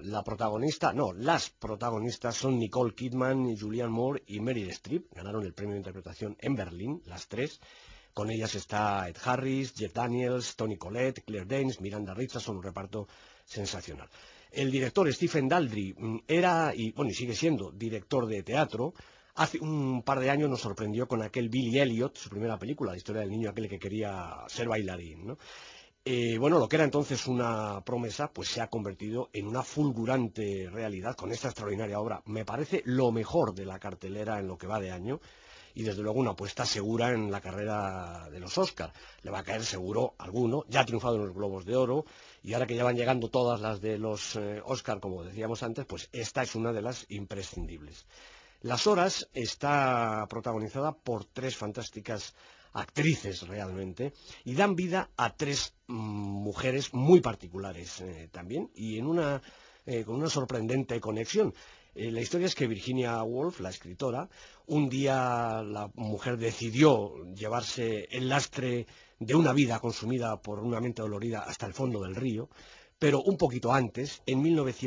protagonistas son Nicole Kidman, Julianne Moore y Meryl Streep. Ganaron el premio de interpretación en Berlín, las 3. Con ellas está Ed Harris, Jeff Daniels, Toni Collette, Claire Danes, Miranda Richardson, un reparto sensacional. El director Stephen Daldry era, y sigue siendo, director de teatro. Hace un par de años nos sorprendió con aquel Billy Elliot, su primera película, la historia del niño aquel que quería ser bailarín, ¿no? Lo que era entonces una promesa, pues se ha convertido en una fulgurante realidad con esta extraordinaria obra. Me parece lo mejor de la cartelera en lo que va de año y desde luego una apuesta segura en la carrera de los Oscar. Le va a caer seguro alguno, ya ha triunfado en los Globos de Oro y ahora que ya van llegando todas las de los Oscar, como decíamos antes, pues esta es una de las imprescindibles. Las Horas está protagonizada por 3 fantásticas actrices realmente, y dan vida a 3 mujeres muy particulares también, y con una sorprendente conexión. La historia es que Virginia Woolf, la escritora, un día la mujer decidió llevarse el lastre de una vida consumida por una mente dolorida hasta el fondo del río, pero un poquito antes, en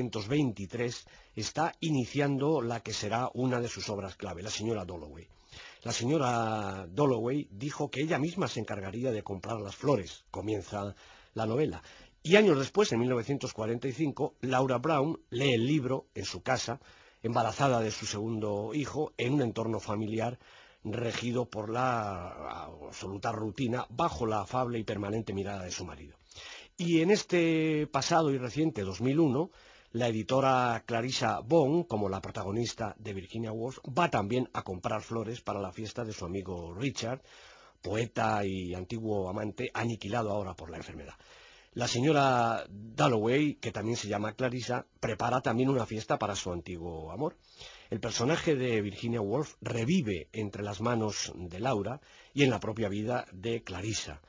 1923, está iniciando la que será una de sus obras clave, La señora Dalloway. La señora Dalloway dijo que ella misma se encargaría de comprar las flores. Comienza la novela. Y años después, en 1945, Laura Brown lee el libro en su casa, embarazada de su segundo hijo, en un entorno familiar regido por la absoluta rutina, bajo la afable y permanente mirada de su marido. Y en este pasado y reciente 2001, la editora Clarissa Bond, como la protagonista de Virginia Woolf, va también a comprar flores para la fiesta de su amigo Richard, poeta y antiguo amante, aniquilado ahora por la enfermedad. La señora Dalloway, que también se llama Clarissa, prepara también una fiesta para su antiguo amor. El personaje de Virginia Woolf revive entre las manos de Laura y en la propia vida de Clarissa.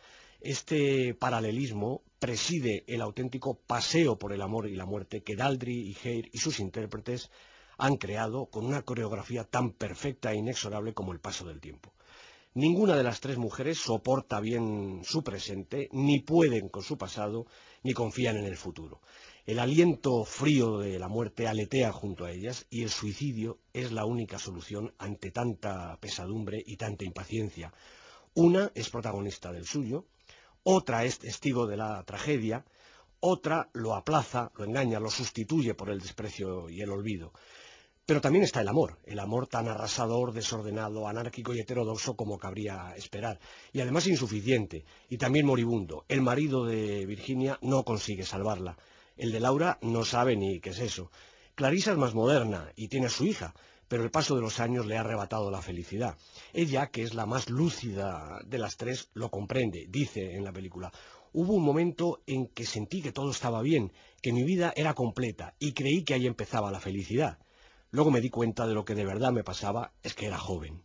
Este paralelismo preside el auténtico paseo por el amor y la muerte que Daldry y Hare y sus intérpretes han creado con una coreografía tan perfecta e inexorable como el paso del tiempo. Ninguna de las 3 mujeres soporta bien su presente, ni pueden con su pasado, ni confían en el futuro. El aliento frío de la muerte aletea junto a ellas y el suicidio es la única solución ante tanta pesadumbre y tanta impaciencia. Una es protagonista del suyo, otra es testigo de la tragedia, otra lo aplaza, lo engaña, lo sustituye por el desprecio y el olvido. Pero también está el amor tan arrasador, desordenado, anárquico y heterodoxo como cabría esperar, y además insuficiente, y también moribundo. El marido de Virginia no consigue salvarla, el de Laura no sabe ni qué es eso. Clarissa es más moderna y tiene a su hija, pero el paso de los años le ha arrebatado la felicidad. Ella, que es la más lúcida de las 3, lo comprende, dice en la película: hubo un momento en que sentí que todo estaba bien, que mi vida era completa, y creí que ahí empezaba la felicidad. Luego me di cuenta de lo que de verdad me pasaba, es que era joven.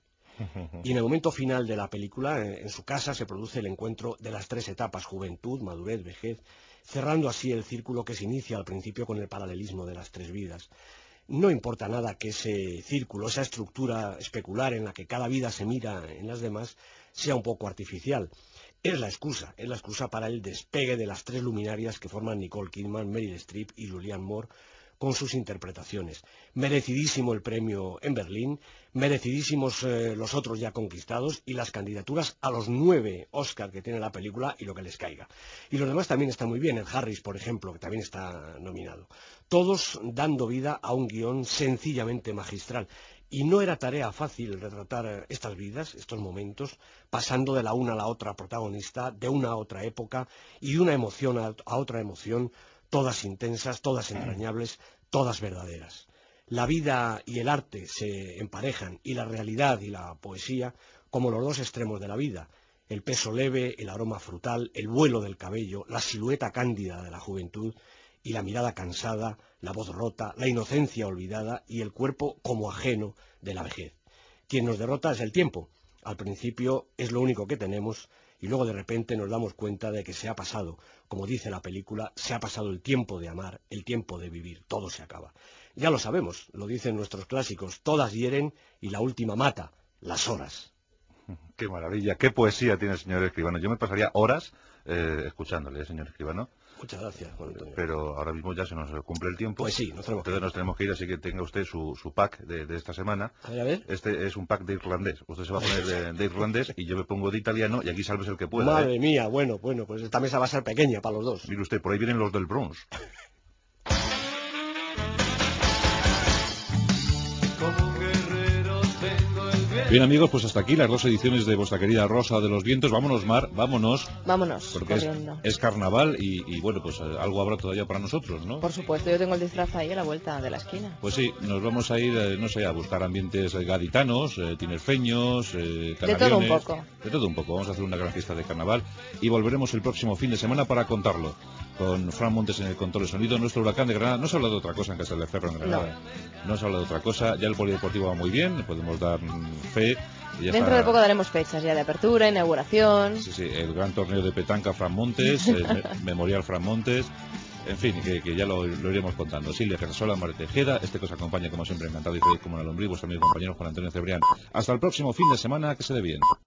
Y en el momento final de la película, en su casa, se produce el encuentro de las 3 etapas: juventud, madurez, vejez, cerrando así el círculo que se inicia al principio con el paralelismo de las 3 vidas. No importa nada que ese círculo, esa estructura especular en la que cada vida se mira en las demás, sea un poco artificial. es la excusa para el despegue de las tres luminarias que forman Nicole Kidman, Meryl Streep y Julianne Moore con sus interpretaciones. Merecidísimo el premio en Berlín, merecidísimos los otros ya conquistados y las candidaturas a los 9 Oscar que tiene la película y lo que les caiga. Y los demás también están muy bien, el Harris, por ejemplo, que también está nominado. Todos dando vida a un guión sencillamente magistral. Y no era tarea fácil retratar estas vidas, estos momentos, pasando de la una a la otra protagonista, de una a otra época y de una emoción a otra emoción, todas intensas, todas entrañables, todas verdaderas. La vida y el arte se emparejan, y la realidad y la poesía, como los dos extremos de la vida. El peso leve, el aroma frutal, el vuelo del cabello, la silueta cándida de la juventud, y la mirada cansada, la voz rota, la inocencia olvidada y el cuerpo como ajeno de la vejez. Quien nos derrota es el tiempo. Al principio es lo único que tenemos y luego de repente nos damos cuenta de que se ha pasado, como dice la película, se ha pasado el tiempo de amar, el tiempo de vivir, todo se acaba. Ya lo sabemos, lo dicen nuestros clásicos, todas hieren y la última mata, las horas. Qué maravilla, qué poesía tiene el señor Escribano. Yo me pasaría horas escuchándole, señor Escribano. Muchas gracias, Juan Antonio. Pero ahora mismo ya se nos cumple el tiempo. Pues sí, nos tenemos que ir, así que tenga usted su pack de esta semana. A ver. Este es un pack de irlandés. Usted se va a poner de irlandés y yo me pongo de italiano y aquí salves el que pueda. Madre mía, bueno, pues esta mesa va a ser pequeña para los dos. Mire usted, por ahí vienen los del Bronx. Bien, amigos, pues hasta aquí las 2 ediciones de vuestra querida Rosa de los Vientos. Vámonos, Mar, vámonos. Vámonos, porque es carnaval y bueno, pues algo habrá todavía para nosotros, ¿no? Por supuesto, yo tengo el disfraz ahí a la vuelta de la esquina. Pues sí, nos vamos a ir, no sé, a buscar ambientes gaditanos, tinerfeños, canariones. De todo un poco. De todo un poco. Vamos a hacer una gran fiesta de carnaval y volveremos el próximo fin de semana para contarlo. Con Fran Montes en el control de sonido, nuestro huracán de Granada. No se habla de otra cosa en Castelldefels, en Granada. No se habla de otra cosa. Ya el polideportivo va muy bien, podemos dar fe. Dentro de poco daremos fechas ya de apertura, inauguración. Sí, el gran torneo de petanca Fran Montes, Memorial Fran Montes. En fin, que ya lo iremos contando. Silvia Gersola, María Tejeda, que os acompaña como siempre encantado y feliz como una lombriz, vuestro amigo compañero Juan Antonio Cebrián. Hasta el próximo fin de semana, que se dé bien.